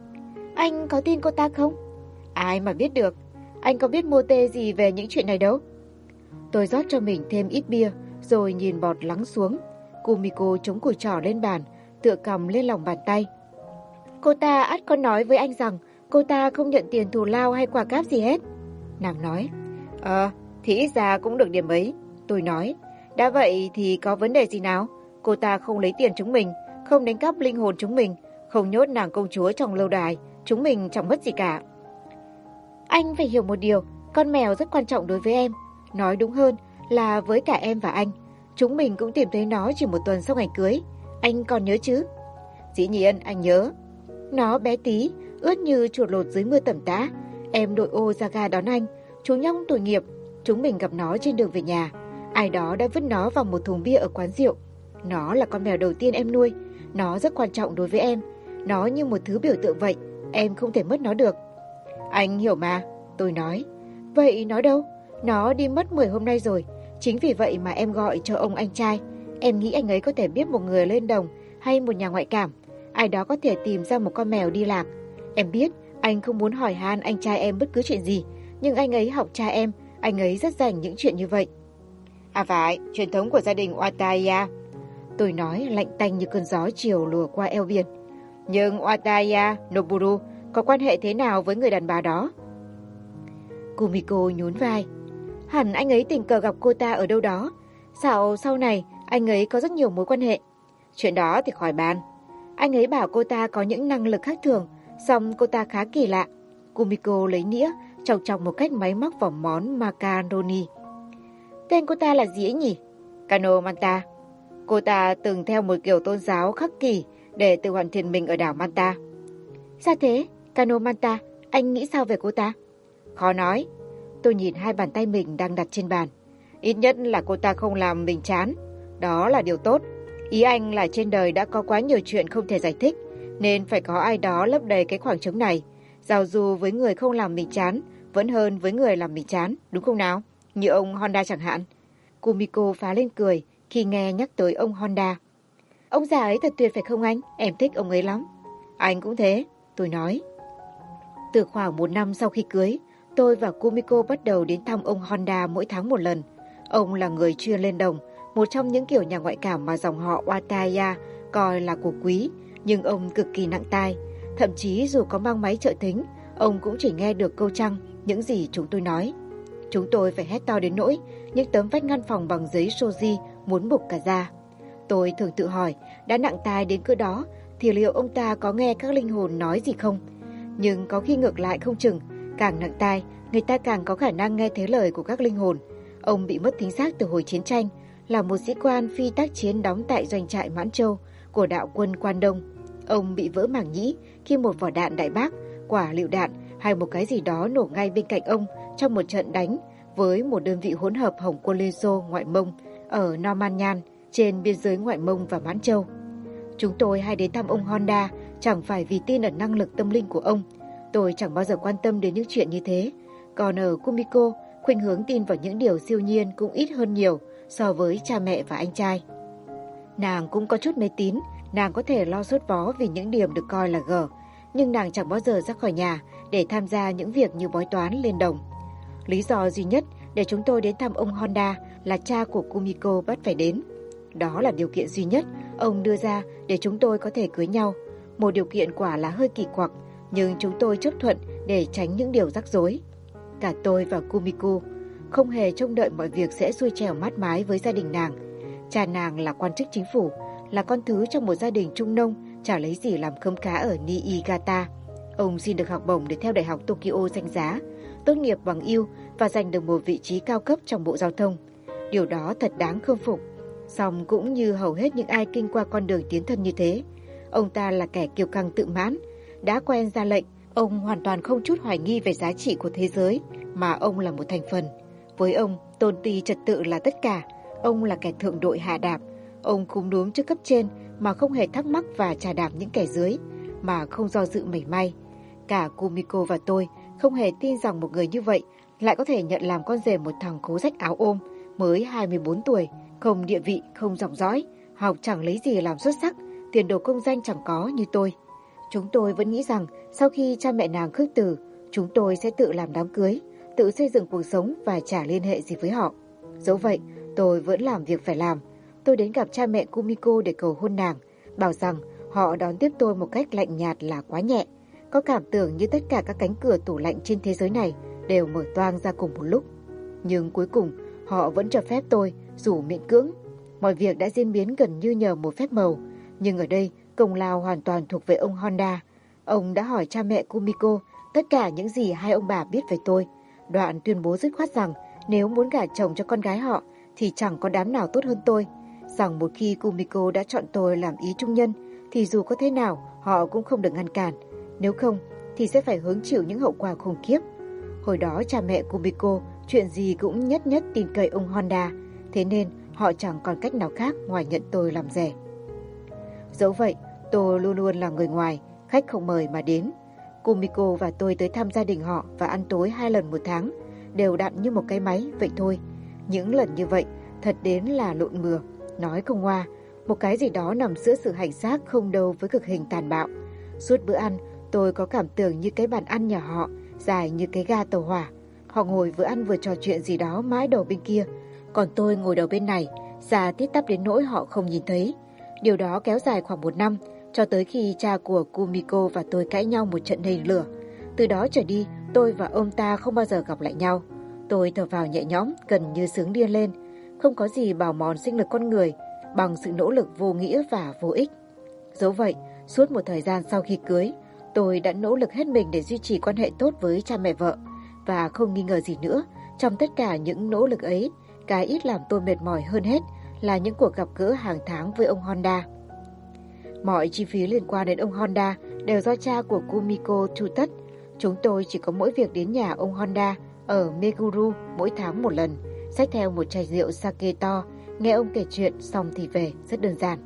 Anh có tin cô ta không? Ai mà biết được, anh có biết mô tê gì về những chuyện này đâu. Tôi rót cho mình thêm ít bia, rồi nhìn bọt lắng xuống. Kumiko chống cùi trỏ lên bàn, tựa cằm lên lòng bàn tay. Cô ta ắt có nói với anh rằng cô ta không nhận tiền thù lao hay quà cáp gì hết. Nàng nói, thì ít ra cũng được điểm ấy. Tôi nói, đã vậy thì có vấn đề gì nào? Cô ta không lấy tiền chúng mình, không đánh cắp linh hồn chúng mình, không nhốt nàng công chúa trong lâu đài, chúng mình chẳng mất gì cả. Anh phải hiểu một điều, con mèo rất quan trọng đối với em. Nói đúng hơn là với cả em và anh. Chúng mình cũng tìm thấy nó chỉ một tuần sau ngày cưới. Anh còn nhớ chứ? Dĩ nhiên anh nhớ. Nó bé tí, ướt như chuột lột dưới mưa tẩm tã. Em đội ô ra ga đón anh. Chú nhóc tội nghiệp. Chúng mình gặp nó trên đường về nhà. Ai đó đã vứt nó vào một thùng bia ở quán rượu. Nó là con mèo đầu tiên em nuôi. Nó rất quan trọng đối với em. Nó như một thứ biểu tượng vậy. Em không thể mất nó được. Anh hiểu mà. Tôi nói. Vậy nó đâu? Nó đi mất 10 hôm nay rồi. Chính vì vậy mà em gọi cho ông anh trai. Em nghĩ anh ấy có thể biết một người lên đồng hay một nhà ngoại cảm. ai đó có thể tìm ra một con mèo đi lạc. Em biết, anh không muốn hỏi han anh trai em bất cứ chuyện gì, nhưng anh ấy học cha em, anh ấy rất rành những chuyện như vậy. À phải, truyền thống của gia đình Wataya. Tôi nói lạnh tanh như cơn gió chiều lùa qua eo biển. Nhưng Wataya Noburu có quan hệ thế nào với người đàn bà đó? Kumiko nhún vai. Hẳn anh ấy tình cờ gặp cô ta ở đâu đó. Dạo sau này, anh ấy có rất nhiều mối quan hệ. Chuyện đó thì khỏi bàn. Anh ấy bảo cô ta có những năng lực khác thường, song cô ta khá kỳ lạ. Kumiko lấy nĩa, chọc chọc một cách máy móc vào món macaroni. Tên cô ta là gì ấy nhỉ? Kano Manta. Cô ta từng theo một kiểu tôn giáo khắc kỷ để tự hoàn thiện mình ở đảo Manta. Sao thế? Kano Manta, anh nghĩ sao về cô ta? Khó nói. Tôi nhìn hai bàn tay mình đang đặt trên bàn. Ít nhất là cô ta không làm mình chán. Đó là điều tốt. Ý anh là trên đời đã có quá nhiều chuyện không thể giải thích, nên phải có ai đó lấp đầy cái khoảng trống này. Giao du với người không làm mình chán vẫn hơn với người làm mình chán, đúng không nào? Như ông Honda chẳng hạn. Kumiko phá lên cười khi nghe nhắc tới ông Honda. Ông già ấy thật tuyệt phải không anh? Em thích ông ấy lắm. Anh cũng thế, tôi nói. Từ khoảng 1 năm sau khi cưới, tôi và Kumiko bắt đầu đến thăm ông Honda mỗi tháng một lần. Ông là người chuyên lên đồng, một trong những kiểu nhà ngoại cảm mà dòng họ Wataya coi là của quý, nhưng ông cực kỳ nặng tai. Thậm chí dù có mang máy trợ thính, ông cũng chỉ nghe được câu trăng, những gì chúng tôi nói. Chúng tôi phải hét to đến nỗi những tấm vách ngăn phòng bằng giấy shoji muốn bục cả ra. Tôi thường tự hỏi, đã nặng tai đến cỡ đó thì liệu ông ta có nghe các linh hồn nói gì không? Nhưng có khi ngược lại không chừng, càng nặng tai, người ta càng có khả năng nghe thấy lời của các linh hồn. Ông bị mất thính giác từ hồi chiến tranh, là một sĩ quan phi tác chiến đóng tại doanh trại Mãn Châu của đạo quân Quan Đông. Ông bị vỡ màng nhĩ khi một vỏ đạn đại bác, quả lựu đạn hay một cái gì đó nổ ngay bên cạnh ông trong một trận đánh với một đơn vị hỗn hợp Hồng quân Liên Xô ngoại Mông ở Normanyan trên biên giới ngoại Mông và Mãn Châu. Chúng tôi hay đến thăm ông Honda chẳng phải vì tin ở năng lực tâm linh của ông. Tôi chẳng bao giờ quan tâm đến những chuyện như thế. Còn ở Kumiko, khuynh hướng tin vào những điều siêu nhiên cũng ít hơn nhiều so với cha mẹ và anh trai. Nàng cũng có chút mê tín, nàng có thể lo sốt vó vì những điểm được coi là gở, nhưng nàng chẳng bao giờ ra khỏi nhà để tham gia những việc như bói toán lên đồng. Lý do duy nhất để chúng tôi đến thăm ông Honda là cha của Kumiko bắt phải đến. Đó là điều kiện duy nhất ông đưa ra để chúng tôi có thể cưới nhau. Một điều kiện quả là hơi kỳ quặc, nhưng chúng tôi chấp thuận để tránh những điều rắc rối. Cả tôi và Kumiko không hề trông đợi mọi việc sẽ xuôi trèo mát mái với gia đình nàng. Cha nàng là quan chức chính phủ, là con thứ trong một gia đình trung nông, chả lấy gì làm khấm khá ở Niigata. Ông xin được học bổng để theo Đại học Tokyo danh giá, tốt nghiệp bằng ưu và giành được một vị trí cao cấp trong bộ giao thông. Điều đó thật đáng khâm phục. Song cũng như hầu hết những ai kinh qua con đường tiến thân như thế, ông ta là kẻ kiêu căng tự mãn. Đã quen ra lệnh, ông hoàn toàn không chút hoài nghi về giá trị của thế giới, mà ông là một thành phần. Với ông, tôn ti trật tự là tất cả. Ông là kẻ thượng đội hạ đạp. Ông cúm núm trước cấp trên mà không hề thắc mắc và chà đạp những kẻ dưới, mà không do dự mảy may. Cả Kumiko và tôi không hề tin rằng một người như vậy lại có thể nhận làm con rể một thằng cố rách áo ôm mới 24 tuổi, không địa vị, không dòng dõi, học chẳng lấy gì làm xuất sắc, tiền đồ công danh chẳng có như tôi. Chúng tôi vẫn nghĩ rằng sau khi cha mẹ nàng khước từ, chúng tôi sẽ tự làm đám cưới, tự xây dựng cuộc sống và chả liên hệ gì với họ. Dẫu vậy, tôi vẫn làm việc phải làm. Tôi đến gặp cha mẹ Kumiko để cầu hôn nàng, bảo rằng họ đón tiếp tôi một cách lạnh nhạt là quá nhẹ. Có cảm tưởng như tất cả các cánh cửa tủ lạnh trên thế giới này đều mở toang ra cùng một lúc. Nhưng cuối cùng, họ vẫn cho phép tôi, dù miễn cưỡng. Mọi việc đã diễn biến gần như nhờ một phép màu, nhưng ở đây công lao hoàn toàn thuộc về ông Honda. Ông đã hỏi cha mẹ Kumiko tất cả những gì hai ông bà biết về tôi. Đoạn tuyên bố dứt khoát rằng nếu muốn gả chồng cho con gái họ thì chẳng có đám nào tốt hơn tôi. Rằng một khi Kumiko đã chọn tôi làm ý trung nhân thì dù có thế nào họ cũng không được ngăn cản. Nếu không thì sẽ phải hứng chịu những hậu quả khủng khiếp. Hồi đó cha mẹ Kumiko chuyện gì cũng nhất tin cậy ông Honda, thế nên họ chẳng còn cách nào khác ngoài nhận tôi làm rể. Dẫu vậy, tôi luôn luôn là người ngoài, khách không mời mà đến. Kumiko và tôi tới thăm gia đình họ và ăn tối 2 lần một tháng, đều đặn như một cái máy vậy thôi. Những lần như vậy thật đến là lộn mừa, nói không ngoa. Một cái gì đó nằm giữa sự hành xác không đâu với cực hình tàn bạo. Suốt bữa ăn, tôi có cảm tưởng như cái bàn ăn nhà họ, dài như cái ga tàu hỏa. Họ ngồi vừa ăn vừa trò chuyện gì đó mãi đầu bên kia. Còn tôi ngồi đầu bên này, da tít tắp đến nỗi họ không nhìn thấy. Điều đó kéo dài khoảng 1 năm, cho tới khi cha của Kumiko và tôi cãi nhau một trận nảy lửa. Từ đó trở đi, tôi và ông ta không bao giờ gặp lại nhau. Tôi thở vào nhẹ nhõm, gần như sướng điên lên. Không có gì bào mòn sinh lực con người bằng sự nỗ lực vô nghĩa và vô ích. Dẫu vậy, suốt một thời gian sau khi cưới, tôi đã nỗ lực hết mình để duy trì quan hệ tốt với cha mẹ vợ. Và không nghi ngờ gì nữa, trong tất cả những nỗ lực ấy, cái ít làm tôi mệt mỏi hơn hết là những cuộc gặp gỡ hàng tháng với ông Honda. Mọi chi phí liên quan đến ông Honda đều do cha của Kumiko tru tất. Chúng tôi chỉ có mỗi việc đến nhà ông Honda ở Meguru mỗi tháng một lần, xách theo một chai rượu sake to, nghe ông kể chuyện xong thì về, rất đơn giản.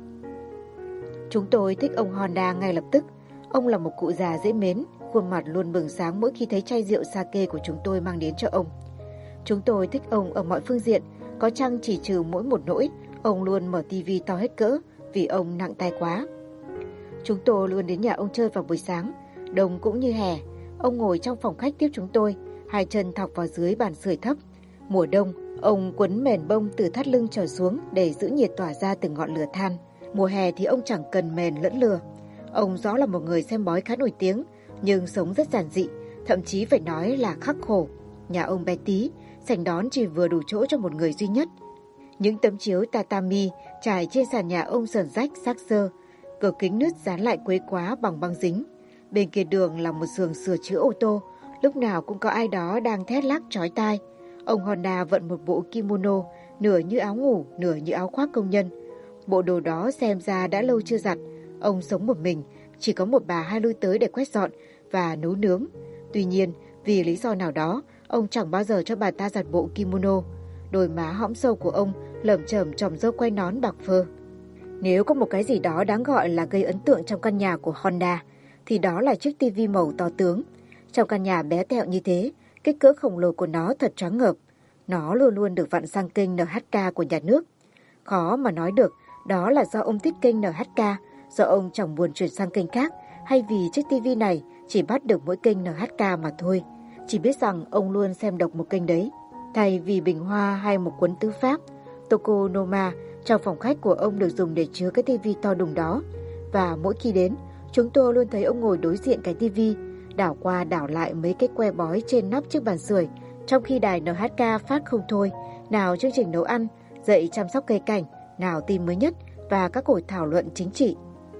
Chúng tôi thích ông Honda ngay lập tức. Ông là một cụ già dễ mến, khuôn mặt luôn bừng sáng mỗi khi thấy chai rượu sake của chúng tôi mang đến cho ông. Chúng tôi thích ông ở mọi phương diện, có chăng chỉ trừ mỗi một nỗi, ông luôn mở tivi to hết cỡ vì ông nặng tay quá. Chúng tôi luôn đến nhà ông chơi vào buổi sáng, đông cũng như hè. Ông ngồi trong phòng khách tiếp chúng tôi, hai chân thọc vào dưới bàn sưởi thấp. Mùa đông, ông quấn mền bông từ thắt lưng trở xuống để giữ nhiệt tỏa ra từ ngọn lửa than. Mùa hè thì ông chẳng cần mền lẫn lửa. Ông rõ là một người xem bói khá nổi tiếng, nhưng sống rất giản dị, thậm chí phải nói là khắc khổ. Nhà ông bé tí, sảnh đón chỉ vừa đủ chỗ cho một người duy nhất. Những tấm chiếu tatami trải trên sàn nhà ông sờn rách xác xơ, cửa kính nứt dán lại quấy quá bằng băng dính. Bên kia đường là một xưởng sửa chữa ô tô, lúc nào cũng có ai đó đang thét lắc chói tai. Ông Honda vận một bộ kimono, nửa như áo ngủ, nửa như áo khoác công nhân. Bộ đồ đó xem ra đã lâu chưa giặt. Ông sống một mình, chỉ có một bà hay lui tới để quét dọn và nấu nướng. Tuy nhiên, vì lý do nào đó, ông chẳng bao giờ cho bà ta giặt bộ kimono. Đôi má hõm sâu của ông lởm chởm chòm râu quai nón bạc phơ. Nếu có một cái gì đó đáng gọi là gây ấn tượng trong căn nhà của Honda, thì đó là chiếc tivi màu to tướng. Trong căn nhà bé tẹo như thế, kích cỡ khổng lồ của nó thật choáng ngợp. Nó luôn luôn được vặn sang kênh NHK của nhà nước. Khó mà nói được đó là do ông thích kênh NHK, do ông chẳng buồn chuyển sang kênh khác, hay vì chiếc tivi này chỉ bắt được mỗi kênh NHK mà thôi. Chỉ biết rằng ông luôn xem độc một kênh đấy. Thay vì bình hoa hay một cuốn tứ pháp, Tokonoma trong phòng khách của ông được dùng để chứa cái tivi to đùng đó. Và mỗi khi đến, chúng tôi luôn thấy ông ngồi đối diện cái tivi, đảo qua đảo lại mấy cái que bói trên nóc chiếc bàn sưởi, trong khi đài NHK phát không thôi, nào chương trình nấu ăn, dạy chăm sóc cây cảnh, nào tin mới nhất và các cuộc thảo luận chính trị.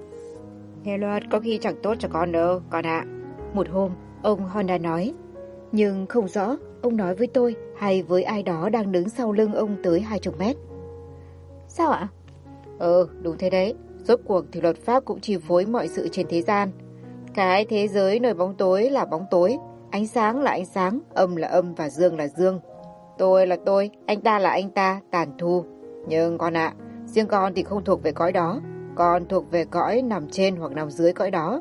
Nghe loạt có khi chẳng tốt cho con đâu, con ạ. Một hôm, ông Honda nói, nhưng không rõ ông nói với tôi hay với ai đó đang đứng sau lưng ông tới 20 mét. Sao ạ? Đúng thế đấy. Rốt cuộc thì luật pháp cũng chi phối mọi sự trên thế gian. Cái thế giới nơi bóng tối là bóng tối, ánh sáng là ánh sáng, âm là âm và dương là dương. Tôi là tôi, anh ta là anh ta, tàn thu. Nhưng con ạ, riêng con thì không thuộc về cõi đó. Con thuộc về cõi nằm trên hoặc nằm dưới cõi đó.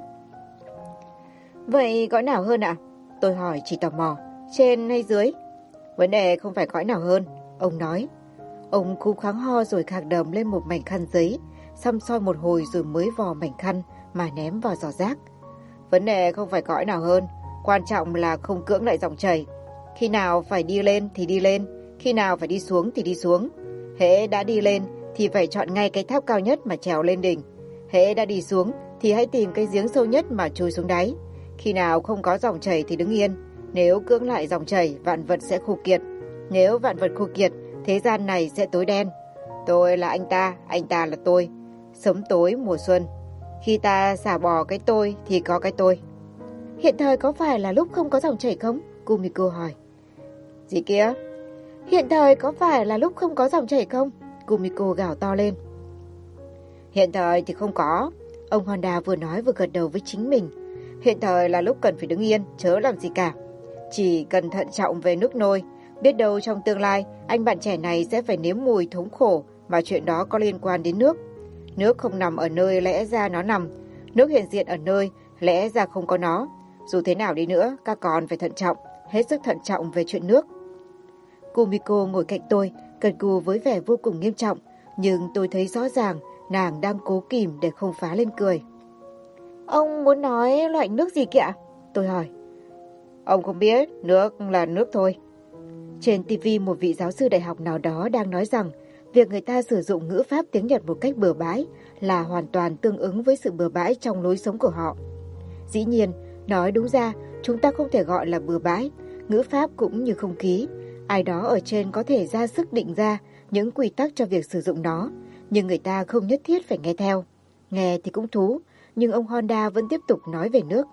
Vậy cõi nào hơn ạ? Tôi hỏi chỉ tò mò, trên hay dưới? Vấn đề không phải cõi nào hơn, ông nói. Ông cú kháng ho rồi khạc đờm lên một mảnh khăn giấy, xăm soi một hồi rồi mới vò mảnh khăn mà ném vào giỏ rác. Vấn đề không phải cõi nào hơn, quan trọng là không cưỡng lại dòng chảy. Khi nào phải đi lên thì đi lên, khi nào phải đi xuống thì đi xuống. Hễ đã đi lên thì phải chọn ngay cái tháp cao nhất mà trèo lên đỉnh. Hễ đã đi xuống thì hãy tìm cái giếng sâu nhất mà chui xuống đáy. Khi nào không có dòng chảy thì đứng yên. Nếu cưỡng lại dòng chảy, vạn vật sẽ khô kiệt. Nếu vạn vật khô kiệt, thế gian này sẽ tối đen. Tôi là anh ta là tôi. Sớm tối mùa xuân. Khi ta xả bỏ cái tôi thì có cái tôi. Hiện thời có phải là lúc không có dòng chảy không? Kumiko hỏi. Gì kia? Hiện thời có phải là lúc không có dòng chảy không? Kumiko gào to lên. Hiện thời thì không có. Ông Honda vừa nói vừa gật đầu với chính mình. Hiện thời là lúc cần phải đứng yên, chớ làm gì cả. Chỉ cần thận trọng về nước nôi. Biết đâu trong tương lai, anh bạn trẻ này sẽ phải nếm mùi thống khổ mà chuyện đó có liên quan đến nước. Nước không nằm ở nơi lẽ ra nó nằm. Nước hiện diện ở nơi lẽ ra không có nó. Dù thế nào đi nữa, các con phải thận trọng, hết sức thận trọng về chuyện nước. Kumiko ngồi cạnh tôi, gật gù với vẻ vô cùng nghiêm trọng, nhưng tôi thấy rõ ràng Nàng đang cố kìm để không phá lên cười. Ông muốn nói loại nước gì kìa? Tôi hỏi. Ông không biết, nước là nước thôi. Trên TV một vị giáo sư đại học nào đó đang nói rằng việc người ta sử dụng ngữ pháp tiếng Nhật một cách bừa bãi là hoàn toàn tương ứng với sự bừa bãi trong lối sống của họ. Dĩ nhiên, nói đúng ra, chúng ta không thể gọi là bừa bãi. Ngữ pháp cũng như không khí. Ai đó ở trên có thể ra sức định ra những quy tắc cho việc sử dụng nó, nhưng người ta không nhất thiết phải nghe theo. Nghe thì cũng thú, nhưng ông Honda vẫn tiếp tục nói về nước.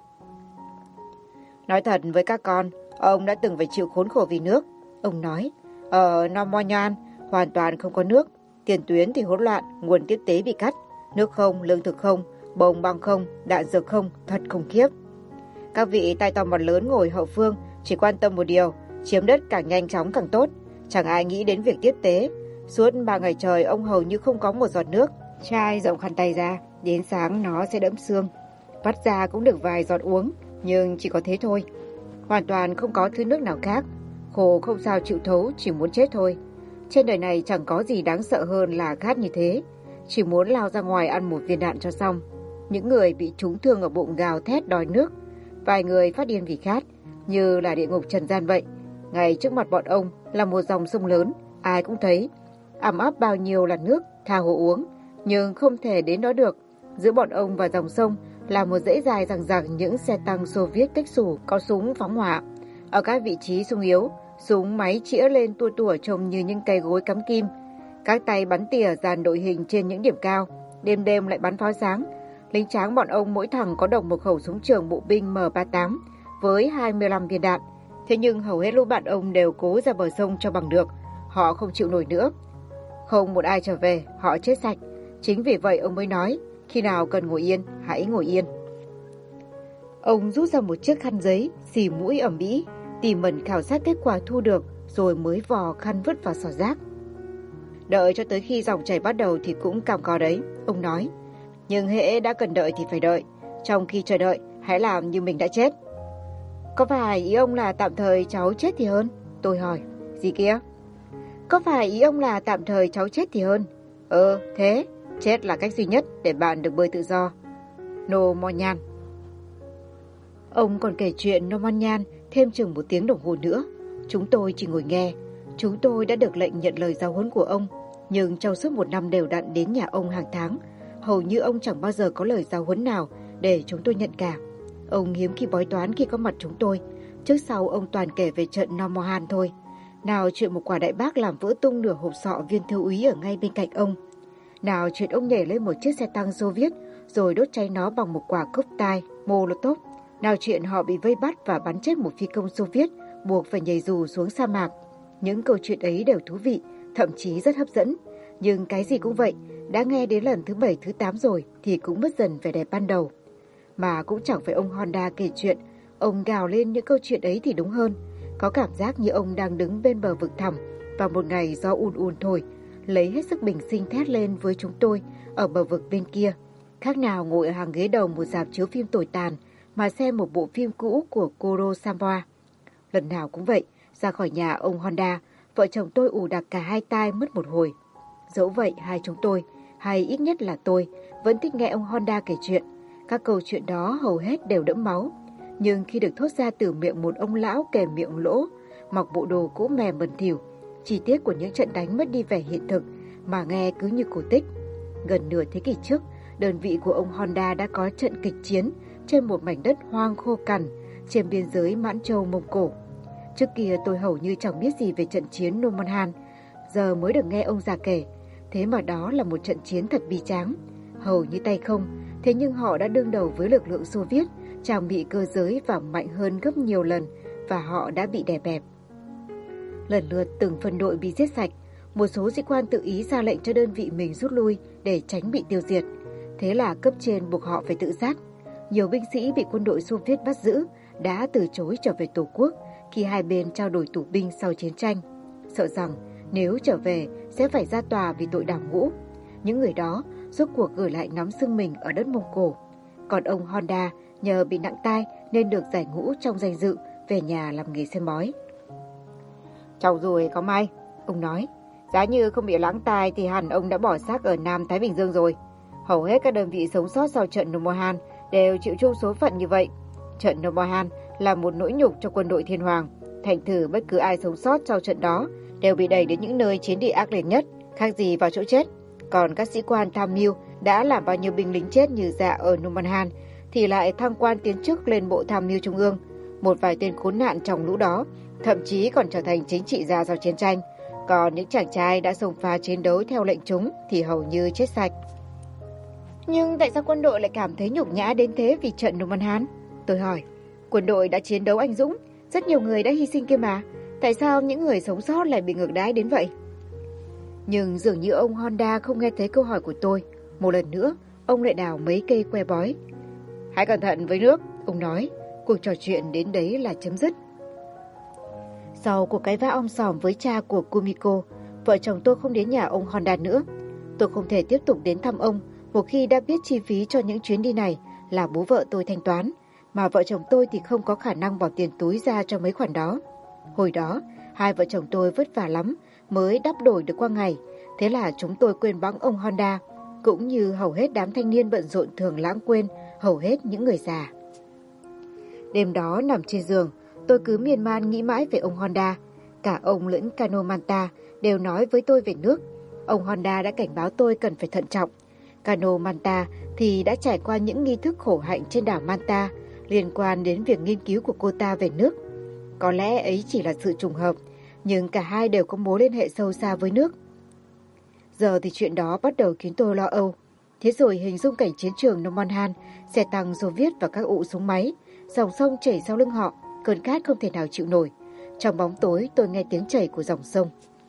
Nói thật với các con, ông đã từng phải chịu khốn khổ vì nước. Ông nói, ở Nomonyan hoàn toàn không có nước. Tiền tuyến thì hỗn loạn, nguồn tiếp tế bị cắt. Nước không, lương thực không, bông băng không, đạn dược không, thật khủng khiếp. Các vị tay to mặt lớn ngồi hậu phương chỉ quan tâm một điều, chiếm đất càng nhanh chóng càng tốt. Chẳng ai nghĩ đến việc tiếp tế. Suốt 3 ngày trời ông hầu như không có một giọt nước. Chai rộng khăn tay ra, đến sáng nó sẽ đẫm xương. Vắt ra cũng được vài giọt uống, nhưng chỉ có thế thôi. Hoàn toàn không có thứ nước nào khác. Khổ không sao chịu thấu, chỉ muốn chết thôi. Trên đời này chẳng có gì đáng sợ hơn là khát như thế. Chỉ muốn lao ra ngoài ăn một viên đạn cho xong. Những người bị trúng thương ở bụng gào thét đòi nước. Vài người phát điên vì khát, như là địa ngục trần gian vậy. Ngay trước mặt bọn ông là một dòng sông lớn, ai cũng thấy. Ẵm ắp bao nhiêu là nước, tha hồ uống, nhưng không thể đến đó được. Giữa bọn ông và dòng sông là một dãy dài dằng dặc những xe tăng Xô Viết cách xù có súng phóng hỏa. Ở các vị trí sung yếu, súng máy chĩa lên tua tủa trông như những cây gối cắm kim. Các tay bắn tỉa dàn đội hình trên những điểm cao, đêm đêm lại bắn pháo sáng. Lính tráng bọn ông mỗi thằng có độc một khẩu súng trường bộ binh M38 với 25 viên đạn. Thế nhưng hầu hết lũ bạn ông đều cố ra bờ sông cho bằng được. Họ không chịu nổi nữa. Không một ai trở về, họ chết sạch. Chính vì vậy ông mới nói, khi nào cần ngồi yên, hãy ngồi yên. Ông rút ra một chiếc khăn giấy, xì mũi ẩm ĩ, tỉ mẩn khảo sát kết quả thu được, rồi mới vò khăn vứt vào xò rác. Đợi cho tới khi dòng chảy bắt đầu thì cũng cam go đấy, ông nói. Nhưng hễ đã cần đợi thì phải đợi. Trong khi chờ đợi, hãy làm như mình đã chết. Có phải ý ông là tạm thời cháu chết thì hơn? Tôi hỏi. Gì kia? Có phải ý ông là tạm thời cháu chết thì hơn? Thế. Chết là cách duy nhất để bạn được bơi tự do. Nomonyan. Ông còn kể chuyện Nomonyan thêm chừng 1 tiếng đồng hồ nữa. Chúng tôi chỉ ngồi nghe. Chúng tôi đã được lệnh nhận lời giáo huấn của ông. Nhưng trong suốt 1 năm đều đặn đến nhà ông hàng tháng, hầu như ông chẳng bao giờ có lời giáo huấn nào để chúng tôi nhận cả. Ông hiếm khi bói toán khi có mặt chúng tôi. Trước sau ông toàn kể về trận Nomonyan thôi. Nào chuyện một quả đại bác làm vỡ tung nửa hộp sọ viên thiếu úy ở ngay bên cạnh ông. Nào chuyện ông nhảy lên một chiếc xe tăng Xô Viết rồi đốt cháy nó bằng một quả cocktail Molotov. Nào chuyện họ bị vây bắt và bắn chết một phi công Xô Viết buộc phải nhảy dù xuống sa mạc. Những câu chuyện ấy đều thú vị, thậm chí rất hấp dẫn. Nhưng cái gì cũng vậy, đã nghe đến lần thứ 7, thứ 8 rồi thì cũng mất dần vẻ đẹp ban đầu. Mà cũng chẳng phải ông Honda kể chuyện, ông gào lên những câu chuyện ấy thì đúng hơn. Có cảm giác như ông đang đứng bên bờ vực thẳm và một ngày gió ùn thổi, lấy hết sức bình sinh thét lên với chúng tôi ở bờ vực bên kia. Khác nào ngồi ở hàng ghế đầu một rạp chiếu phim tồi tàn mà xem một bộ phim cũ của Kurosawa. Lần nào cũng vậy, ra khỏi nhà ông Honda, vợ chồng tôi ù đặc cả hai tai mất một hồi. Dẫu vậy hai chúng tôi, hay ít nhất là tôi, vẫn thích nghe ông Honda kể chuyện. Các câu chuyện đó hầu hết đều đẫm máu. Nhưng khi được thốt ra từ miệng một ông lão kề miệng lỗ, mặc bộ đồ cũ mềm bẩn thỉu, chi tiết của những trận đánh mất đi vẻ hiện thực mà nghe cứ như cổ tích. Gần nửa thế kỷ trước, đơn vị của ông Honda đã có trận kịch chiến trên một mảnh đất hoang khô cằn trên biên giới Mãn Châu Mông Cổ. Trước kia tôi hầu như chẳng biết gì về trận chiến Nomonyan, giờ mới được nghe ông già kể. Thế mà đó là một trận chiến thật bi tráng, hầu như tay không. Thế nhưng họ đã đương đầu với lực lượng Xô Viết, trang bị cơ giới và mạnh hơn gấp nhiều lần, và họ đã bị đè bẹp. Lần lượt từng phân đội bị giết sạch, một số sĩ quan tự ý ra lệnh cho đơn vị mình rút lui để tránh bị tiêu diệt. Thế là cấp trên buộc họ phải tự sát. Nhiều binh sĩ bị quân đội Xô Viết bắt giữ đã từ chối trở về Tổ quốc khi hai bên trao đổi tù binh sau chiến tranh, sợ rằng nếu trở về sẽ phải ra tòa vì tội đào ngũ. Những người đó rốt cuộc gửi lại ngắm xương mình ở đất Mông Cổ. Còn ông Honda nhờ bị nặng tai nên được giải ngũ trong danh dự, về nhà làm nghề xem bói. Cháu rồi có may, ông nói. Giá như không bị lãng tai thì hẳn ông đã bỏ xác ở Nam Thái Bình Dương rồi. Hầu hết các đơn vị sống sót sau trận Nomonhan đều chịu chung số phận như vậy. Trận Nomonhan là một nỗi nhục cho quân đội Thiên Hoàng. Thành thử bất cứ ai sống sót sau trận đó đều bị đẩy đến những nơi chiến địa ác liệt nhất, khác gì vào chỗ chết. Còn các sĩ quan tham mưu đã làm bao nhiêu binh lính chết như dạ ở Nomonhan thì lại thăng quan tiến chức lên bộ tham mưu trung ương. Một vài tên khốn nạn trong lũ đó thậm chí còn trở thành chính trị gia sau chiến tranh. Còn những chàng trai đã xông pha chiến đấu theo lệnh chúng thì hầu như chết sạch. Nhưng tại sao quân đội lại cảm thấy nhục nhã đến thế vì trận Nomonhan? Tôi hỏi. Quân đội đã chiến đấu anh dũng, rất nhiều người đã hy sinh kia mà. Tại sao những người sống sót lại bị ngược đãi đến vậy? Nhưng dường như ông Honda không nghe thấy câu hỏi của tôi. Một lần nữa, ông lại đào mấy cây que bói. Hãy cẩn thận với nước, ông nói. Cuộc trò chuyện đến đấy là chấm dứt. Sau cuộc cãi vã om sòm với cha của Kumiko, vợ chồng tôi không đến nhà ông Honda nữa. Tôi không thể tiếp tục đến thăm ông một khi đã biết chi phí cho những chuyến đi này là bố vợ tôi thanh toán, mà vợ chồng tôi thì không có khả năng bỏ tiền túi ra cho mấy khoản đó. Hồi đó, hai vợ chồng tôi vất vả lắm mới đắp đổi được qua ngày, thế là chúng tôi quên bẵng ông Honda, cũng như hầu hết đám thanh niên bận rộn thường lãng quên hầu hết những người già. Đêm đó nằm trên giường, tôi cứ miên man nghĩ mãi về ông Honda. Cả ông lẫn Kano Manta đều nói với tôi về nước. Ông Honda đã cảnh báo tôi cần phải thận trọng. Kano Manta thì đã trải qua những nghi thức khổ hạnh trên đảo Manta liên quan đến việc nghiên cứu của cô ta về nước. Có lẽ ấy chỉ là sự trùng hợp, nhưng cả hai đều có mối liên hệ sâu xa với nước. Giờ thì chuyện đó bắt đầu khiến tôi lo âu. Thế rồi hình dung cảnh chiến trường Nomonhan, xe tăng Xô Viết và các ụ súng máy, dòng sông chảy sau lưng họ, cơn khát không thể nào chịu nổi. Trong bóng tối tôi nghe tiếng chảy của dòng sông.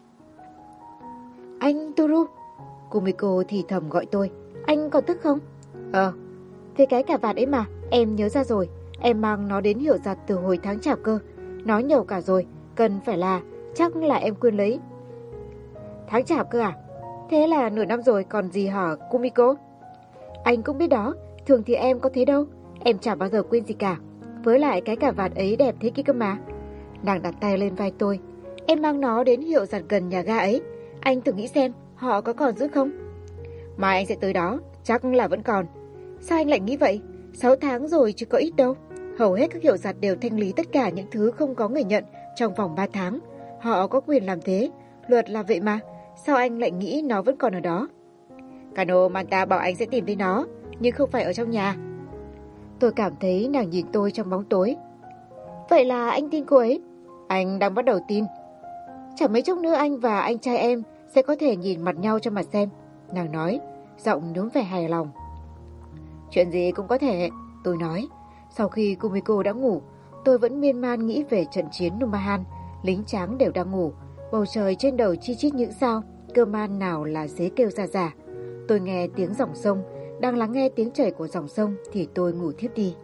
Anh Toru, Kumiko thì thầm gọi tôi. Anh còn tức không? Về cái cà vạt ấy mà, em nhớ ra rồi. Em mang nó đến Hiệu Giặt từ hồi tháng Chạp cơ. Nó nhầu cả rồi, cần phải là, chắc là em quên lấy. Tháng Chạp cơ à? Thế là nửa năm rồi còn gì hả Kumiko? Anh cũng biết đó, thường thì em có thế đâu. Em chẳng bao giờ quên gì cả. Với lại cái cà vạt ấy đẹp thế kia cơ mà. Nàng đặt tay lên vai tôi. Em mang nó đến Hiệu Giặt gần nhà ga ấy. Anh thử nghĩ xem, họ có còn giữ không? Mai anh sẽ tới đó, chắc là vẫn còn. Sao anh lại nghĩ vậy? 6 tháng rồi chứ có ít đâu. Hầu hết các hiệu giặt đều thanh lý tất cả những thứ không có người nhận trong vòng 3 tháng. Họ có quyền làm thế, luật là vậy mà. Sao anh lại nghĩ nó vẫn còn ở đó? Kano Manta bảo anh sẽ tìm thấy nó, nhưng không phải ở trong nhà. Tôi cảm thấy nàng nhìn tôi trong bóng tối. Vậy là anh tin cô ấy? Anh đang bắt đầu tin. Chẳng mấy chốc nữa anh và anh trai em sẽ có thể nhìn mặt nhau cho mà xem, nàng nói, giọng nhuốm vẻ hài lòng. Chuyện gì cũng có thể, tôi nói. Sau khi Kumiko đã ngủ, tôi vẫn miên man nghĩ về trận chiến Nomonhan. Lính tráng đều đang ngủ, bầu trời trên đầu chi chít những sao, cơ man nào là dế kêu ra rả. Tôi nghe tiếng dòng sông, đang lắng nghe tiếng chảy của dòng sông thì tôi ngủ thiếp đi.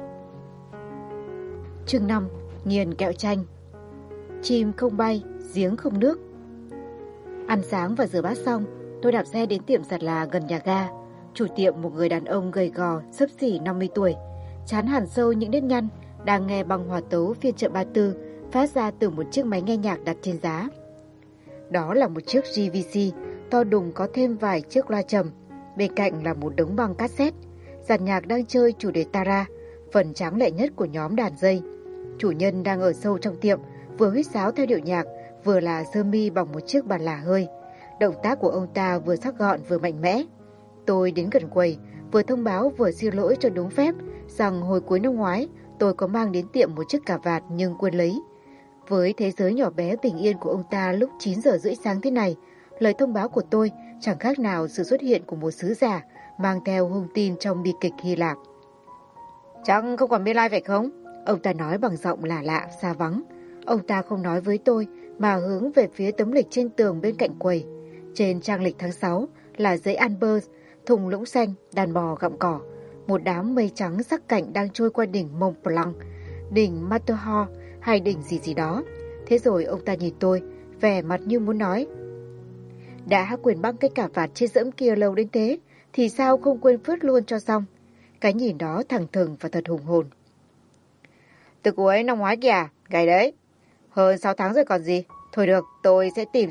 Chương 5. Nghiền kẹo chanh. Chim không bay, giếng không nước. Ăn sáng và rửa bát xong, tôi đạp xe đến tiệm giặt là gần nhà ga. Chủ tiệm, một người đàn ông gầy gò, xấp xỉ 50 tuổi, trán hằn sâu những nếp nhăn, đang nghe băng hòa tấu phiên chợ Ba Tư phát ra từ một chiếc máy nghe nhạc đặt trên giá. Đó là một chiếc JVC to đùng có thêm vài chiếc loa trầm. Bên cạnh là một đống băng cassette. Dàn nhạc đang chơi chủ đề Tara, phần tráng lệ nhất của nhóm đàn dây. Chủ nhân đang ở sâu trong tiệm, vừa huýt sáo theo điệu nhạc, vừa là sơ mi bằng một chiếc bàn lả hơi. Động tác của ông ta vừa sắc gọn vừa mạnh mẽ. Tôi đến gần quầy, vừa thông báo vừa xin lỗi cho đúng phép rằng hồi cuối năm ngoái tôi có mang đến tiệm một chiếc cà vạt nhưng quên lấy. Với thế giới nhỏ bé bình yên của ông ta lúc 9 giờ rưỡi sáng thế này, lời thông báo của tôi chẳng khác nào sự xuất hiện của một sứ giả mang theo hung tin trong bi kịch Hy Lạp. Chắc không còn biên lai phải không? Ông ta nói bằng giọng lạ lạ, xa vắng. Ông ta không nói với tôi mà hướng về phía tấm lịch trên tường bên cạnh quầy. Trên trang lịch tháng 6 là giấy Albert, thùng lũng xanh, đàn bò gặm cỏ. Một đám mây trắng sắc cạnh đang trôi qua đỉnh Mont Blanc, đỉnh Matterhorn hay đỉnh gì gì đó. Thế rồi ông ta nhìn tôi, vẻ mặt như muốn nói. Đã quên băng cái cà vạt trên dẫm kia lâu đến thế, thì sao không quên phớt luôn cho xong. Cái nhìn đó thẳng thừng và thật hùng hồn. Từ cuối năm ngoái kìa, gầy đấy. Hơn 6 tháng rồi còn gì. Thôi được, tôi sẽ tìm xem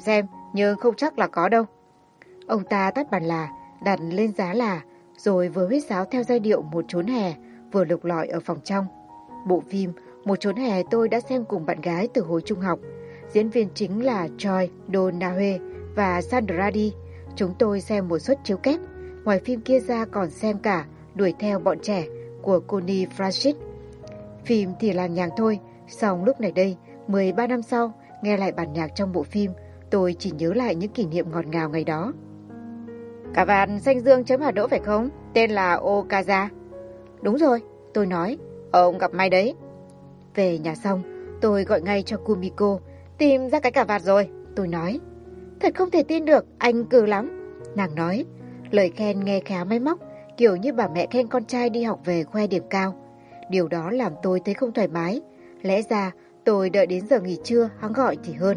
nhưng không chắc là có đâu. Ông ta tắt bàn là, đặt lên giá là, rồi vừa huýt sáo theo giai điệu Một chốn hè, vừa lục lọi ở phòng trong. Bộ phim Một chốn hè tôi đã xem cùng bạn gái từ hồi trung học. Diễn viên chính là Choi Do-na-hye và Sandra Dee. Chúng tôi xem một suất chiếu kép. Ngoài phim kia ra còn xem cả Đuổi theo bọn trẻ của Connie Francis. Phim thì là nhàng thôi, song lúc này đây, 13 năm sau, nghe lại bản nhạc trong bộ phim, tôi chỉ nhớ lại những kỷ niệm ngọt ngào ngày đó. Cà vạt xanh dương chấm hạt đỗ phải không? Tên là Okaza. Đúng rồi, tôi nói. Ông gặp may đấy. Về nhà xong, tôi gọi ngay cho Kumiko. Tìm ra cái cà vạt rồi, tôi nói. Thật không thể tin được, anh cừ lắm. Nàng nói, lời khen nghe khá máy móc, kiểu như bà mẹ khen con trai đi học về khoe điểm cao. Điều đó làm tôi thấy không thoải mái. Lẽ ra tôi đợi đến giờ nghỉ trưa hắn gọi thì hơn.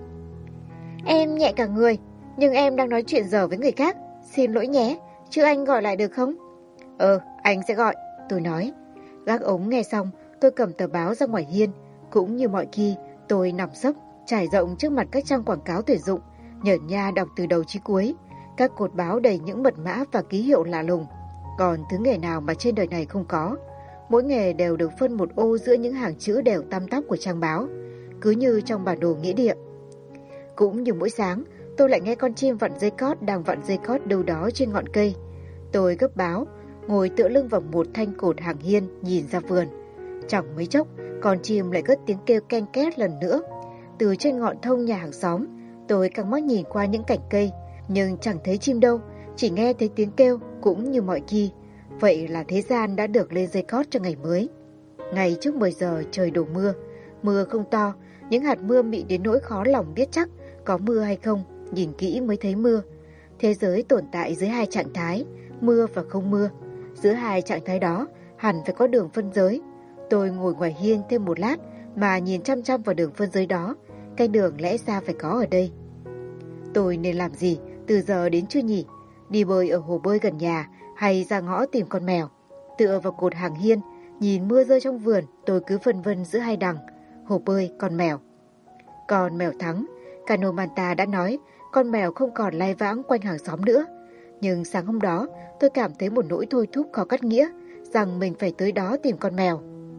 Em nhẹ cả người, nhưng em đang nói chuyện dở với người khác. Xin lỗi nhé, chứ anh gọi lại được không? Anh sẽ gọi, tôi nói. Gác ống nghe xong, tôi cầm tờ báo ra ngoài hiên. Cũng như mọi khi, tôi nằm sấp, trải rộng trước mặt các trang quảng cáo tuyển dụng, nhởn nha đọc từ đầu chí cuối. Các cột báo đầy những mật mã và ký hiệu lạ lùng. Còn thứ nghề nào mà trên đời này không có. Mỗi nghề đều được phân một ô giữa những hàng chữ đều tăm tắp của trang báo, cứ như trong bản đồ nghĩa địa. Cũng như mỗi sáng, tôi lại nghe con chim vặn dây cót đang vặn dây cót đâu đó trên ngọn cây. Tôi gấp báo, ngồi tựa lưng vào một thanh cột hàng hiên nhìn ra vườn. Chẳng mấy chốc, con chim lại cất tiếng kêu ken két lần nữa. Từ trên ngọn thông nhà hàng xóm, tôi căng mắt nhìn qua những cành cây, nhưng chẳng thấy chim đâu, chỉ nghe thấy tiếng kêu cũng như mọi khi. Vậy là thế gian đã được lên dây cót cho ngày mới. Ngày trước 10 giờ trời đổ mưa. Mưa không to, những hạt mưa mịn đến nỗi khó lòng biết chắc có mưa hay không, nhìn kỹ mới thấy mưa. Thế giới tồn tại dưới hai trạng thái, mưa và không mưa. Giữa hai trạng thái đó hẳn phải có đường phân giới. Tôi ngồi ngoài hiên thêm một lát mà nhìn chăm chăm vào đường phân giới đó. Cái đường lẽ ra phải có ở đây. Tôi nên làm gì từ giờ đến trưa nhỉ? Đi bơi ở hồ bơi gần nhà hay ra ngõ tìm con mèo? Tựa vào cột hàng hiên, nhìn mưa rơi trong vườn, tôi cứ phân vân giữa hai đằng, hồ bơi, con mèo. Con mèo thắng, Kano Manta đã nói con mèo không còn lai vãng quanh hàng xóm nữa. Nhưng sáng hôm đó, tôi cảm thấy một nỗi thôi thúc khó cắt nghĩa, rằng mình phải tới đó tìm con mèo.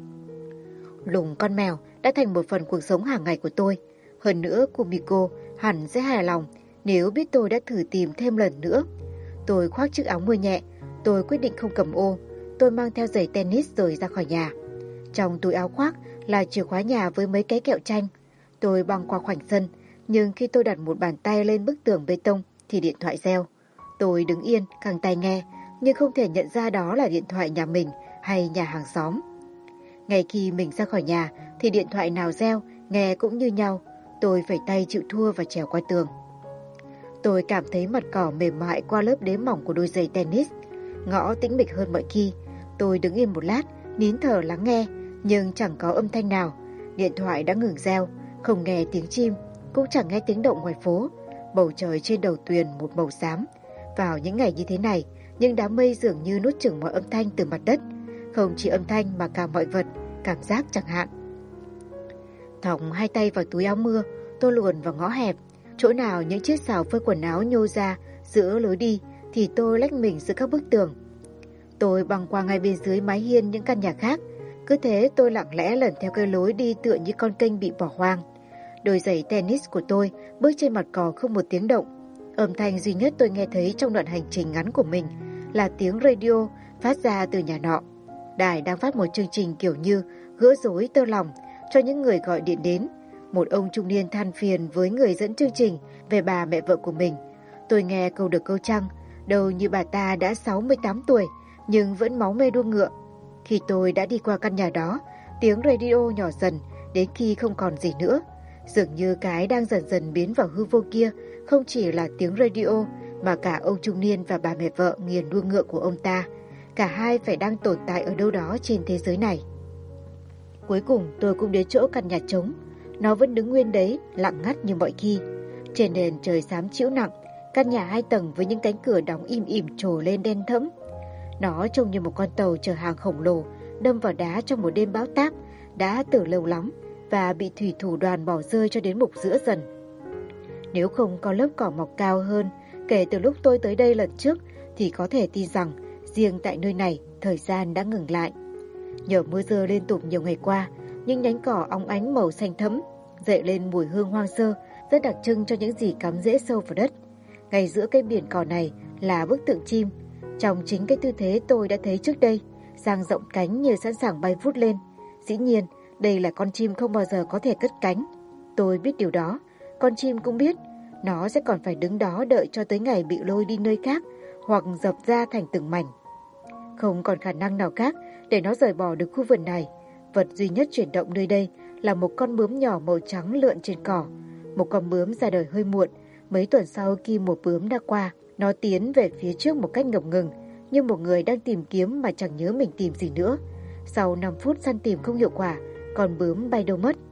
Lùng con mèo đã thành một phần cuộc sống hàng ngày của tôi. Hơn nữa, Kumiko hẳn sẽ hài lòng nếu biết tôi đã thử tìm thêm lần nữa. Tôi khoác chiếc áo mưa nhẹ, tôi quyết định không cầm ô. Tôi mang theo giày tennis rồi ra khỏi nhà. Trong túi áo khoác là chìa khóa nhà với mấy cái kẹo chanh. Tôi băng qua khoảnh sân, nhưng khi tôi đặt một bàn tay lên bức tường bê tông thì điện thoại reo. Tôi đứng yên, căng tai nghe, nhưng không thể nhận ra đó là điện thoại nhà mình hay nhà hàng xóm. Ngay khi mình ra khỏi nhà thì điện thoại nào reo, nghe cũng như nhau. Tôi phải tay chịu thua và trèo qua tường. Tôi cảm thấy mặt cỏ mềm mại qua lớp đế mỏng của đôi giày tennis. Ngõ tĩnh mịch hơn mọi khi. Tôi đứng yên một lát, nín thở lắng nghe, nhưng chẳng có âm thanh nào. Điện thoại đã ngừng reo, không nghe tiếng chim, cũng chẳng nghe tiếng động ngoài phố. Bầu trời trên đầu tuyền một màu xám. Vào những ngày như thế này, những đám mây dường như nuốt chửng mọi âm thanh từ mặt đất. Không chỉ âm thanh mà cả mọi vật, cảm giác chẳng hạn. Thòng hai tay vào túi áo mưa, tôi luồn vào ngõ hẹp. Chỗ nào những chiếc xào phơi quần áo nhô ra giữa lối đi thì tôi lách mình giữa các bức tường. Tôi băng qua ngay bên dưới mái hiên những căn nhà khác. Cứ thế tôi lặng lẽ lần theo cái lối đi tựa như con kênh bị bỏ hoang. Đôi giày tennis của tôi bước trên mặt cỏ không một tiếng động. Âm thanh duy nhất tôi nghe thấy trong đoạn hành trình ngắn của mình là tiếng radio phát ra từ nhà nọ. Đài đang phát một chương trình kiểu như gỡ rối tơ lòng cho những người gọi điện đến. Một ông trung niên than phiền với người dẫn chương trình về bà mẹ vợ của mình. Tôi nghe câu được câu trăng, đâu như bà ta đã 68 tuổi nhưng vẫn máu mê đua ngựa. Khi tôi đã đi qua căn nhà đó, tiếng radio nhỏ dần đến khi không còn gì nữa. Dường như cái đang dần dần biến vào hư vô kia không chỉ là tiếng radio mà cả ông trung niên và bà mẹ vợ nghiền đua ngựa của ông ta. Cả hai phải đang tồn tại ở đâu đó trên thế giới này. Cuối cùng tôi cũng đến chỗ căn nhà trống. Nó vẫn đứng nguyên đấy, lặng ngắt như mọi khi. Trên nền trời xám chĩu nặng, căn nhà 2 tầng với những cánh cửa đóng im ỉm trổ lên đen thẫm. Nó trông như một con tàu chở hàng khổng lồ đâm vào đá trong một đêm bão táp, đã từ lâu lắm và bị thủy thủ đoàn bỏ rơi cho đến mục giữa dần. Nếu không có lớp cỏ mọc cao hơn kể từ lúc tôi tới đây lần trước thì có thể tin rằng riêng tại nơi này thời gian đã ngừng lại. Nhờ mưa rơi liên tục nhiều ngày qua, những nhánh cỏ óng ánh màu xanh thẫm dậy lên mùi hương hoang sơ rất đặc trưng cho những gì cắm rễ sâu vào đất. Ngay giữa cây biển cỏ này là bức tượng chim, trong chính cái tư thế tôi đã thấy trước đây, dang rộng cánh như sẵn sàng bay vút lên. Dĩ nhiên, đây là con chim không bao giờ có thể cất cánh. Tôi biết điều đó, con chim cũng biết, nó sẽ còn phải đứng đó đợi cho tới ngày bị lôi đi nơi khác hoặc dập ra thành từng mảnh. Không còn khả năng nào khác để nó rời bỏ được khu vườn này. Vật duy nhất chuyển động nơi đây là một con bướm nhỏ màu trắng lượn trên cỏ. Một con bướm ra đời hơi muộn, mấy tuần sau khi mùa bướm đã qua, nó tiến về phía trước một cách ngập ngừng, như một người đang tìm kiếm mà chẳng nhớ mình tìm gì nữa. Sau 5 phút săn tìm không hiệu quả, con bướm bay đâu mất.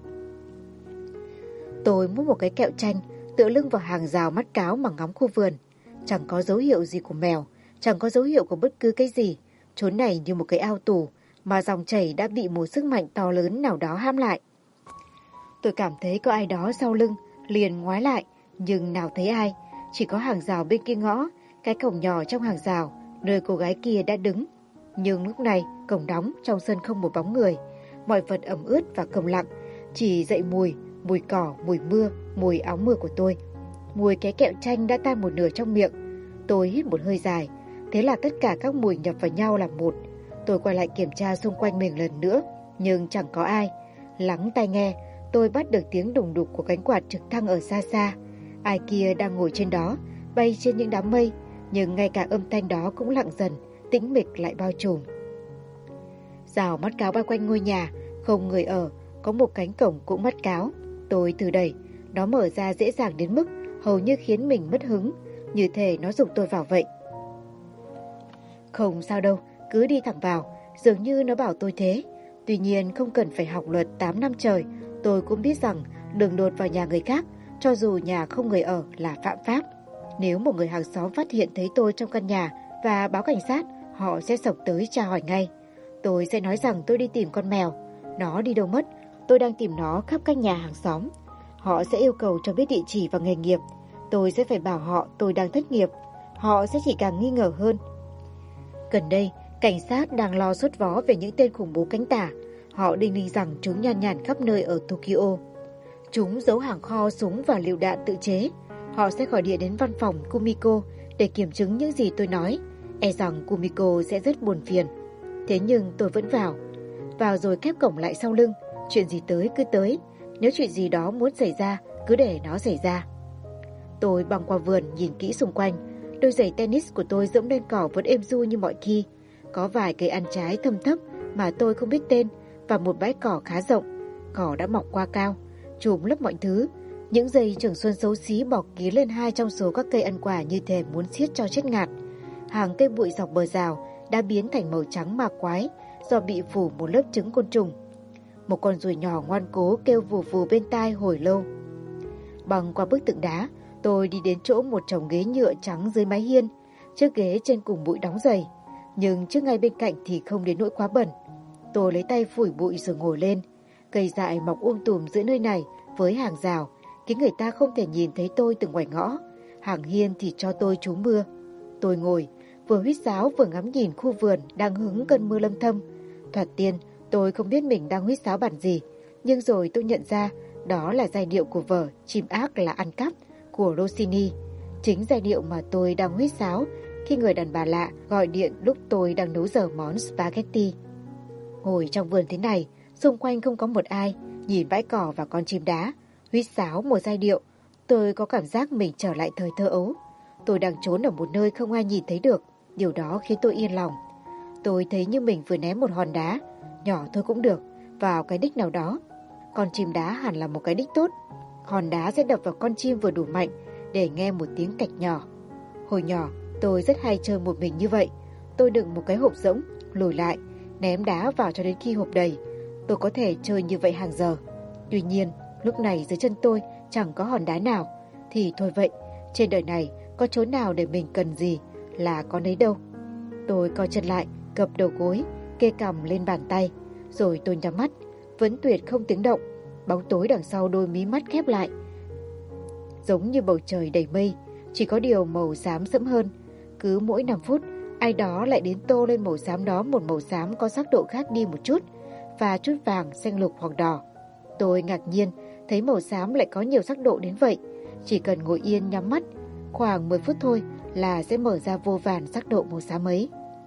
Tôi múc một cái kẹo chanh, tựa lưng vào hàng rào mắt cáo mà ngắm khu vườn. Chẳng có dấu hiệu gì của mèo, chẳng có dấu hiệu của bất cứ cái gì. Chốn này như một cái ao tù mà dòng chảy đã bị một sức mạnh to lớn nào đó hãm lại. Tôi cảm thấy có ai đó sau lưng, liền ngoái lại, nhưng nào thấy ai. Chỉ có hàng rào bên kia ngõ, cái cổng nhỏ trong hàng rào, nơi cô gái kia đã đứng. Nhưng lúc này, cổng đóng, trong sân không một bóng người. Mọi vật ẩm ướt và câm lặng, chỉ dậy mùi cỏ, mùi mưa, mùi áo mưa của tôi. Mùi cái kẹo chanh đã tan một nửa trong miệng. Tôi hít một hơi dài, thế là tất cả các mùi nhập vào nhau làm một. Tôi quay lại kiểm tra xung quanh mình lần nữa, nhưng chẳng có ai. Lắng tai nghe, tôi bắt được tiếng đùng đục của cánh quạt trực thăng ở xa xa. Ai kia đang ngồi trên đó, bay trên những đám mây, nhưng ngay cả âm thanh đó cũng lặng dần, tĩnh mịch lại bao trùm. Rào mắt cáo bao quanh ngôi nhà, không người ở, có một cánh cổng cũng mắt cáo. Tôi từ đẩy, nó mở ra dễ dàng đến mức hầu như khiến mình mất hứng, như thể nó giục tôi vào vậy. Không sao đâu, cứ đi thẳng vào, dường như nó bảo tôi thế. Tuy nhiên không cần phải học luật 8 năm trời, tôi cũng biết rằng đường đột vào nhà người khác, cho dù nhà không người ở, là phạm pháp. Nếu một người hàng xóm phát hiện thấy tôi trong căn nhà và báo cảnh sát, họ sẽ xộc tới tra hỏi ngay. Tôi sẽ nói rằng tôi đi tìm con mèo, nó đi đâu mất, tôi đang tìm nó khắp các nhà hàng xóm. Họ sẽ yêu cầu cho biết địa chỉ và nghề nghiệp. Tôi sẽ phải bảo họ tôi đang thất nghiệp. Họ sẽ chỉ càng nghi ngờ hơn. Gần đây, cảnh sát đang lo sốt vó về những tên khủng bố cánh tả. Họ đinh ninh rằng chúng nhan nhản khắp nơi ở Tokyo. Chúng giấu hàng kho súng và lựu đạn tự chế. Họ sẽ gọi điện đến văn phòng Kumiko để kiểm chứng những gì tôi nói. E rằng Kumiko sẽ rất buồn phiền. Thế nhưng tôi vẫn vào. Vào rồi khép cổng lại sau lưng. Chuyện gì tới cứ tới. Nếu chuyện gì đó muốn xảy ra, cứ để nó xảy ra. Tôi băng qua vườn nhìn kỹ xung quanh. Đôi giày tennis của tôi dẫm lên cỏ vẫn êm du như mọi khi. Có vài cây ăn trái thâm thấp mà tôi không biết tên và một bãi cỏ khá rộng. Cỏ đã mọc qua cao, trùm lấp mọi thứ. Những dây trường xuân xấu xí bọc kín lên 2 trong số các cây ăn quả như thể muốn siết cho chết ngạt. Hàng cây bụi dọc bờ rào đã biến thành màu trắng ma quái do bị phủ một lớp trứng côn trùng. Một con ruồi nhỏ ngoan cố kêu vù vù bên tai hồi lâu. Băng qua bức tượng đá, tôi đi đến chỗ một chồng ghế nhựa trắng dưới mái hiên. Chiếc ghế trên cùng bụi đóng dày, nhưng chiếc ngay bên cạnh thì không đến nỗi quá bẩn. Tôi lấy tay phủi bụi rồi ngồi lên. Cây dại mọc tùm giữa nơi này với hàng rào, khiến người ta không thể nhìn thấy tôi từ ngoài ngõ. Hàng hiên thì cho tôi trú mưa. Tôi ngồi, vừa huýt sáo vừa ngắm nhìn khu vườn đang hứng cơn mưa lâm thâm. Thoạt tiên, tôi không biết mình đang huýt sáo bản gì, nhưng rồi tôi nhận ra đó là giai điệu của vở Chim ác là ăn cắp của Rossini. Chính giai điệu mà tôi đang huýt sáo khi người đàn bà lạ gọi điện lúc tôi đang nấu dở món spaghetti. Ngồi trong vườn thế này, xung quanh không có một ai, nhìn bãi cỏ và con chim đá, huýt sáo một giai điệu, tôi có cảm giác mình trở lại thời thơ ấu. Tôi đang trốn ở một nơi không ai nhìn thấy được, điều đó khiến tôi yên lòng. Tôi thấy như mình vừa ném một hòn đá, nhỏ thôi cũng được, vào cái đích nào đó. Con chim đá hẳn là một cái đích tốt. Hòn đá sẽ đập vào con chim vừa đủ mạnh để nghe một tiếng cạch nhỏ. Hồi nhỏ, tôi rất hay chơi một mình như vậy. Tôi đựng một cái hộp rỗng, lùi lại, ném đá vào cho đến khi hộp đầy. Tôi có thể chơi như vậy hàng giờ. Tuy nhiên, lúc này dưới chân tôi chẳng có hòn đá nào. Thì thôi vậy, trên đời này có chỗ nào để mình cần gì là có nấy đâu. Tôi co chân lại, gập đầu gối, kê cằm lên bàn tay. Rồi tôi nhắm mắt, vẫn tuyệt không tiếng động. Bóng tối đằng sau đôi mí mắt khép lại. giống như bầu trời đầy mây, chỉ có điều màu xám sẫm hơn. Cứ mỗi 5 phút, ai đó lại đến tô lên màu xám đó một màu xám có sắc độ khác đi một chút, và chút vàng, xanh lục hoặc đỏ. Tôi ngạc nhiên, thấy màu xám lại có nhiều sắc độ đến vậy. Chỉ cần ngồi yên nhắm mắt, khoảng 10 phút thôi là sẽ mở ra vô vàn sắc độ màu xám ấy.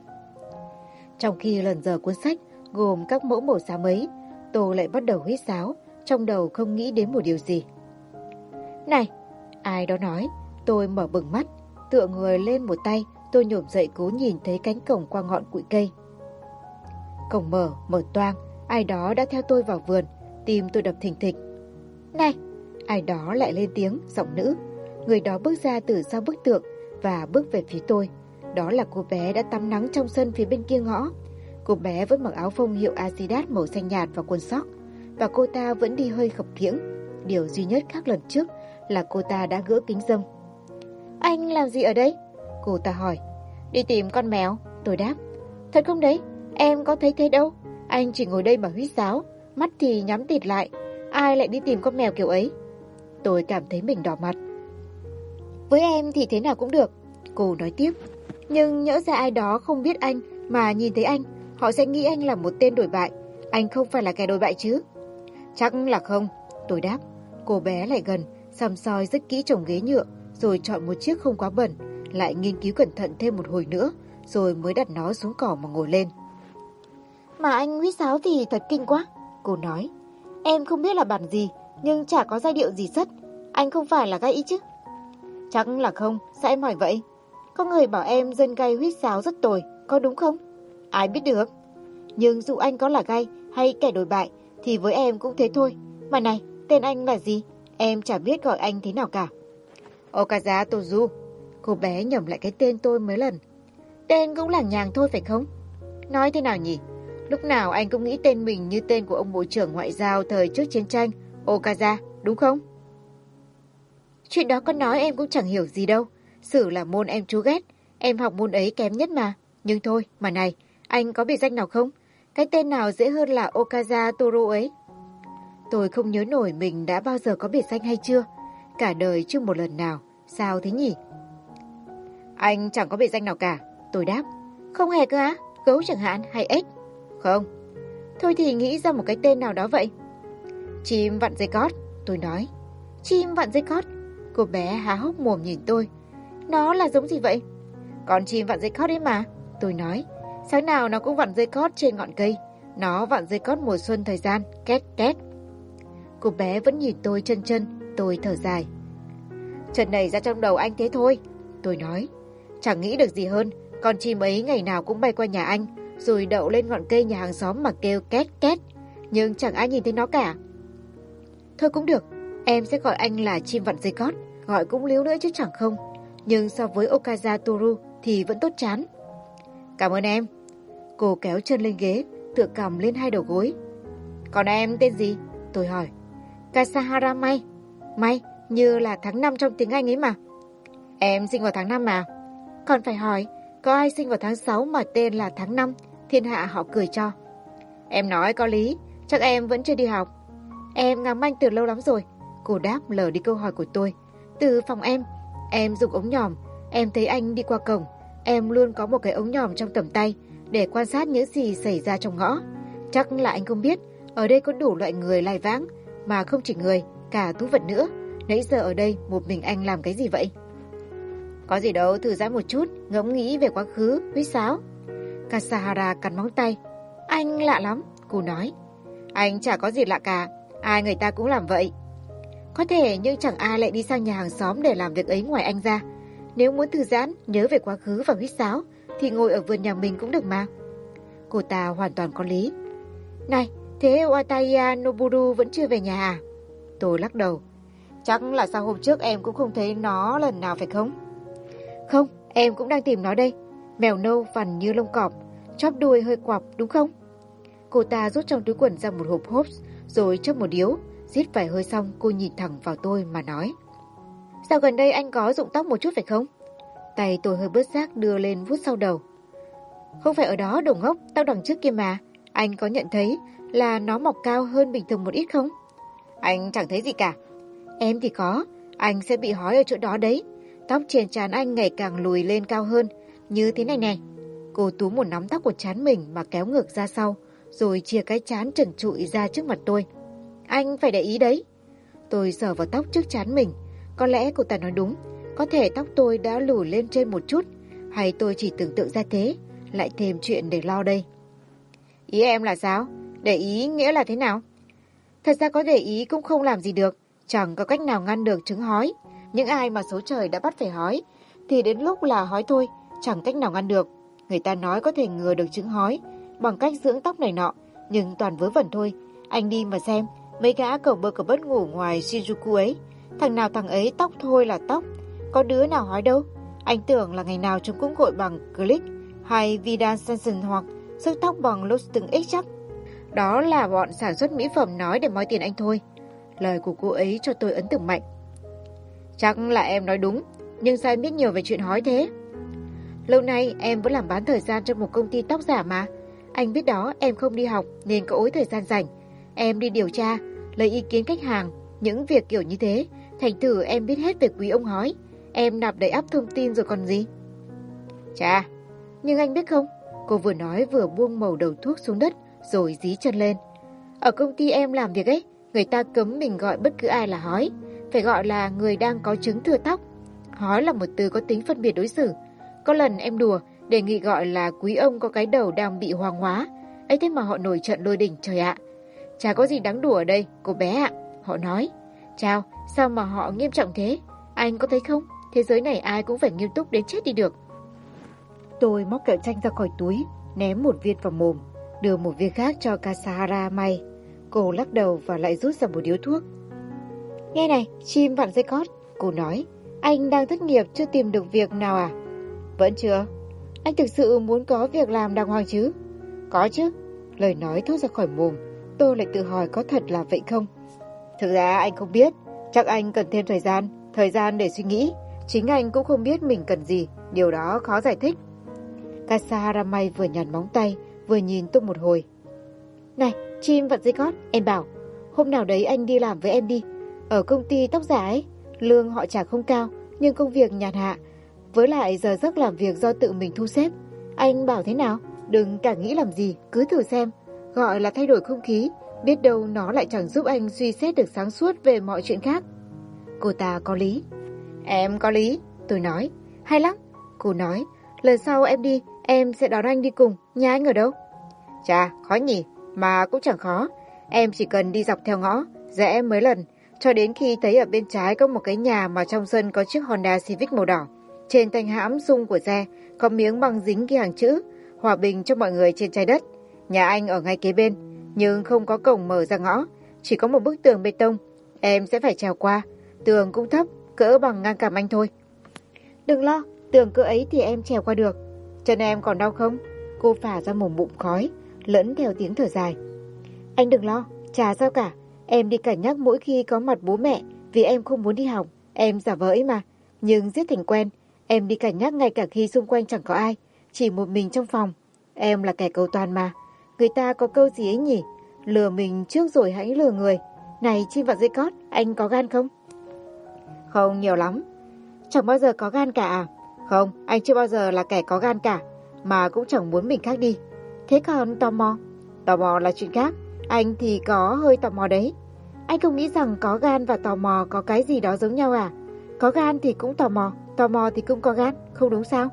Trong khi lần dở cuốn sách gồm các mẫu màu xám ấy, tôi lại bắt đầu huýt sáo, trong đầu không nghĩ đến một điều gì. Này, ai đó nói. Tôi mở bừng mắt, tựa người lên một tay, tôi nhổm dậy cố nhìn thấy cánh cổng qua ngọn cụi cây. Cổng mở toang, ai đó đã theo tôi vào vườn, tim tôi đập thình thịch. Này, ai đó lại lên tiếng, giọng nữ. Người đó bước ra từ sau bức tượng và bước về phía tôi. Đó là cô bé đã tắm nắng trong sân phía bên kia ngõ. Cô bé vẫn mặc áo phông hiệu Adidas màu xanh nhạt và quần sóc, và cô ta vẫn đi hơi khập khiễng. Điều duy nhất khác lần trước là cô ta đã gỡ kính râm. Anh làm gì ở đây? Cô ta hỏi. Đi tìm con mèo, tôi đáp. Thật không đấy? Em có thấy thế đâu. Anh chỉ ngồi đây mà huýt sáo, mắt thì nhắm tịt lại. Ai lại đi tìm con mèo kiểu ấy? Tôi cảm thấy mình đỏ mặt. Với em thì thế nào cũng được, cô nói tiếp. Nhưng nhỡ ra ai đó không biết anh mà nhìn thấy anh, họ sẽ nghĩ anh là một tên đổi bại. Anh không phải là kẻ đổi bại chứ? Chắc là không, tôi đáp. Cô bé lại gần, săm soi rất kỹ chồng ghế nhựa, rồi chọn một chiếc không quá bẩn, lại nghiên cứu cẩn thận thêm một hồi nữa, rồi mới đặt nó xuống cỏ mà ngồi lên. Mà anh huýt sáo thì thật kinh quá, cô nói. Em không biết là bản gì, nhưng chả có giai điệu gì sất. Anh không phải là gai ý chứ? Chắc là không, sao em hỏi vậy? Có người bảo em dân gai huýt sáo rất tồi, có đúng không? Ai biết được. Nhưng dù anh có là gai hay kẻ đổi bại, thì với em cũng thế thôi. Mà này, tên anh là gì? Em chả biết gọi anh thế nào cả. Okaza Tozu. Cô bé nhẩm lại cái tên tôi mấy lần. Tên cũng làng nhàng thôi phải không? Nói thế nào nhỉ? Lúc nào anh cũng nghĩ tên mình như tên của ông bộ trưởng ngoại giao thời trước chiến tranh, Okaza, đúng không? Chuyện đó con nói em cũng chẳng hiểu gì đâu. Sử là môn em chú ghét. Em học môn ấy kém nhất mà. Nhưng thôi, mà này, anh có biệt danh nào không? Cái tên nào dễ hơn là Okaza Toru ấy? Tôi không nhớ nổi mình đã bao giờ có biệt danh hay chưa. Cả đời chưa một lần nào. Sao thế nhỉ? Anh chẳng có biệt danh nào cả, tôi đáp. Không hề cơ á? Gấu chẳng hạn hay ếch? Không. Thôi thì nghĩ ra một cái tên nào đó vậy. Chim vặn dây cót, tôi nói. Chim vặn dây cót? Cô bé há hốc mồm nhìn tôi. Nó là giống gì vậy? Con chim vặn dây cót ấy mà, tôi nói. Sáng nào nó cũng vặn dây cót trên ngọn cây. Nó vặn dây cót mùa xuân thời gian, két két. Cô bé vẫn nhìn tôi chân chân, tôi thở dài. Chân này ra trong đầu anh thế thôi, tôi nói. Chẳng nghĩ được gì hơn, con chim ấy ngày nào cũng bay qua nhà anh, rồi đậu lên ngọn cây nhà hàng xóm mà kêu két két. Nhưng chẳng ai nhìn thấy nó cả. Thôi cũng được, em sẽ gọi anh là chim vặn dây cót, gọi cũng líu nữa chứ chẳng không. Nhưng so với Okaza Toru thì vẫn tốt chán. Cảm ơn em. Cô kéo chân lên ghế, tựa cằm lên hai đầu gối. Còn em tên gì? Tôi hỏi. Kasahara Mai. Mai, như là tháng 5 trong tiếng Anh ấy mà. Em sinh vào tháng 5 mà. Còn phải hỏi, có ai sinh vào tháng 6 mà tên là tháng 5? Thiên hạ họ cười cho. Em nói có lý, chắc em vẫn chưa đi học. Em ngắm anh từ lâu lắm rồi. Cô đáp lờ đi câu hỏi của tôi. Từ phòng em dùng ống nhòm. Em thấy anh đi qua cổng. Em luôn có một cái ống nhòm trong tầm tay để quan sát những gì xảy ra trong ngõ. Chắc là anh không biết, ở đây có đủ loại người lai vãng, mà không chỉ người, cả thú vật nữa. Nãy giờ ở đây một mình anh làm cái gì vậy? Có gì đâu, thư giãn một chút, ngẫm nghĩ về quá khứ, huýt sáo. Kasahara cắn móng tay. Anh lạ lắm, cô nói. Anh chả có gì lạ cả, ai người ta cũng làm vậy. Có thể, nhưng chẳng ai lại đi sang nhà hàng xóm để làm việc ấy ngoài anh ra. Nếu muốn thư giãn, nhớ về quá khứ và huýt sáo, thì ngồi ở vườn nhà mình cũng được mà. Cô ta hoàn toàn có lý. Này, thế Wataya Noburu vẫn chưa về nhà à? Tôi lắc đầu. Chắc là sau hôm trước em cũng không thấy nó lần nào phải không? Không, em cũng đang tìm nó đây. Mèo nâu vằn như lông cọp, chóp đuôi hơi quặp đúng không? Cô ta rút trong túi quần ra một hộp Hobbs, rồi châm một điếu. Rít vài hơi xong, cô nhìn thẳng vào tôi mà nói. Sao gần đây anh có rụng tóc một chút phải không? Tay tôi hơi bớt rác đưa lên vuốt sau đầu. Không phải ở đó đồ ngốc, tao đằng trước kia mà. Anh có nhận thấy là nó mọc cao hơn bình thường một ít không? Anh chẳng thấy gì cả. Em thì có. Anh sẽ bị hói ở chỗ đó đấy. Tóc trên trán anh ngày càng lùi lên cao hơn, như thế này nè. Cô túm một nắm tóc của trán mình mà kéo ngược ra sau, rồi chia cái trán trần trụi ra trước mặt tôi. Anh phải để ý đấy. Tôi sờ vào tóc trước trán mình. Có lẽ cô ta nói đúng. Có thể tóc tôi đã lùi lên trên một chút, hay tôi chỉ tưởng tượng ra thế, lại thêm chuyện để lo đây. Ý em là sao? Để ý nghĩa là thế nào? Thật ra có để ý cũng không làm gì được. Chẳng có cách nào ngăn được chứng hói. Những ai mà số trời đã bắt phải hói thì đến lúc là hói thôi, chẳng cách nào ngăn được. Người ta nói có thể ngừa được chứng hói bằng cách dưỡng tóc này nọ, nhưng toàn vớ vẩn thôi. Anh đi mà xem, mấy gã cẩu bơ cẩu bớt ngủ ngoài Shinjuku ấy, thằng nào thằng ấy tóc thôi là tóc, có đứa nào hói đâu. Anh tưởng là ngày nào chúng cũng gội bằng Click hay Vidal Sassoon hoặc sức tóc bằng Lotion X chắc. Đó là bọn sản xuất mỹ phẩm nói để moi tiền anh thôi. Lời của cô ấy cho tôi ấn tượng mạnh. Chắc là em nói đúng, nhưng sao em biết nhiều về chuyện hói thế? Lâu nay em vẫn làm bán thời gian trong một công ty tóc giả mà. Anh biết đó, em không đi học nên có ối thời gian rảnh. Em đi điều tra, lấy ý kiến khách hàng, những việc kiểu như thế. Thành thử em biết hết về quý ông hói. Em nạp đầy ắp thông tin rồi còn gì. Chà, nhưng anh biết không? Cô vừa nói vừa buông mẩu đầu thuốc xuống đất rồi dí chân lên. Ở công ty em làm việc ấy, người ta cấm mình gọi bất cứ ai là hói. Phải gọi là người đang có chứng thừa tóc. Hói là một từ có tính phân biệt đối xử. Có lần em đùa, đề nghị gọi là quý ông có cái đầu đang bị hoang hóa. Ấy thế mà họ nổi trận lôi đình, trời ạ. Chả có gì đáng đùa ở đây, cô bé ạ. Họ nói, chào, sao mà họ nghiêm trọng thế? Anh có thấy không? Thế giới này ai cũng phải nghiêm túc đến chết đi được. Tôi móc kẹo chanh ra khỏi túi, ném một viên vào mồm, đưa một viên khác cho Kasahara may. Cô lắc đầu và lại rút ra một điếu thuốc. Nghe này, chim vặn dây cót, cô nói, anh đang thất nghiệp chưa tìm được việc nào à? Vẫn chưa. Anh thực sự muốn có việc làm đàng hoàng chứ? Có chứ. Lời nói thốt ra khỏi mồm, tôi lại tự hỏi có thật là vậy không? Thực ra anh không biết, chắc anh cần thêm thời gian để suy nghĩ. Chính anh cũng không biết mình cần gì, điều đó khó giải thích. Kasahara May vừa nhàn móng tay, vừa nhìn tôi một hồi. Này, chim vặn dây cót, em bảo, hôm nào đấy anh đi làm với em đi. Ở công ty tóc giả ấy, lương họ trả không cao, nhưng công việc nhàn hạ. Với lại giờ giấc làm việc do tự mình thu xếp. Anh bảo thế nào? Đừng cả nghĩ làm gì, cứ thử xem. Gọi là thay đổi không khí, biết đâu nó lại chẳng giúp anh suy xét được sáng suốt về mọi chuyện khác. Cô ta có lý. Em có lý, tôi nói. Hay lắm, cô nói. Lần sau em đi, em sẽ đón anh đi cùng. Nhà anh ở đâu? Chà, khó nhỉ, mà cũng chẳng khó. Em chỉ cần đi dọc theo ngõ, rẽ mấy lần, cho đến khi thấy ở bên trái có một cái nhà mà trong sân có chiếc Honda Civic màu đỏ. Trên thanh hãm sung của xe có miếng băng dính ghi hàng chữ hòa bình cho mọi người trên trái đất. Nhà anh ở ngay kế bên, nhưng không có cổng mở ra ngõ, chỉ có một bức tường bê tông. Em sẽ phải trèo qua, tường cũng thấp, cỡ bằng ngang cằm anh thôi. Đừng lo, tường cỡ ấy thì em trèo qua được. Chân em còn đau không? Cô phả ra một bụng khói, lẫn theo tiếng thở dài. Anh đừng lo, chả sao cả. Em đi cảnh nhắc mỗi khi có mặt bố mẹ, vì em không muốn đi học. Em giả vờ ấy mà, nhưng giết thành quen. Em đi cảnh nhắc ngay cả khi xung quanh chẳng có ai, chỉ một mình trong phòng. Em là kẻ cầu toàn mà. Người ta có câu gì ấy nhỉ? Lừa mình trước rồi hãy lừa người. Này chim vặn dây cót, anh có gan không? Không nhiều lắm. Chẳng bao giờ có gan cả à? Không, anh chưa bao giờ là kẻ có gan cả, mà cũng chẳng muốn mình khác đi. Thế còn tò mò? Tò mò là chuyện khác. Anh thì có hơi tò mò đấy. Anh không nghĩ rằng có gan và tò mò có cái gì đó giống nhau à? Có gan thì cũng tò mò thì cũng có gan, không đúng sao?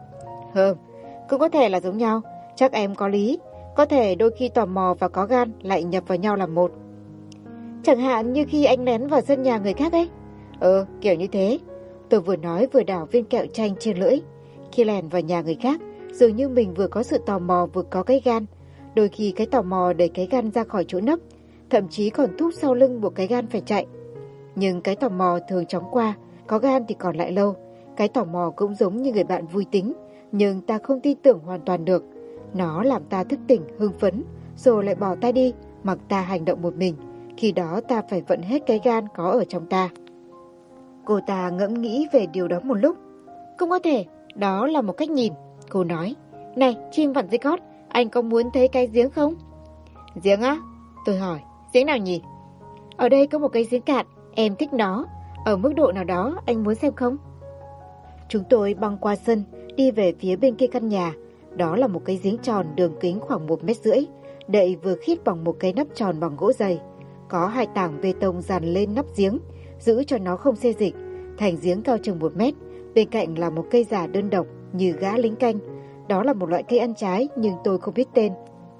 Cũng có thể là giống nhau. Chắc em có lý. Có thể đôi khi tò mò và có gan lại nhập vào nhau làm một. Chẳng hạn như khi anh lén vào sân nhà người khác ấy. Kiểu như thế. Tôi vừa nói vừa đảo viên kẹo chanh trên lưỡi. Khi lèn vào nhà người khác, dường như mình vừa có sự tò mò vừa có cái gan. Đôi khi cái tò mò đẩy cái gan ra khỏi chỗ nấp, thậm chí còn thúc sau lưng buộc cái gan phải chạy. Nhưng cái tò mò thường chóng qua, có gan thì còn lại lâu. Cái tò mò cũng giống như người bạn vui tính, nhưng ta không tin tưởng hoàn toàn được. Nó làm ta thức tỉnh, hưng phấn, rồi lại bỏ ta đi, mặc ta hành động một mình. Khi đó ta phải vận hết cái gan có ở trong ta. Cô ta ngẫm nghĩ về điều đó một lúc. Cũng có thể, đó là một cách nhìn. Cô nói, này chim vặn dây cót, anh có muốn thấy cái giếng không? Giếng á? Tôi hỏi, giếng nào nhỉ? Ở đây có một cái giếng cạn, em thích nó. Ở mức độ nào đó, anh muốn xem không? Chúng tôi băng qua sân, đi về phía bên kia căn nhà. Đó là một cái giếng tròn đường kính khoảng 1,5 mét, đậy vừa khít bằng một cái nắp tròn bằng gỗ dày. Có 2 tảng bê tông dàn lên nắp giếng, giữ cho nó không xê dịch. Thành giếng cao chừng 1 mét, bên cạnh là một cây giả đơn độc như gã lính canh. Đó là một loại cây ăn trái nhưng tôi không biết tên.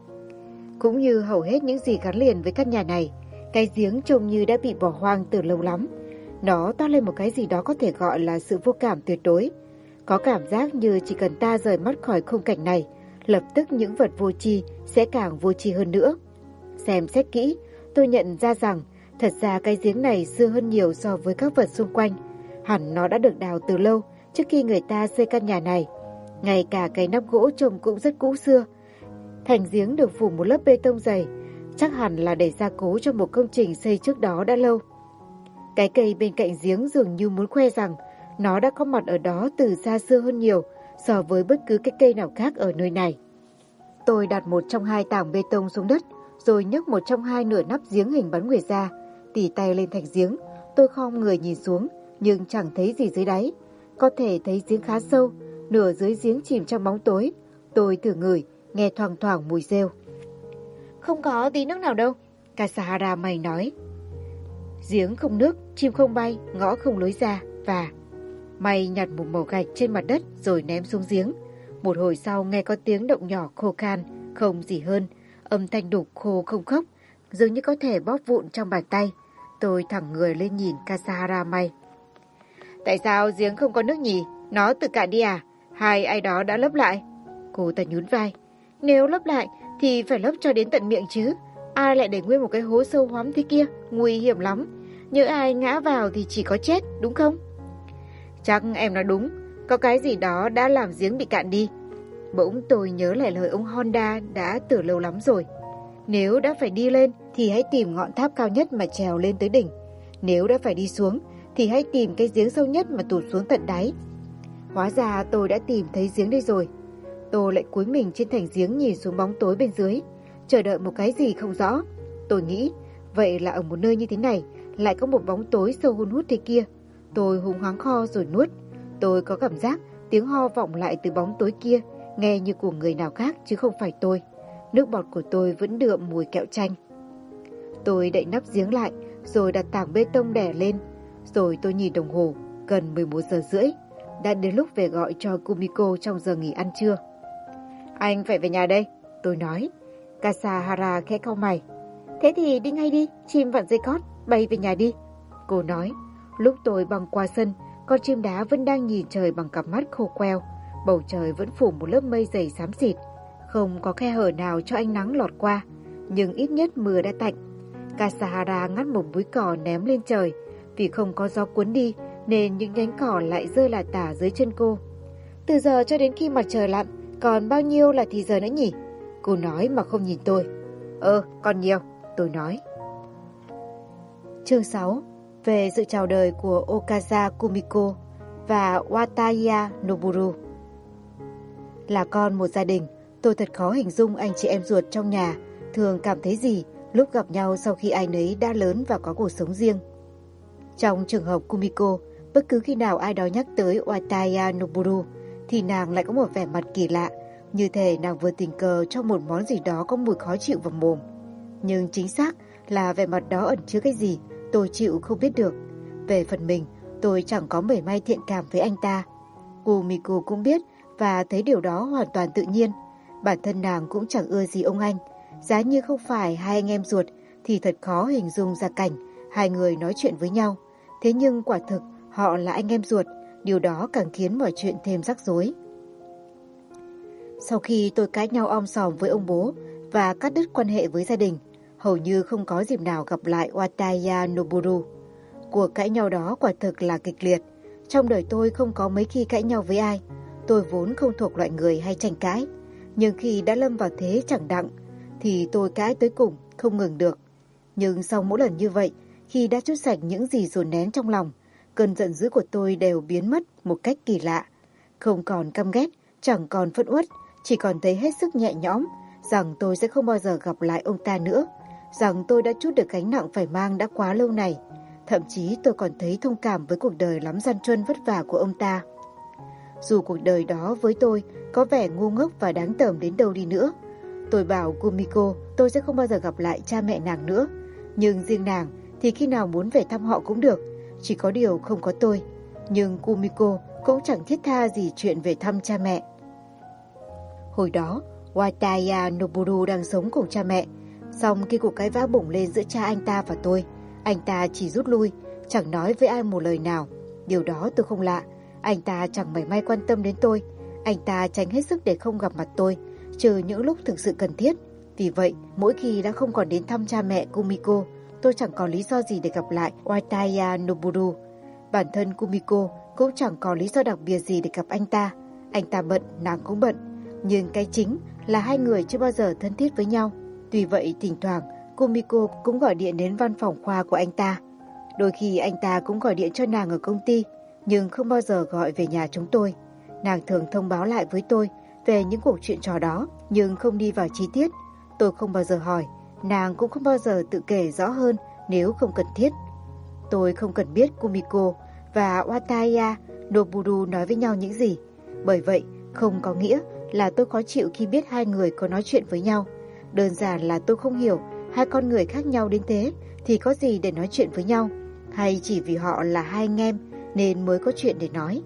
Cũng như hầu hết những gì gắn liền với căn nhà này, cái giếng trông như đã bị bỏ hoang từ lâu lắm. Nó toát lên một cái gì đó có thể gọi là sự vô cảm tuyệt đối. Có cảm giác như chỉ cần ta rời mắt khỏi khung cảnh này, lập tức những vật vô tri sẽ càng vô tri hơn nữa. Xem xét kỹ, tôi nhận ra rằng thật ra cái giếng này xưa hơn nhiều so với các vật xung quanh. Hẳn nó đã được đào từ lâu trước khi người ta xây căn nhà này. Ngay cả cái nắp gỗ trông cũng rất cũ xưa. Thành giếng được phủ một lớp bê tông dày, chắc hẳn là để gia cố cho một công trình xây trước đó đã lâu. Cái cây bên cạnh giếng dường như muốn khoe rằng nó đã có mặt ở đó từ xa xưa hơn nhiều so với bất cứ cái cây nào khác ở nơi này. Tôi đặt một trong 2 tảng bê tông xuống đất, rồi nhấc một trong 2 nửa nắp giếng hình bán nguyệt ra, tì tay lên thành giếng. Tôi khom người nhìn xuống, nhưng chẳng thấy gì dưới đáy. Có thể thấy giếng khá sâu, nửa dưới giếng chìm trong bóng tối. Tôi thử ngửi, nghe thoang thoảng mùi rêu. Không có tí nước nào đâu, Kasahara mày nói. Giếng không nước, chim không bay, ngõ không lối ra. Và mày nhặt một mẩu gạch trên mặt đất rồi ném xuống giếng. Một hồi sau nghe có tiếng động nhỏ khô khan, không gì hơn. Âm thanh đục khô không khốc, dường như có thể bóp vụn trong bàn tay. Tôi thẳng người lên nhìn Kasahara mày. Tại sao giếng không có nước nhỉ? Nó tự cạn đi à? Hay ai đó đã lấp lại? Cô ta nhún vai. Nếu lấp lại thì phải lấp cho đến tận miệng chứ. Ai lại để nguyên một cái hố sâu hoắm thế kia? Nguy hiểm lắm. Nhỡ ai ngã vào thì chỉ có chết, đúng không? Chắc em nói đúng. Có cái gì đó đã làm giếng bị cạn đi. Bỗng tôi nhớ lại lời ông Honda đã từ lâu lắm rồi. Nếu đã phải đi lên thì hãy tìm ngọn tháp cao nhất mà trèo lên tới đỉnh. Nếu đã phải đi xuống thì hãy tìm cái giếng sâu nhất mà tụt xuống tận đáy. Hóa ra tôi đã tìm thấy giếng đây rồi. Tôi lại cúi mình trên thành giếng nhìn xuống bóng tối bên dưới, chờ đợi một cái gì không rõ. Tôi nghĩ, vậy là ở một nơi như thế này lại có một bóng tối sâu hun hút thế kia. Tôi hùng hắng ho rồi nuốt. Tôi có cảm giác tiếng ho vọng lại từ bóng tối kia, nghe như của người nào khác chứ không phải tôi. Nước bọt của tôi vẫn đượm mùi kẹo chanh. Tôi đậy nắp giếng lại, rồi đặt tảng bê tông đè lên. Rồi tôi nhìn đồng hồ, gần 11 giờ rưỡi. Đã đến lúc về gọi cho Kumiko trong giờ nghỉ ăn trưa. Anh phải về nhà đây, tôi nói. Kasahara khẽ cau mày. Thế thì đi ngay đi, chim vặn dây cót, bay về nhà đi. Cô nói. Lúc tôi băng qua sân, con chim đá vẫn đang nhìn trời bằng cặp mắt khô queo. Bầu trời vẫn phủ một lớp mây dày xám xịt. Không có khe hở nào cho ánh nắng lọt qua, nhưng ít nhất mưa đã tạnh. Kasahara ngắt một búi cỏ ném lên trời. Vì không có gió cuốn đi nên những nhánh cỏ lại rơi lả tả dưới chân cô. Từ giờ cho đến khi mặt trời lặn, còn bao nhiêu là thì giờ nữa nhỉ? Cô nói mà không nhìn tôi. Còn nhiều, tôi nói. Chương 6. Về sự chào đời của Okaza Kumiko và Wataya Noburu. Là con một gia đình, tôi thật khó hình dung anh chị em ruột trong nhà thường cảm thấy gì lúc gặp nhau sau khi ai nấy đã lớn và có cuộc sống riêng. Trong trường hợp Kumiko, bất cứ khi nào ai đó nhắc tới Wataya Noburu thì nàng lại có một vẻ mặt kỳ lạ, như thể nàng vừa tình cờ cho một món gì đó có mùi khó chịu vào mồm. Nhưng chính xác là vẻ mặt đó ẩn chứa cái gì, tôi chịu không biết được. Về phần mình, tôi chẳng có mảy may thiện cảm với anh ta. Kumiko cũng biết và thấy điều đó hoàn toàn tự nhiên. Bản thân nàng cũng chẳng ưa gì ông anh. Giá như không phải hai anh em ruột thì thật khó hình dung ra cảnh hai người nói chuyện với nhau. Thế nhưng quả thực họ là anh em ruột, điều đó càng khiến mọi chuyện thêm rắc rối. Sau khi tôi cãi nhau om sòm với ông bố và cắt đứt quan hệ với gia đình, hầu như không có dịp nào gặp lại Wataya Noburu. Cuộc cãi nhau đó quả thực là kịch liệt. Trong đời tôi không có mấy khi cãi nhau với ai. Tôi vốn không thuộc loại người hay tranh cãi. Nhưng khi đã lâm vào thế chẳng đặng, thì tôi cãi tới cùng, không ngừng được. Nhưng sau mỗi lần như vậy, khi đã trút sạch những gì dồn nén trong lòng, cơn giận dữ của tôi đều biến mất một cách kỳ lạ. Không còn căm ghét, chẳng còn phẫn uất, chỉ còn thấy hết sức nhẹ nhõm, rằng tôi sẽ không bao giờ gặp lại ông ta nữa, rằng tôi đã trút được gánh nặng phải mang đã quá lâu này. Thậm chí tôi còn thấy thông cảm với cuộc đời lắm gian truân vất vả của ông ta. Dù cuộc đời đó với tôi có vẻ ngu ngốc và đáng tởm đến đâu đi nữa. Tôi bảo Kumiko tôi sẽ không bao giờ gặp lại cha mẹ nàng nữa. Nhưng riêng nàng thì khi nào muốn về thăm họ cũng được, chỉ có điều không có tôi. Nhưng Kumiko cũng chẳng thiết tha gì chuyện về thăm cha mẹ. Hồi đó, Wataya Noburu đang sống cùng cha mẹ. Xong khi cuộc cãi vã bùng lên giữa cha anh ta và tôi, anh ta chỉ rút lui, chẳng nói với ai một lời nào. Điều đó tôi không lạ. Anh ta chẳng mảy may quan tâm đến tôi. Anh ta tránh hết sức để không gặp mặt tôi, trừ những lúc thực sự cần thiết. Vì vậy, mỗi khi đã không còn đến thăm cha mẹ Kumiko, tôi chẳng có lý do gì để gặp lại Wataya Noburu. Bản thân Kumiko cũng chẳng có lý do đặc biệt gì để gặp anh ta. Anh ta bận, nàng cũng bận. Nhưng cái chính là hai người chưa bao giờ thân thiết với nhau. Tuy vậy, thỉnh thoảng, Kumiko cũng gọi điện đến văn phòng khoa của anh ta. Đôi khi anh ta cũng gọi điện cho nàng ở công ty, nhưng không bao giờ gọi về nhà chúng tôi. Nàng thường thông báo lại với tôi về những cuộc chuyện trò đó, nhưng không đi vào chi tiết. Tôi không bao giờ hỏi, nàng cũng không bao giờ tự kể rõ hơn nếu không cần thiết. Tôi không cần biết Kumiko và Wataya Noburu nói với nhau những gì. Bởi vậy, không có nghĩa là tôi khó chịu khi biết hai người có nói chuyện với nhau. Đơn giản là tôi không hiểu hai con người khác nhau đến thế thì có gì để nói chuyện với nhau, hay chỉ vì họ là hai anh em nên mới có chuyện để nói.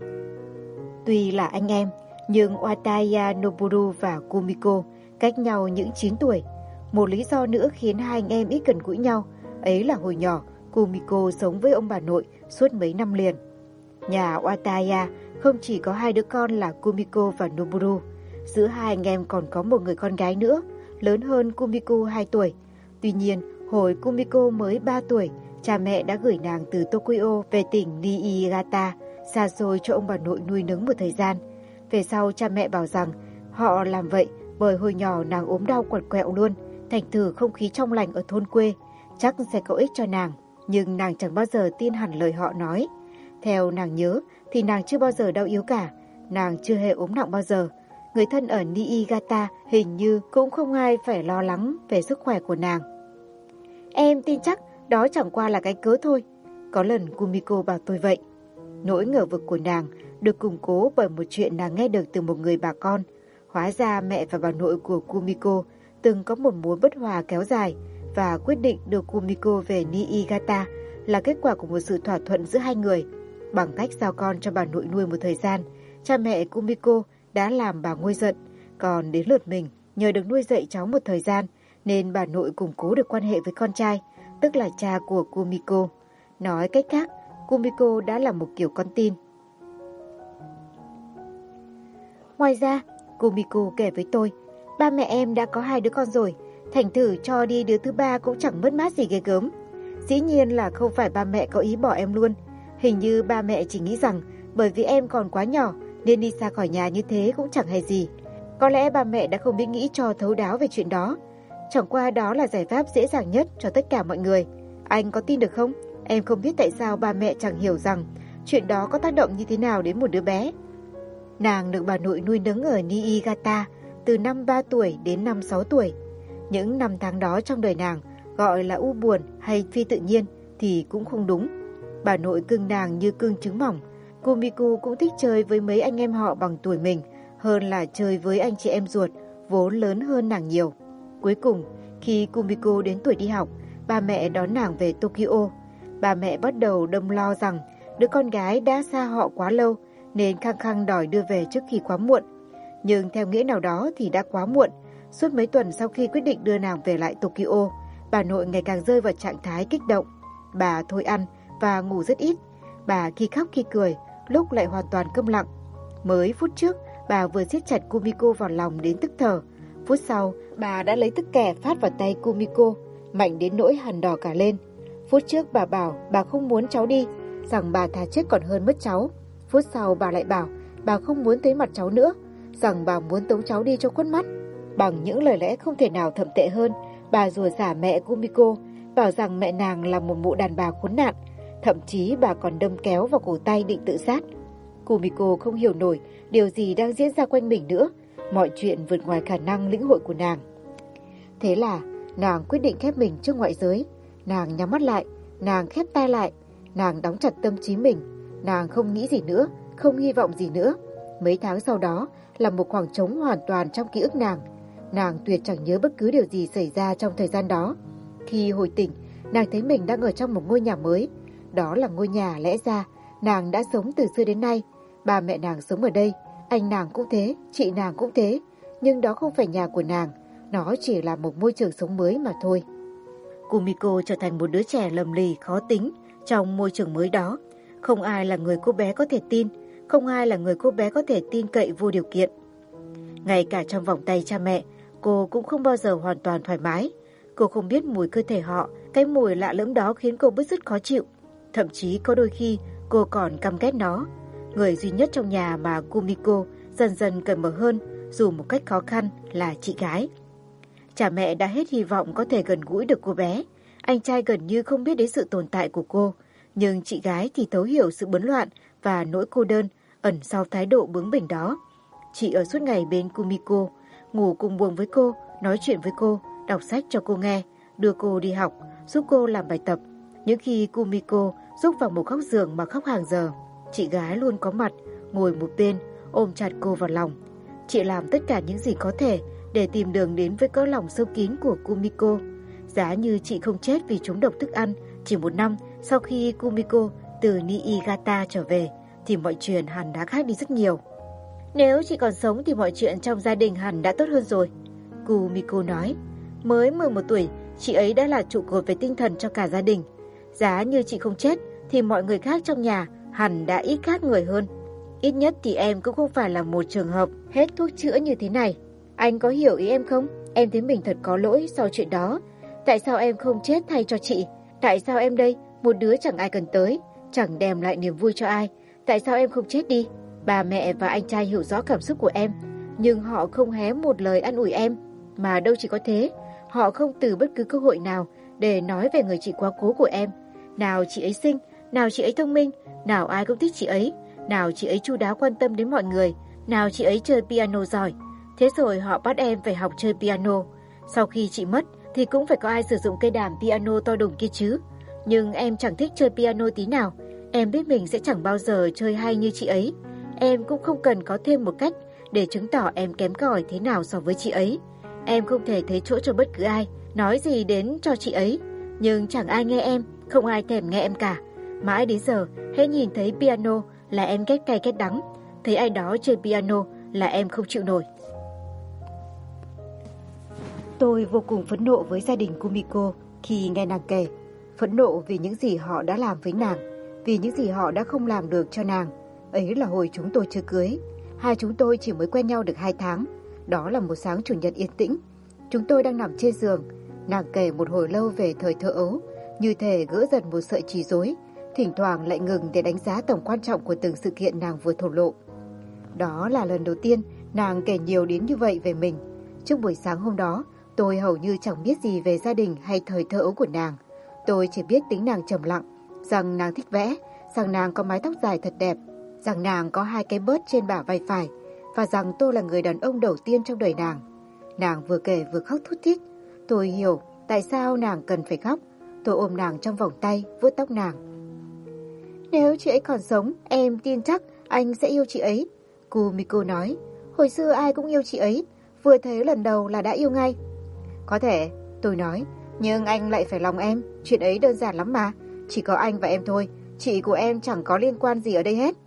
Tuy là anh em, nhưng Wataya Noburu và Kumiko cách nhau những 9 tuổi. Một lý do nữa khiến hai anh em ít gần gũi nhau, ấy là hồi nhỏ Kumiko sống với ông bà nội suốt mấy năm liền. Nhà Wataya không chỉ có hai đứa con là Kumiko và Noburu. Giữa hai anh em còn có một người con gái nữa, lớn hơn Kumiko 2 tuổi. Tuy nhiên, hồi Kumiko mới 3 tuổi, cha mẹ đã gửi nàng từ Tokyo về tỉnh Niigata, xa xôi cho ông bà nội nuôi nấng một thời gian. Về sau cha mẹ bảo rằng họ làm vậy bởi hồi nhỏ nàng ốm đau quặt quẹo luôn, thành thử không khí trong lành ở thôn quê chắc sẽ có ích cho nàng, nhưng nàng chẳng bao giờ tin hẳn lời họ nói. Theo nàng nhớ thì nàng chưa bao giờ đau yếu cả, nàng chưa hề ốm nặng bao giờ. Người thân ở Niigata hình như cũng không ai phải lo lắng về sức khỏe của nàng. Em tin chắc đó chẳng qua là cái cớ thôi. Có lần Kumiko bảo tôi vậy. Nỗi ngờ vực của nàng được củng cố bởi một chuyện nàng nghe được từ một người bà con. Hóa ra mẹ và bà nội của Kumiko từng có một mối bất hòa kéo dài, và quyết định đưa Kumiko về Niigata là kết quả của một sự thỏa thuận giữa hai người. Bằng cách giao con cho bà nội nuôi một thời gian, cha mẹ Kumiko đã làm bà nguôi giận. Còn đến lượt mình, nhờ được nuôi dạy cháu một thời gian, nên bà nội củng cố được quan hệ với con trai, tức là cha của Kumiko. Nói cách khác, Kumiko đã là một kiểu con tin. Ngoài ra, Kumiko kể với tôi, ba mẹ em đã có 2 đứa con rồi, thành thử cho đi đứa thứ 3 cũng chẳng mất mát gì ghê gớm. Dĩ nhiên là không phải ba mẹ có ý bỏ em luôn. Hình như ba mẹ chỉ nghĩ rằng bởi vì em còn quá nhỏ nên đi xa khỏi nhà như thế cũng chẳng hay gì. Có lẽ ba mẹ đã không biết nghĩ cho thấu đáo về chuyện đó. Chẳng qua đó là giải pháp dễ dàng nhất cho tất cả mọi người. Anh có tin được không? Em không biết tại sao ba mẹ chẳng hiểu rằng chuyện đó có tác động như thế nào đến một đứa bé. Nàng được bà nội nuôi nấng ở Niigata từ năm 3 tuổi đến năm 6 tuổi. Những năm tháng đó trong đời nàng gọi là u buồn hay phi tự nhiên thì cũng không đúng. Bà nội cưng nàng như cưng trứng mỏng. Kumiko cũng thích chơi với mấy anh em họ bằng tuổi mình hơn là chơi với anh chị em ruột vốn lớn hơn nàng nhiều. Cuối cùng, khi Kumiko đến tuổi đi học, ba mẹ đón nàng về Tokyo. Ba mẹ bắt đầu đâm lo rằng đứa con gái đã xa họ quá lâu nên khăng khăng đòi đưa về trước khi quá muộn. Nhưng theo nghĩa nào đó thì đã quá muộn. Suốt mấy tuần sau khi quyết định đưa nàng về lại Tokyo, bà nội ngày càng rơi vào trạng thái kích động. Bà thôi ăn và ngủ rất ít. Bà khi khóc khi cười, lúc lại hoàn toàn câm lặng. Mới phút trước, bà vừa siết chặt Kumiko vào lòng đến tức thở. Phút sau, bà đã lấy tức kẻ phát vào tay Kumiko, mạnh đến nỗi hằn đỏ cả lên. Phút trước bà bảo bà không muốn cháu đi, rằng bà thà chết còn hơn mất cháu. Phút sau bà lại bảo bà không muốn thấy mặt cháu nữa, rằng bà muốn tống cháu đi cho khuất mắt. Bằng những lời lẽ không thể nào thậm tệ hơn, bà rủa xả mẹ Kumiko, bảo rằng mẹ nàng là một mụ đàn bà khốn nạn. Thậm chí bà còn đâm kéo vào cổ tay định tự sát. Kumiko không hiểu nổi điều gì đang diễn ra quanh mình nữa. Mọi chuyện vượt ngoài khả năng lĩnh hội của nàng. Thế là nàng quyết định khép mình trước ngoại giới. Nàng nhắm mắt lại, nàng khép tai lại. Nàng đóng chặt tâm trí mình. Nàng không nghĩ gì nữa, không hy vọng gì nữa. Mấy tháng sau đó là một khoảng trống hoàn toàn trong ký ức nàng. Nàng tuyệt chẳng nhớ bất cứ điều gì xảy ra trong thời gian đó. Khi hồi tỉnh, nàng thấy mình đang ở trong một ngôi nhà mới. Đó là ngôi nhà lẽ ra nàng đã sống từ xưa đến nay. Ba mẹ nàng sống ở đây, anh nàng cũng thế, chị nàng cũng thế. Nhưng đó không phải nhà của nàng, nó chỉ là một môi trường sống mới mà thôi. Kumiko trở thành một đứa trẻ lầm lì, khó tính trong môi trường mới đó. Không ai là người cô bé có thể tin, không ai là người cô bé có thể tin cậy vô điều kiện. Ngay cả trong vòng tay cha mẹ, cô cũng không bao giờ hoàn toàn thoải mái. Cô không biết mùi cơ thể họ, cái mùi lạ lẫm đó khiến cô bứt rứt khó chịu. Thậm chí có đôi khi cô còn căm ghét nó. Người duy nhất trong nhà mà Kumiko dần dần cởi mở hơn, dù một cách khó khăn, là chị gái. Cha mẹ đã hết hy vọng có thể gần gũi được cô bé. Anh trai gần như không biết đến sự tồn tại của cô. Nhưng chị gái thì thấu hiểu sự bấn loạn và nỗi cô đơn ẩn sau thái độ bướng bỉnh đó. Chị ở suốt ngày bên Kumiko, ngủ cùng buồng với cô, nói chuyện với cô, đọc sách cho cô nghe, đưa cô đi học, giúp cô làm bài tập. Những khi Kumiko rúc vào một góc giường mà khóc hàng giờ, chị gái luôn có mặt, ngồi một bên, ôm chặt cô vào lòng. Chị làm tất cả những gì có thể để tìm đường đến với cõi lòng sâu kín của Kumiko. Giá như chị không chết vì trúng độc thức ăn chỉ 1 năm sau khi Kumiko từ Niigata trở về, thì mọi chuyện hẳn đã khác đi rất nhiều. Nếu chị còn sống thì mọi chuyện trong gia đình hẳn đã tốt hơn rồi, Kumiko nói. Mới 11 tuổi, chị ấy đã là trụ cột về tinh thần cho cả gia đình. Giá như chị không chết thì mọi người khác trong nhà hẳn đã ít khác người hơn. Ít nhất thì em cũng không phải là một trường hợp hết thuốc chữa như thế này. Anh có hiểu ý em không? Em thấy mình thật có lỗi sau chuyện đó. Tại sao em không chết thay cho chị? Tại sao em đây, một đứa chẳng ai cần tới, chẳng đem lại niềm vui cho ai? Tại sao em không chết đi? Bà mẹ và anh trai hiểu rõ cảm xúc của em, nhưng họ không hé một lời an ủi em. Mà đâu chỉ có thế, họ không từ bất cứ cơ hội nào để nói về người chị quá cố của em. Nào chị ấy xinh, nào chị ấy thông minh, nào ai cũng thích chị ấy, nào chị ấy chu đáo quan tâm đến mọi người, nào chị ấy chơi piano giỏi. Thế rồi họ bắt em phải học chơi piano. Sau khi chị mất thì cũng phải có ai sử dụng cây đàn piano to đùng kia chứ. Nhưng em chẳng thích chơi piano tí nào. Em biết mình sẽ chẳng bao giờ chơi hay như chị ấy. Em cũng không cần có thêm một cách để chứng tỏ em kém cỏi thế nào so với chị ấy. Em không thể thấy chỗ cho bất cứ ai, nói gì đến cho chị ấy. Nhưng chẳng ai nghe em, không ai thèm nghe em cả. Mãi đến giờ, hễ nhìn thấy piano là em ghét cay ghét đắng. Thấy ai đó chơi piano là em không chịu nổi. Tôi vô cùng phẫn nộ với gia đình Kumiko khi nghe nàng kể. Phẫn nộ vì những gì họ đã làm với nàng, vì những gì họ đã không làm được cho nàng. Ấy là hồi chúng tôi chưa cưới. Hai chúng tôi chỉ mới quen nhau được 2 tháng. Đó là một sáng chủ nhật yên tĩnh. Chúng tôi đang nằm trên giường. Nàng kể một hồi lâu về thời thơ ấu, như thể gỡ dần một sợi chỉ rối, thỉnh thoảng lại ngừng để đánh giá tầm quan trọng của từng sự kiện nàng vừa thổ lộ. Đó là lần đầu tiên nàng kể nhiều đến như vậy về mình. Trước buổi sáng hôm đó, tôi hầu như chẳng biết gì về gia đình hay thời thơ ấu của nàng. Tôi chỉ biết tính nàng trầm lặng, rằng nàng thích vẽ, rằng nàng có mái tóc dài thật đẹp, rằng nàng có 2 cái bớt trên bả vai phải, và rằng tôi là người đàn ông đầu tiên trong đời nàng. Nàng vừa kể vừa khóc thút thít. Tôi hiểu tại sao nàng cần phải khóc. Tôi ôm nàng trong vòng tay, vuốt tóc nàng. Nếu chị ấy còn sống, em tin chắc anh sẽ yêu chị ấy, Kumiko nói. Hồi xưa ai cũng yêu chị ấy, vừa thấy lần đầu là đã yêu ngay. Có thể, tôi nói, nhưng anh lại phải lòng em, chuyện ấy đơn giản lắm mà. Chỉ có anh và em thôi, chị của em chẳng có liên quan gì ở đây hết.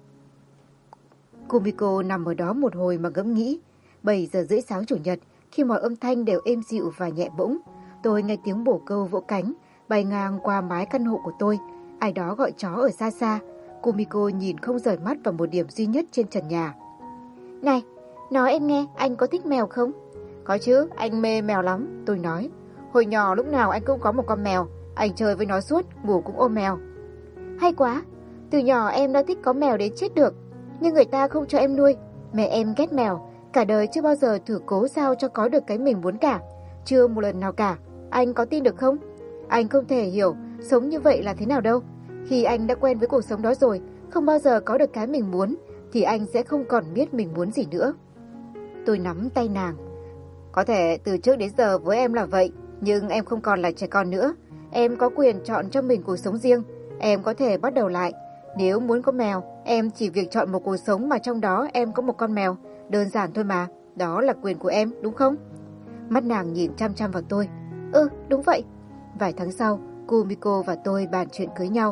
Kumiko nằm ở đó một hồi mà ngẫm nghĩ. 7 giờ rưỡi sáng chủ nhật, khi mọi âm thanh đều êm dịu và nhẹ bỗng, tôi nghe tiếng bồ câu vỗ cánh bay ngang qua mái căn hộ của tôi. Ai đó gọi chó ở xa xa. Kumiko nhìn không rời mắt vào một điểm duy nhất trên trần nhà. Này, nói em nghe, anh có thích mèo không? Có chứ, anh mê mèo lắm, tôi nói. Hồi nhỏ lúc nào anh cũng có một con mèo, anh chơi với nó suốt, ngủ cũng ôm mèo. Hay quá, từ nhỏ em đã thích có mèo đến chết được, nhưng người ta không cho em nuôi. Mẹ em ghét mèo, cả đời chưa bao giờ thử cố sao cho có được cái mình muốn cả. Chưa một lần nào cả, anh có tin được không? Anh không thể hiểu sống như vậy là thế nào đâu. Khi anh đã quen với cuộc sống đó rồi, không bao giờ có được cái mình muốn, thì anh sẽ không còn biết mình muốn gì nữa. Tôi nắm tay nàng. Có thể từ trước đến giờ với em là vậy, nhưng em không còn là trẻ con nữa. Em có quyền chọn cho mình cuộc sống riêng. Em có thể bắt đầu lại. Nếu muốn có mèo, em chỉ việc chọn một cuộc sống mà trong đó em có một con mèo. Đơn giản thôi mà, đó là quyền của em, đúng không? Mắt nàng nhìn chăm chăm vào tôi. Đúng vậy. Vài tháng sau, Kumiko và tôi bàn chuyện cưới nhau.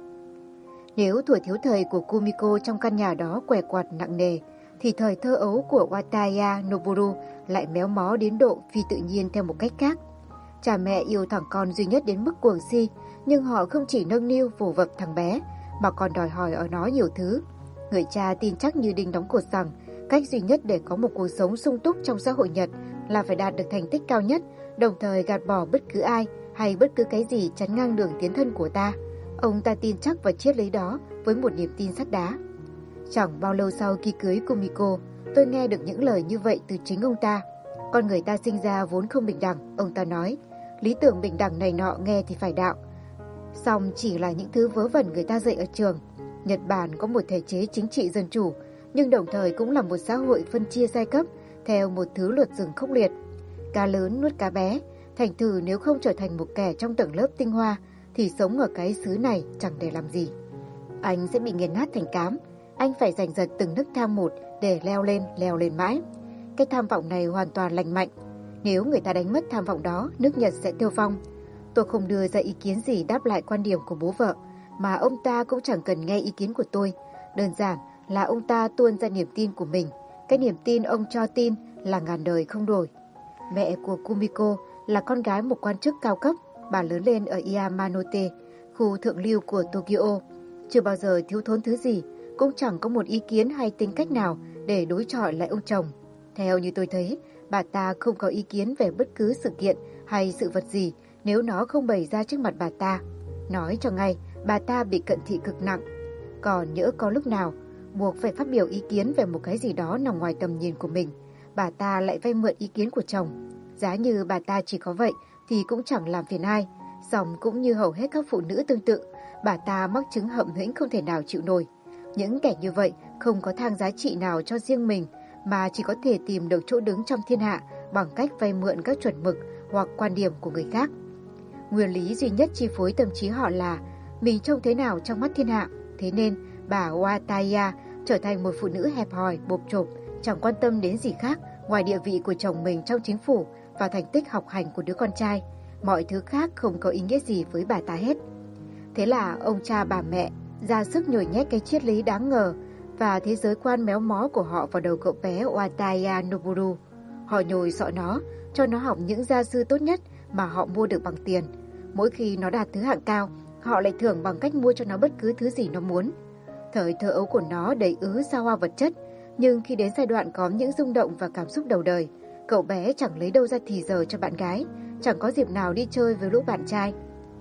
Nếu tuổi thiếu thời của Kumiko trong căn nhà đó què quặt nặng nề, thì thời thơ ấu của Wataya Noboru lại méo mó đến độ phi tự nhiên theo một cách khác. Cha mẹ yêu thằng con duy nhất đến mức cuồng si, nhưng họ không chỉ nâng niu vồ vập thằng bé, mà còn đòi hỏi ở nó nhiều thứ. Người cha tin chắc như đinh đóng cột rằng cách duy nhất để có một cuộc sống sung túc trong xã hội Nhật là phải đạt được thành tích cao nhất, đồng thời gạt bỏ bất cứ ai hay bất cứ cái gì chắn ngang đường tiến thân của ta. Ông ta tin chắc vào triết lý đó với một niềm tin sắt đá. Chẳng bao lâu sau khi cưới Kumiko, tôi nghe được những lời như vậy từ chính ông ta. Con người ta sinh ra vốn không bình đẳng, ông ta nói. Lý tưởng bình đẳng này nọ nghe thì phải đạo, song chỉ là những thứ vớ vẩn người ta dạy ở trường. Nhật Bản có một thể chế chính trị dân chủ, nhưng đồng thời cũng là một xã hội phân chia giai cấp theo một thứ luật rừng khốc liệt. Cá lớn nuốt cá bé, thành thử nếu không trở thành một kẻ trong tầng lớp tinh hoa thì sống ở cái xứ này chẳng để làm gì. Anh sẽ bị nghiền nát thành cám. Anh phải giành giật từng nấc thang một để leo lên mãi. Cái tham vọng này hoàn toàn lành mạnh. Nếu người ta đánh mất tham vọng đó, nước Nhật sẽ tiêu vong. Tôi không đưa ra ý kiến gì đáp lại quan điểm của bố vợ, mà ông ta cũng chẳng cần nghe ý kiến của tôi. Đơn giản là ông ta tuôn ra niềm tin của mình. Cái niềm tin ông cho tin là ngàn đời không đổi. Mẹ của Kumiko là con gái một quan chức cao cấp. Bà lớn lên ở Yamanote, khu thượng lưu của Tokyo. Chưa bao giờ thiếu thốn thứ gì, cũng chẳng có một ý kiến hay tính cách nào để đối chọi lại ông chồng. Theo như tôi thấy, bà ta không có ý kiến về bất cứ sự kiện hay sự vật gì nếu nó không bày ra trước mặt bà ta. Nói cho ngay, bà ta bị cận thị cực nặng. Còn nhỡ có lúc nào buộc phải phát biểu ý kiến về một cái gì đó nằm ngoài tầm nhìn của mình, bà ta lại vay mượn ý kiến của chồng. Giá như bà ta chỉ có vậy thì cũng chẳng làm phiền ai. Song cũng như hầu hết các phụ nữ tương tự, bà ta mắc chứng hậm hĩnh không thể nào chịu nổi. Những kẻ như vậy không có thang giá trị nào cho riêng mình, mà chỉ có thể tìm được chỗ đứng trong thiên hạ bằng cách vay mượn các chuẩn mực hoặc quan điểm của người khác. Nguyên lý duy nhất chi phối tâm trí họ là mình trông thế nào trong mắt thiên hạ. Thế nên bà Wataya trở thành một phụ nữ hẹp hòi, bộp chộp, chẳng quan tâm đến gì khác ngoài địa vị của chồng mình trong chính phủ và thành tích học hành của đứa con trai. Mọi thứ khác không có ý nghĩa gì với bà ta hết. Thế là ông cha bà mẹ ra sức nhồi nhét cái triết lý đáng ngờ và thế giới quan méo mó của họ vào đầu cậu bé Wataya Noboru. Họ nhồi sọ nó, cho nó học những gia sư tốt nhất mà họ mua được bằng tiền. Mỗi khi nó đạt thứ hạng cao, họ lại thưởng bằng cách mua cho nó bất cứ thứ gì nó muốn. Thời thơ ấu của nó đầy ứ xa hoa vật chất, nhưng khi đến giai đoạn có những rung động và cảm xúc đầu đời, cậu bé chẳng lấy đâu ra thì giờ cho bạn gái, chẳng có dịp nào đi chơi với lũ bạn trai.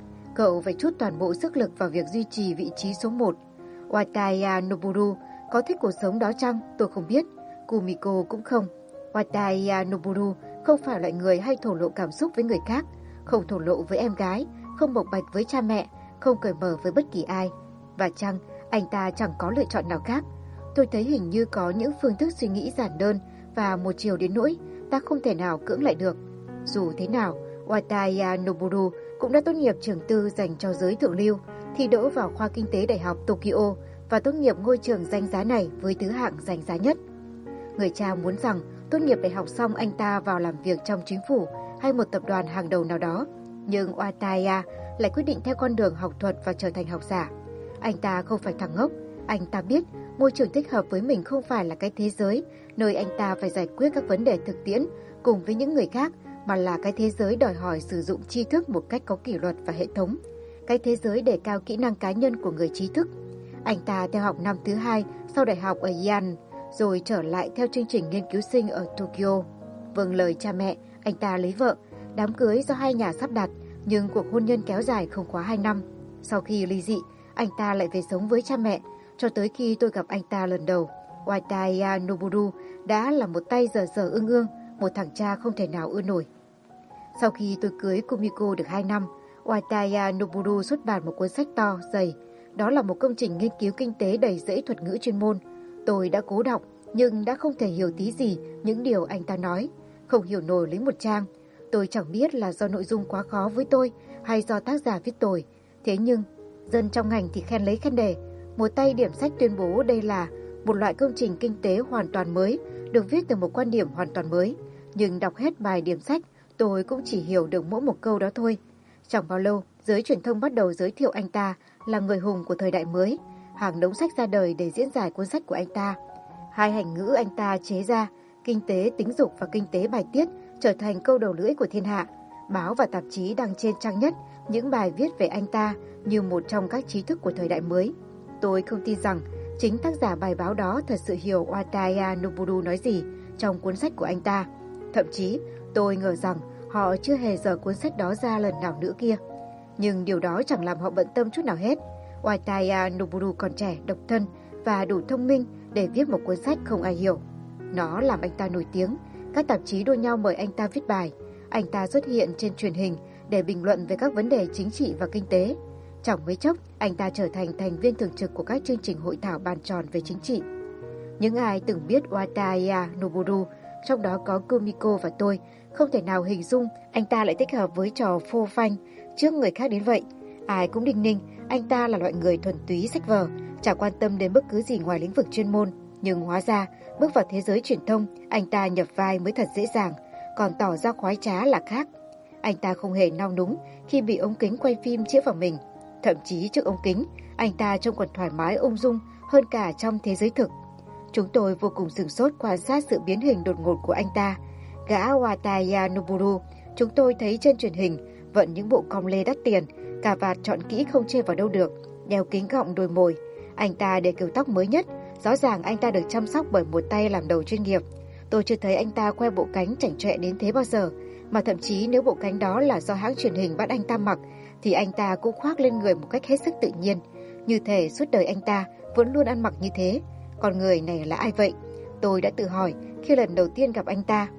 Cậu phải trút toàn bộ sức lực vào việc duy trì vị trí số 1. Wataya Noboru có thích cuộc sống đó chăng? Tôi không biết. Kumiko cũng không. Wataya Noboru không phải loại người hay thổ lộ cảm xúc với người khác, không thổ lộ với em gái, không bộc bạch với cha mẹ, không cởi mở với bất kỳ ai. Và chăng anh ta chẳng có lựa chọn nào khác. Tôi thấy hình như có những phương thức suy nghĩ giản đơn và một chiều đến nỗi ta không thể nào cưỡng lại được. Dù thế nào, Wataya Noboru cũng đã tốt nghiệp trường tư dành cho giới thượng lưu, thi đỗ vào khoa kinh tế Đại học Tokyo và tốt nghiệp ngôi trường danh giá này với thứ hạng danh giá nhất. Người cha muốn rằng tốt nghiệp đại học xong anh ta vào làm việc trong chính phủ hay một tập đoàn hàng đầu nào đó, nhưng Wataya lại quyết định theo con đường học thuật và trở thành học giả. Anh ta không phải thằng ngốc, anh ta biết môi trường thích hợp với mình không phải là cái thế giới nơi anh ta phải giải quyết các vấn đề thực tiễn cùng với những người khác, mà là cái thế giới đòi hỏi sử dụng tri thức một cách có kỷ luật và hệ thống, cái thế giới đề cao kỹ năng cá nhân của người trí thức. Anh ta theo học năm thứ 2 sau đại học ở Yan, rồi trở lại theo chương trình nghiên cứu sinh ở Tokyo. Vâng lời cha mẹ, anh ta lấy vợ, đám cưới do hai nhà sắp đặt, nhưng cuộc hôn nhân kéo dài không quá 2 năm. Sau khi ly dị, anh ta lại về sống với cha mẹ, cho tới khi tôi gặp anh ta lần đầu. Wataya Noboru đã là một tay dở dở ương ương, một thằng cha không thể nào ưa nổi. Sau khi tôi cưới Kumiko được 2 năm, Wataya Noboru xuất bản một cuốn sách to, dày. Đó là một công trình nghiên cứu kinh tế đầy rẫy thuật ngữ chuyên môn. Tôi đã cố đọc, nhưng đã không thể hiểu tí gì những điều anh ta nói. Không hiểu nổi lấy một trang. Tôi chẳng biết là do nội dung quá khó với tôi hay do tác giả viết tồi. Thế nhưng, Dân trong ngành thì khen lấy khen để. Một tay điểm sách tuyên bố đây là một loại công trình kinh tế hoàn toàn mới, được viết từ một quan điểm hoàn toàn mới. Nhưng đọc hết bài điểm sách, tôi cũng chỉ hiểu được mỗi một câu đó thôi. Chẳng bao lâu, giới truyền thông bắt đầu giới thiệu anh ta là người hùng của thời đại mới. Hàng đống sách ra đời để diễn giải cuốn sách của anh ta. Hai hành ngữ anh ta chế ra, kinh tế tính dục và kinh tế bài tiết, trở thành câu đầu lưỡi của thiên hạ. Báo và tạp chí đăng trên trang nhất những bài viết về anh ta như một trong các trí thức của thời đại mới. Tôi không tin rằng chính tác giả bài báo đó thật sự hiểu Wataru Noboru nói gì trong cuốn sách của anh ta. Thậm chí, tôi ngờ rằng họ chưa hề dở cuốn sách đó ra lần nào nữa kia. Nhưng điều đó chẳng làm họ bận tâm chút nào hết. Wataru Noboru còn trẻ, độc thân và đủ thông minh để viết một cuốn sách không ai hiểu. Nó làm anh ta nổi tiếng, các tạp chí đua nhau mời anh ta viết bài. Anh ta xuất hiện trên truyền hình để bình luận về các vấn đề chính trị và kinh tế. Chẳng mấy chốc, anh ta trở thành thành viên thường trực của các chương trình hội thảo bàn tròn về chính trị. Những ai từng biết Wataru Noboru, trong đó có Kumiko và tôi, không thể nào hình dung anh ta lại thích hợp với trò phô phanh trước người khác đến vậy. Ai cũng đinh ninh, anh ta là loại người thuần túy sách vở, chẳng quan tâm đến bất cứ gì ngoài lĩnh vực chuyên môn. Nhưng hóa ra, bước vào thế giới truyền thông, anh ta nhập vai mới thật dễ dàng, còn tỏ ra khoái trá là khác. Anh ta không hề nao núng khi bị ống kính quay phim chĩa vào mình. Thậm chí trước ống kính, anh ta trông còn thoải mái ung dung hơn cả trong thế giới thực. Chúng tôi vô cùng sửng sốt quan sát sự biến hình đột ngột của anh ta. Gã Wataru Noboru, chúng tôi thấy trên truyền hình, vận những bộ cong lê đắt tiền, cà vạt chọn kỹ không chê vào đâu được, đeo kính gọng đôi mồi. Anh ta để kiểu tóc mới nhất, rõ ràng anh ta được chăm sóc bởi một tay làm đầu chuyên nghiệp. Tôi chưa thấy anh ta khoe bộ cánh chảnh chọe đến thế bao giờ, mà thậm chí nếu bộ cánh đó là do hãng truyền hình bắt anh ta mặc, thì anh ta cũng khoác lên người một cách hết sức tự nhiên. Như thể suốt đời anh ta vẫn luôn ăn mặc như thế. Con người này là ai vậy? Tôi đã tự hỏi khi lần đầu tiên gặp anh ta.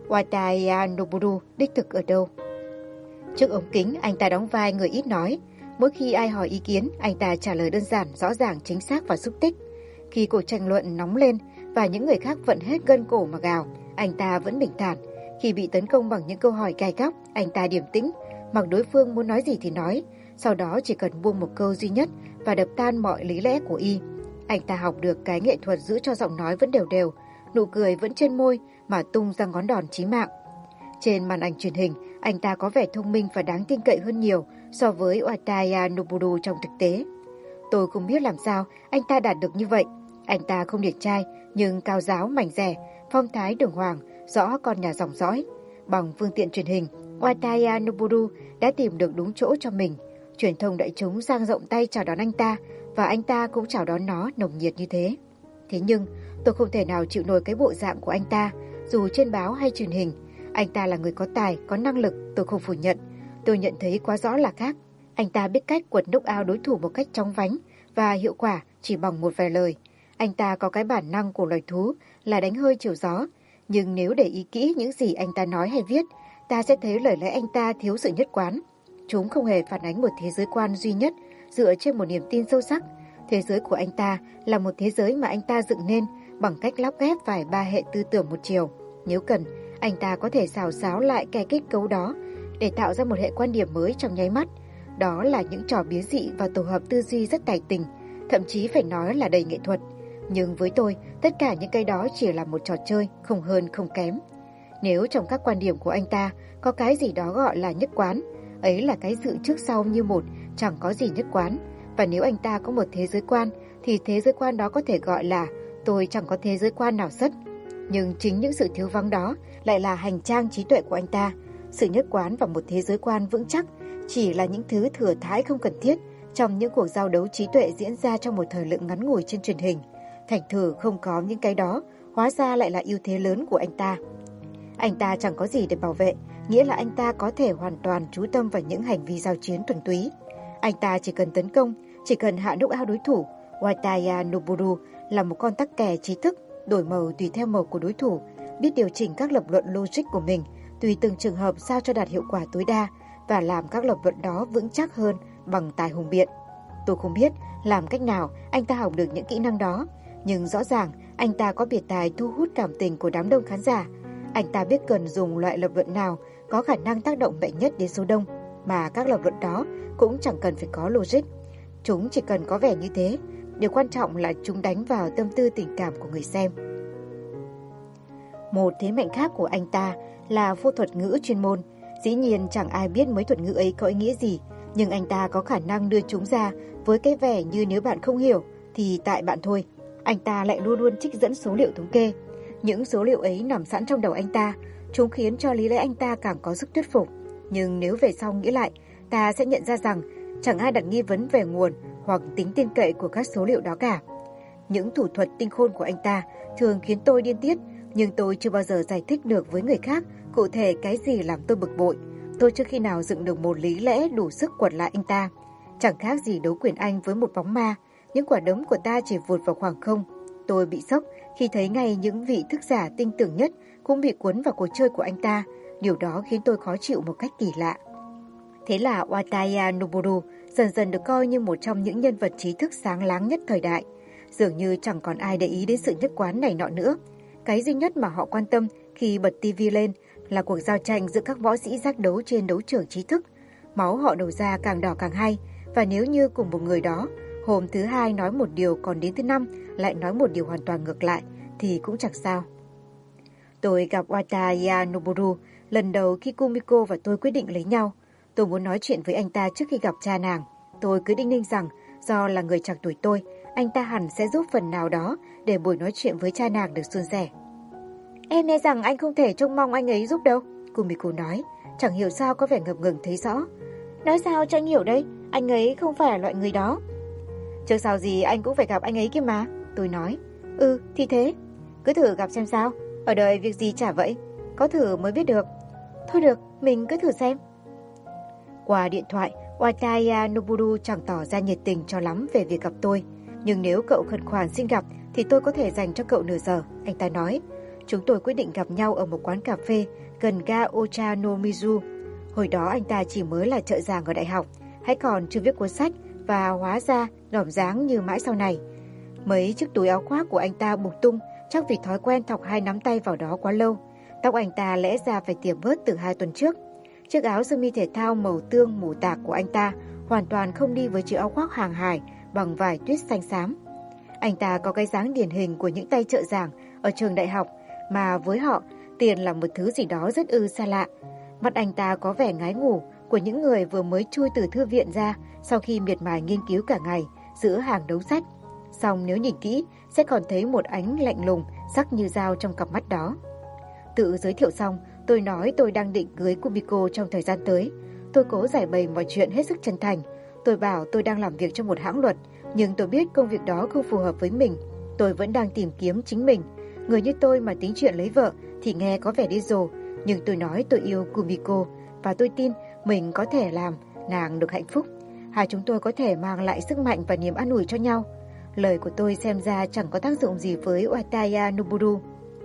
Wataru Noboru đích thực ở đâu? Trước ống kính, anh ta đóng vai người ít nói. Mỗi khi ai hỏi ý kiến, anh ta trả lời đơn giản, rõ ràng, chính xác và xúc tích. Khi cuộc tranh luận nóng lên và những người khác vận hết gân cổ mà gào, anh ta vẫn bình thản. Khi bị tấn công bằng những câu hỏi gai góc, anh ta điềm tĩnh, mặc đối phương muốn nói gì thì nói, sau đó chỉ cần buông một câu duy nhất và đập tan mọi lý lẽ của y. Anh ta học được cái nghệ thuật giữ cho giọng nói vẫn đều đều, nụ cười vẫn trên môi mà tung ra ngón đòn chí mạng. Trên màn ảnh truyền hình, anh ta có vẻ thông minh và đáng tin cậy hơn nhiều so với Wataru Noboru trong thực tế. Tôi không biết làm sao anh ta đạt được như vậy. Anh ta không điển trai, nhưng cao ráo mảnh dẻ, phong thái đường hoàng, rõ con nhà dòng dõi. Bằng phương tiện truyền hình, Wataru Noboru đã tìm được đúng chỗ cho mình. Truyền thông đại chúng dang rộng tay chào đón anh ta, và anh ta cũng chào đón nó nồng nhiệt như thế. Thế nhưng, tôi không thể nào chịu nổi cái bộ dạng của anh ta, dù trên báo hay truyền hình. Anh ta là người có tài, có năng lực, tôi không phủ nhận. Tôi nhận thấy quá rõ là khác. Anh ta biết cách quật knock out đối thủ một cách chóng vánh và hiệu quả chỉ bằng một vài lời. Anh ta có cái bản năng của loài thú là đánh hơi chiều gió. Nhưng nếu để ý kỹ những gì anh ta nói hay viết, ta sẽ thấy lời lẽ anh ta thiếu sự nhất quán. Chúng không hề phản ánh một thế giới quan duy nhất dựa trên một niềm tin sâu sắc. Thế giới của anh ta là một thế giới mà anh ta dựng nên bằng cách lắp ghép vài ba hệ tư tưởng một chiều. Nếu cần, anh ta có thể xào xáo lại cái kết cấu đó để tạo ra một hệ quan điểm mới trong nháy mắt. Đó là những trò biến dị và tổ hợp tư duy rất tài tình, thậm chí phải nói là đầy nghệ thuật. Nhưng với tôi, tất cả những cái đó chỉ là một trò chơi, không hơn không kém. Nếu trong các quan điểm của anh ta có cái gì đó gọi là nhất quán, ấy là cái dự trước sau như một, chẳng có gì nhất quán. Và nếu anh ta có một thế giới quan, thì thế giới quan đó có thể gọi là tôi chẳng có thế giới quan nào sất. Nhưng chính những sự thiếu vắng đó lại là hành trang trí tuệ của anh ta. Sự nhất quán và một thế giới quan vững chắc chỉ là những thứ thừa thãi không cần thiết trong những cuộc giao đấu trí tuệ diễn ra trong một thời lượng ngắn ngủi trên truyền hình. Thành thử không có những cái đó, hóa ra lại là ưu thế lớn của anh ta. Anh ta chẳng có gì để bảo vệ, nghĩa là anh ta có thể hoàn toàn chú tâm vào những hành vi giao chiến thuần túy. Anh ta chỉ cần tấn công, chỉ cần hạ knock out đối thủ. Wataru Noboru là một con tắc kè trí thức, đổi màu tùy theo màu của đối thủ, biết điều chỉnh các lập luận logic của mình tùy từng trường hợp sao cho đạt hiệu quả tối đa và làm các lập luận đó vững chắc hơn bằng tài hùng biện. Tôi không biết làm cách nào anh ta học được những kỹ năng đó, nhưng rõ ràng anh ta có biệt tài thu hút cảm tình của đám đông khán giả. Anh ta biết cần dùng loại lập luận nào có khả năng tác động mạnh nhất đến số đông, mà các lập luận đó cũng chẳng cần phải có logic. Chúng chỉ cần có vẻ như thế. Điều quan trọng là chúng đánh vào tâm tư tình cảm của người xem. Một thế mạnh khác của anh ta là vô thuật ngữ chuyên môn. Dĩ nhiên chẳng ai biết mấy thuật ngữ ấy có ý nghĩa gì, nhưng anh ta có khả năng đưa chúng ra với cái vẻ như nếu bạn không hiểu thì tại bạn thôi. Anh ta lại luôn luôn trích dẫn số liệu thống kê. Những số liệu ấy nằm sẵn trong đầu anh ta, chúng khiến cho lý lẽ anh ta càng có sức thuyết phục. Nhưng nếu về sau nghĩ lại, ta sẽ nhận ra rằng chẳng ai đặt nghi vấn về nguồn hoặc tính tin cậy của các số liệu đó cả. Những thủ thuật tinh khôn của anh ta thường khiến tôi điên tiết, nhưng tôi chưa bao giờ giải thích được với người khác cụ thể cái gì làm tôi bực bội. Tôi chưa khi nào dựng được một lý lẽ đủ sức quật lại anh ta. Chẳng khác gì đấu quyền Anh với một bóng ma, những quả đấm của ta chỉ vụt vào khoảng không. Tôi bị sốc khi thấy ngay những vị thức giả tinh tưởng nhất cũng bị cuốn vào cuộc chơi của anh ta. Điều đó khiến tôi khó chịu một cách kỳ lạ. Thế là Wataru Noboru dần dần được coi như một trong những nhân vật trí thức sáng láng nhất thời đại. Dường như chẳng còn ai để ý đến sự nhất quán này nọ nữa. Cái duy nhất mà họ quan tâm khi bật tivi lên là cuộc giao tranh giữa các võ sĩ giác đấu trên đấu trường trí thức. Máu họ đổ ra càng đỏ càng hay, và nếu như cùng một người đó, hôm thứ hai nói một điều còn đến thứ năm lại nói một điều hoàn toàn ngược lại, thì cũng chẳng sao. Tôi gặp Wataru Noboru lần đầu khi Kumiko và tôi quyết định lấy nhau. Tôi muốn nói chuyện với anh ta trước khi gặp cha nàng. Tôi cứ đinh ninh rằng do là người chạc tuổi tôi, anh ta hẳn sẽ giúp phần nào đó để buổi nói chuyện với cha nàng được suôn sẻ. Em nghe rằng anh không thể trông mong anh ấy giúp đâu, Kumiko nói, chẳng hiểu sao có vẻ ngập ngừng thấy rõ. Nói sao cho anh hiểu đây, anh ấy không phải là loại người đó. Trước sau gì anh cũng phải gặp anh ấy kia mà, tôi nói. Thì thế, cứ thử gặp xem sao, ở đời việc gì chả vậy, có thử mới biết được. Thôi được, mình cứ thử xem. Qua điện thoại, Wataru Noboru chẳng tỏ ra nhiệt tình cho lắm về việc gặp tôi. Nhưng nếu cậu khẩn khoản xin gặp thì tôi có thể dành cho cậu nửa giờ, anh ta nói. Chúng tôi quyết định gặp nhau ở một quán cà phê gần ga Ochanomizu. Hồi đó anh ta chỉ mới là trợ giảng ở đại học, hay còn chưa viết cuốn sách và hóa ra đỏm dáng như mãi sau này. Mấy chiếc túi áo khoác của anh ta buộc tung, chắc vì thói quen thọc hai nắm tay vào đó quá lâu. Tóc anh ta lẽ ra phải tỉa bớt từ 2 tuần trước. Chiếc áo sơ mi thể thao màu tương mù tạc của anh ta hoàn toàn không đi với chiếc áo khoác hàng hải bằng vải tuyết xanh xám. Anh ta có cái dáng điển hình của những tay trợ giảng ở trường đại học, mà với họ, tiền là một thứ gì đó rất xa lạ. Mắt anh ta có vẻ ngái ngủ của những người vừa mới chui từ thư viện ra sau khi miệt mài nghiên cứu cả ngày giữa hàng đống sách. Song nếu nhìn kỹ, sẽ còn thấy một ánh lạnh lùng, sắc như dao trong cặp mắt đó. Tự giới thiệu xong, tôi nói tôi đang định cưới Kumiko trong thời gian tới. Tôi cố giải bày mọi chuyện hết sức chân thành. Tôi bảo tôi đang làm việc trong một hãng luật, nhưng tôi biết công việc đó không phù hợp với mình. Tôi vẫn đang tìm kiếm chính mình. Người như tôi mà tính chuyện lấy vợ thì nghe có vẻ điên rồ, nhưng tôi nói tôi yêu Kumiko và tôi tin mình có thể làm nàng được hạnh phúc. Hai chúng tôi có thể mang lại sức mạnh và niềm an ủi cho nhau. Lời của tôi xem ra chẳng có tác dụng gì với Wataru Noboru.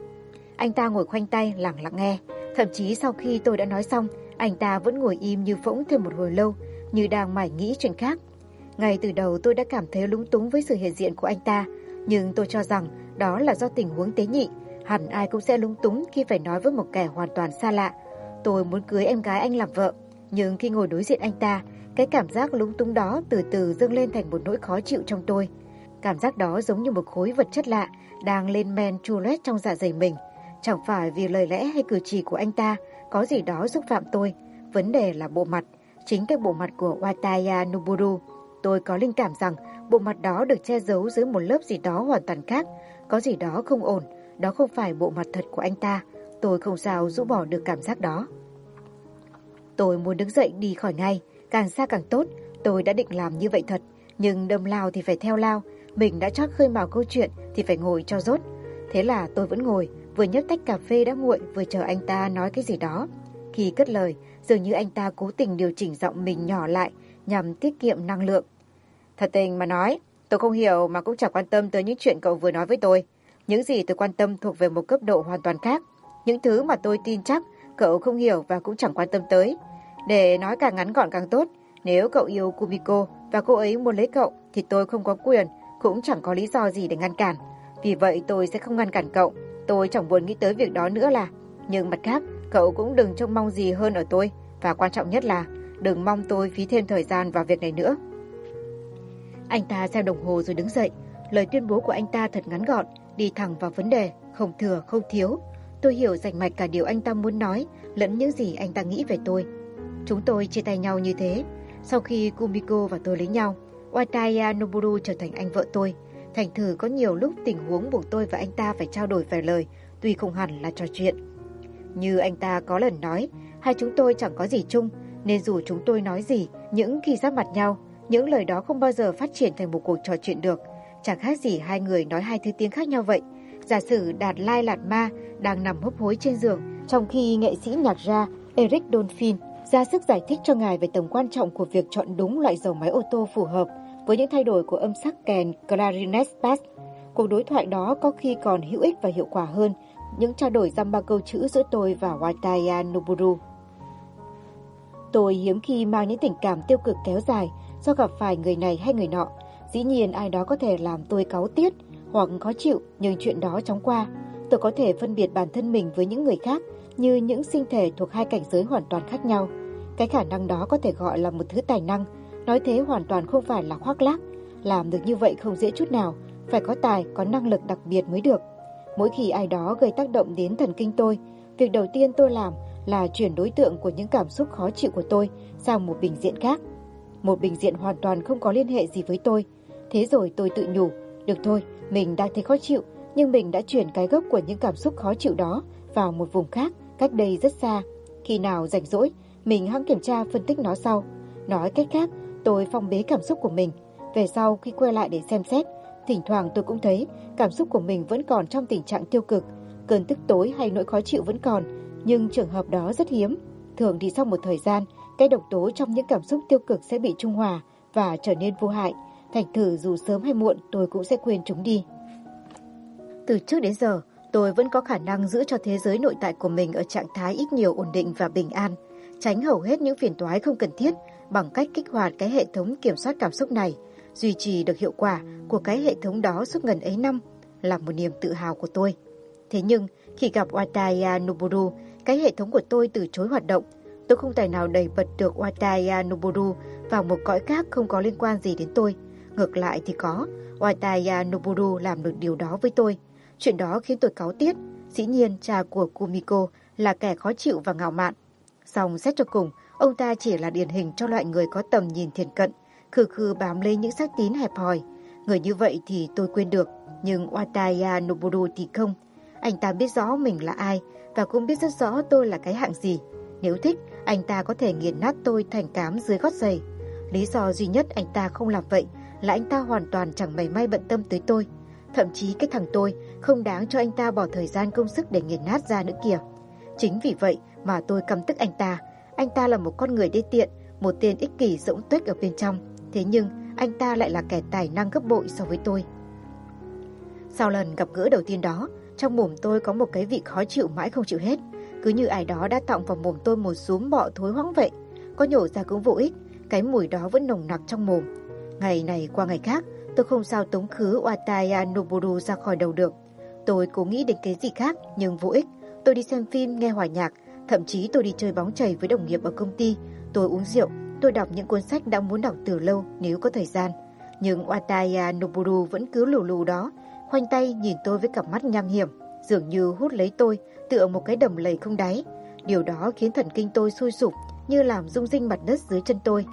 Anh ta ngồi khoanh tay lặng lặng nghe. Thậm chí sau khi tôi đã nói xong, anh ta vẫn ngồi im như phỗng thêm một hồi lâu, như đang mải nghĩ chuyện khác. Ngay từ đầu tôi đã cảm thấy lúng túng với sự hiện diện của anh ta, nhưng tôi cho rằng đó là do tình huống tế nhị. Hẳn ai cũng sẽ lúng túng khi phải nói với một kẻ hoàn toàn xa lạ. Tôi muốn cưới em gái anh làm vợ, nhưng khi ngồi đối diện anh ta, cái cảm giác lúng túng đó từ từ dâng lên thành một nỗi khó chịu trong tôi. Cảm giác đó giống như một khối vật chất lạ đang lên men chua loét trong dạ dày mình. Chẳng phải vì lời lẽ hay cử chỉ của anh ta có gì đó xúc phạm tôi. Vấn đề là bộ mặt, chính cái bộ mặt của Wataru Noboru. Tôi có linh cảm rằng bộ mặt đó được che giấu dưới một lớp gì đó hoàn toàn khác. Có gì đó không ổn, đó không phải bộ mặt thật của anh ta. Tôi không sao rũ bỏ được cảm giác đó. Tôi muốn đứng dậy đi khỏi ngay, càng xa càng tốt. Tôi đã định làm như vậy thật, nhưng đâm lao thì phải theo lao. Mình đã chót khơi mào câu chuyện thì phải ngồi cho rốt. Thế là tôi vẫn ngồi, vừa nhấp tách cà phê đã nguội, vừa chờ anh ta nói cái gì đó. Khi cất lời, dường như anh ta cố tình điều chỉnh giọng mình nhỏ lại nhằm tiết kiệm năng lượng. Thật tình mà nói, tôi không hiểu mà cũng chẳng quan tâm tới những chuyện cậu vừa nói với tôi. Những gì tôi quan tâm thuộc về một cấp độ hoàn toàn khác. Những thứ mà tôi tin chắc cậu không hiểu và cũng chẳng quan tâm tới. Để nói càng ngắn gọn càng tốt, nếu cậu yêu Kumiko và cô ấy muốn lấy cậu thì tôi không có quyền, cũng chẳng có lý do gì để ngăn cản. Vì vậy tôi sẽ không ngăn cản cậu. Tôi chẳng buồn nghĩ tới việc đó nữa là. Nhưng mặt khác, cậu cũng đừng trông mong gì hơn ở tôi. Và quan trọng nhất là đừng mong tôi phí thêm thời gian vào việc này nữa. Anh ta xem đồng hồ rồi đứng dậy. Lời tuyên bố của anh ta thật ngắn gọn, đi thẳng vào vấn đề, không thừa không thiếu. Tôi hiểu rành mạch cả điều anh ta muốn nói, lẫn những gì anh ta nghĩ về tôi. Chúng tôi chia tay nhau như thế. Sau khi Kumiko và tôi lấy nhau, Wataya Noburu trở thành anh vợ tôi. Thành thử có nhiều lúc tình huống buộc tôi và anh ta phải trao đổi vài lời, tuy không hẳn là trò chuyện. Như anh ta có lần nói, hai chúng tôi chẳng có gì chung, nên dù chúng tôi nói gì, những khi giáp mặt nhau, những lời đó không bao giờ phát triển thành một cuộc trò chuyện được. Chẳng khác gì hai người nói hai thứ tiếng khác nhau vậy. Giả sử Đạt Lai Lạt Ma đang nằm hấp hối trên giường, trong khi nghệ sĩ nhạc gia Eric Dolphin ra sức giải thích cho ngài về tầm quan trọng của việc chọn đúng loại dầu máy ô tô phù hợp với những thay đổi của âm sắc kèn clarinet bass. Cuộc đối thoại đó có khi còn hữu ích và hiệu quả hơn những trao đổi dăm ba câu chữ giữa tôi và Wataya Noburu. Tôi hiếm khi mang những tình cảm tiêu cực kéo dài do gặp phải người này hay người nọ. Dĩ nhiên ai đó có thể làm tôi cáu tiết hoặc khó chịu, nhưng chuyện đó chóng qua. Tôi có thể phân biệt bản thân mình với những người khác như những sinh thể thuộc hai cảnh giới hoàn toàn khác nhau. Cái khả năng đó có thể gọi là một thứ tài năng. Nói thế hoàn toàn không phải là khoác lác. Làm được như vậy không dễ chút nào, phải có tài, có năng lực đặc biệt mới được. Mỗi khi ai đó gây tác động đến thần kinh tôi, việc đầu tiên tôi làm là chuyển đối tượng của những cảm xúc khó chịu của tôi sang một bình diện khác. Một bình diện hoàn toàn không có liên hệ gì với tôi. Thế rồi tôi tự nhủ, được thôi, mình đang thấy khó chịu, nhưng mình đã chuyển cái gốc của những cảm xúc khó chịu đó vào một vùng khác, cách đây rất xa. Khi nào rảnh rỗi, mình hẵng kiểm tra phân tích nó sau. Nói cách khác, tôi phong bế cảm xúc của mình. Về sau khi quay lại để xem xét, thỉnh thoảng tôi cũng thấy cảm xúc của mình vẫn còn trong tình trạng tiêu cực. Cơn tức tối hay nỗi khó chịu vẫn còn, nhưng trường hợp đó rất hiếm. Thường thì sau một thời gian, cái độc tố trong những cảm xúc tiêu cực sẽ bị trung hòa và trở nên vô hại. Thành thử dù sớm hay muộn tôi cũng sẽ quên chúng đi. Từ trước đến giờ, tôi vẫn có khả năng giữ cho thế giới nội tại của mình ở trạng thái ít nhiều ổn định và bình an, tránh hầu hết những phiền toái không cần thiết bằng cách kích hoạt cái hệ thống kiểm soát cảm xúc này. Duy trì được hiệu quả của cái hệ thống đó suốt ngần ấy năm là một niềm tự hào của tôi. Thế nhưng, khi gặp Wataya Noburu, cái hệ thống của tôi từ chối hoạt động. Tôi không tài nào đẩy bật được Wataya Noburu vào một cõi khác không có liên quan gì đến tôi. Ngược lại thì có, Wataya Noburu làm được điều đó với tôi. Chuyện đó khiến tôi cáu tiết. Dĩ nhiên cha của Kumiko là kẻ khó chịu và ngạo mạn. Song xét cho cùng, ông ta chỉ là điển hình cho loại người có tầm nhìn thiển cận, khư khư bám lấy những xác tín hẹp hòi. Người như vậy thì tôi quên được, nhưng Wataya Noburu thì không. Anh ta biết rõ mình là ai và cũng biết rất rõ tôi là cái hạng gì. Nếu thích, anh ta có thể nghiền nát tôi thành cám dưới gót giày. Lý do duy nhất anh ta không làm vậy là anh ta hoàn toàn chẳng mảy may bận tâm tới tôi. Thậm chí cái thằng tôi không đáng cho anh ta bỏ thời gian công sức để nghiền nát ra nữa kìa. Chính vì vậy mà tôi căm tức anh ta. Anh ta là một con người đê tiện, một tên ích kỷ rỗng tuếch ở bên trong. Thế nhưng anh ta lại là kẻ tài năng gấp bội so với tôi. Sau lần gặp gỡ đầu tiên đó, trong mồm tôi có một cái vị khó chịu mãi không chịu hết. Cứ như ai đó đã tọng vào mồm tôi một súm bọ thối hoãng vậy. Có nhổ ra cũng vô ích, cái mùi đó vẫn nồng nặc trong mồm. Ngày này qua ngày khác, tôi không sao tống khứ Wataya Noburu ra khỏi đầu được. Tôi cố nghĩ đến cái gì khác nhưng vô ích. Tôi đi xem phim, nghe hòa nhạc, thậm chí tôi đi chơi bóng chày với đồng nghiệp ở công ty. Tôi uống rượu, tôi đọc những cuốn sách đã muốn đọc từ lâu nếu có thời gian. Nhưng Wataya Noburu vẫn cứ lù lù đó, khoanh tay nhìn tôi với cặp mắt nham hiểm, dường như hút lấy tôi tựa một cái đầm lầy không đáy. Điều đó khiến thần kinh tôi sôi sục như làm rung rinh mặt đất dưới chân tôi.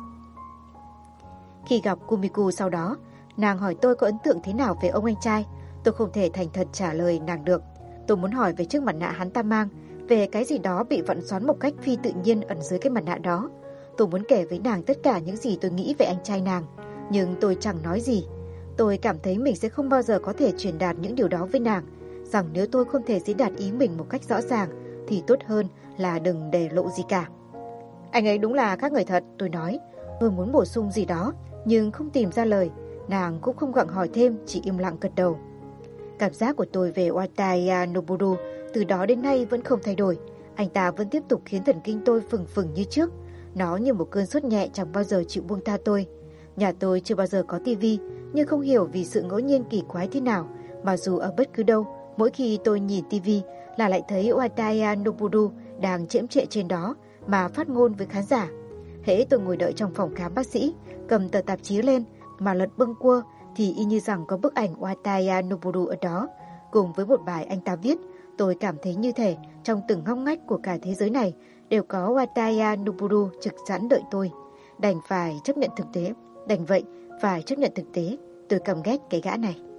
Khi gặp Kumiko sau đó, nàng hỏi tôi có ấn tượng thế nào về ông anh trai. Tôi không thể thành thật trả lời nàng được. Tôi muốn hỏi về chiếc mặt nạ hắn ta mang, về cái gì đó bị vặn xoắn một cách phi tự nhiên ẩn dưới cái mặt nạ đó. Tôi muốn kể với nàng tất cả những gì tôi nghĩ về anh trai nàng, nhưng tôi chẳng nói gì. Tôi cảm thấy mình sẽ không bao giờ có thể truyền đạt những điều đó với nàng, rằng nếu tôi không thể diễn đạt ý mình một cách rõ ràng thì tốt hơn là đừng để lộ gì cả. Anh ấy đúng là khác người thật, tôi nói. Tôi muốn bổ sung gì đó nhưng không tìm ra lời. Nàng cũng không gặng hỏi thêm, chỉ im lặng gật đầu. Cảm giác của tôi về Wataya Noburu từ đó đến nay vẫn không thay đổi. Anh ta vẫn tiếp tục khiến thần kinh tôi phừng phừng như trước. Nó như một cơn sốt nhẹ chẳng bao giờ chịu buông tha tôi. Nhà tôi chưa bao giờ có tivi, nhưng không hiểu vì sự ngẫu nhiên kỳ quái thế nào mà dù ở bất cứ đâu, mỗi khi tôi nhìn tivi là lại thấy Wataya Noburu đang chễm chệ trên đó mà phát ngôn với khán giả. Hễ tôi ngồi đợi trong phòng khám bác sĩ, cầm tờ tạp chí lên, mà lật bâng quơ thì y như rằng có bức ảnh Wataya Noboru ở đó. Cùng với một bài anh ta viết, tôi cảm thấy như thể trong từng ngóc ngách của cả thế giới này đều có Wataya Noboru trực sẵn đợi tôi. Đành vậy phải chấp nhận thực tế, tôi căm ghét cái gã này.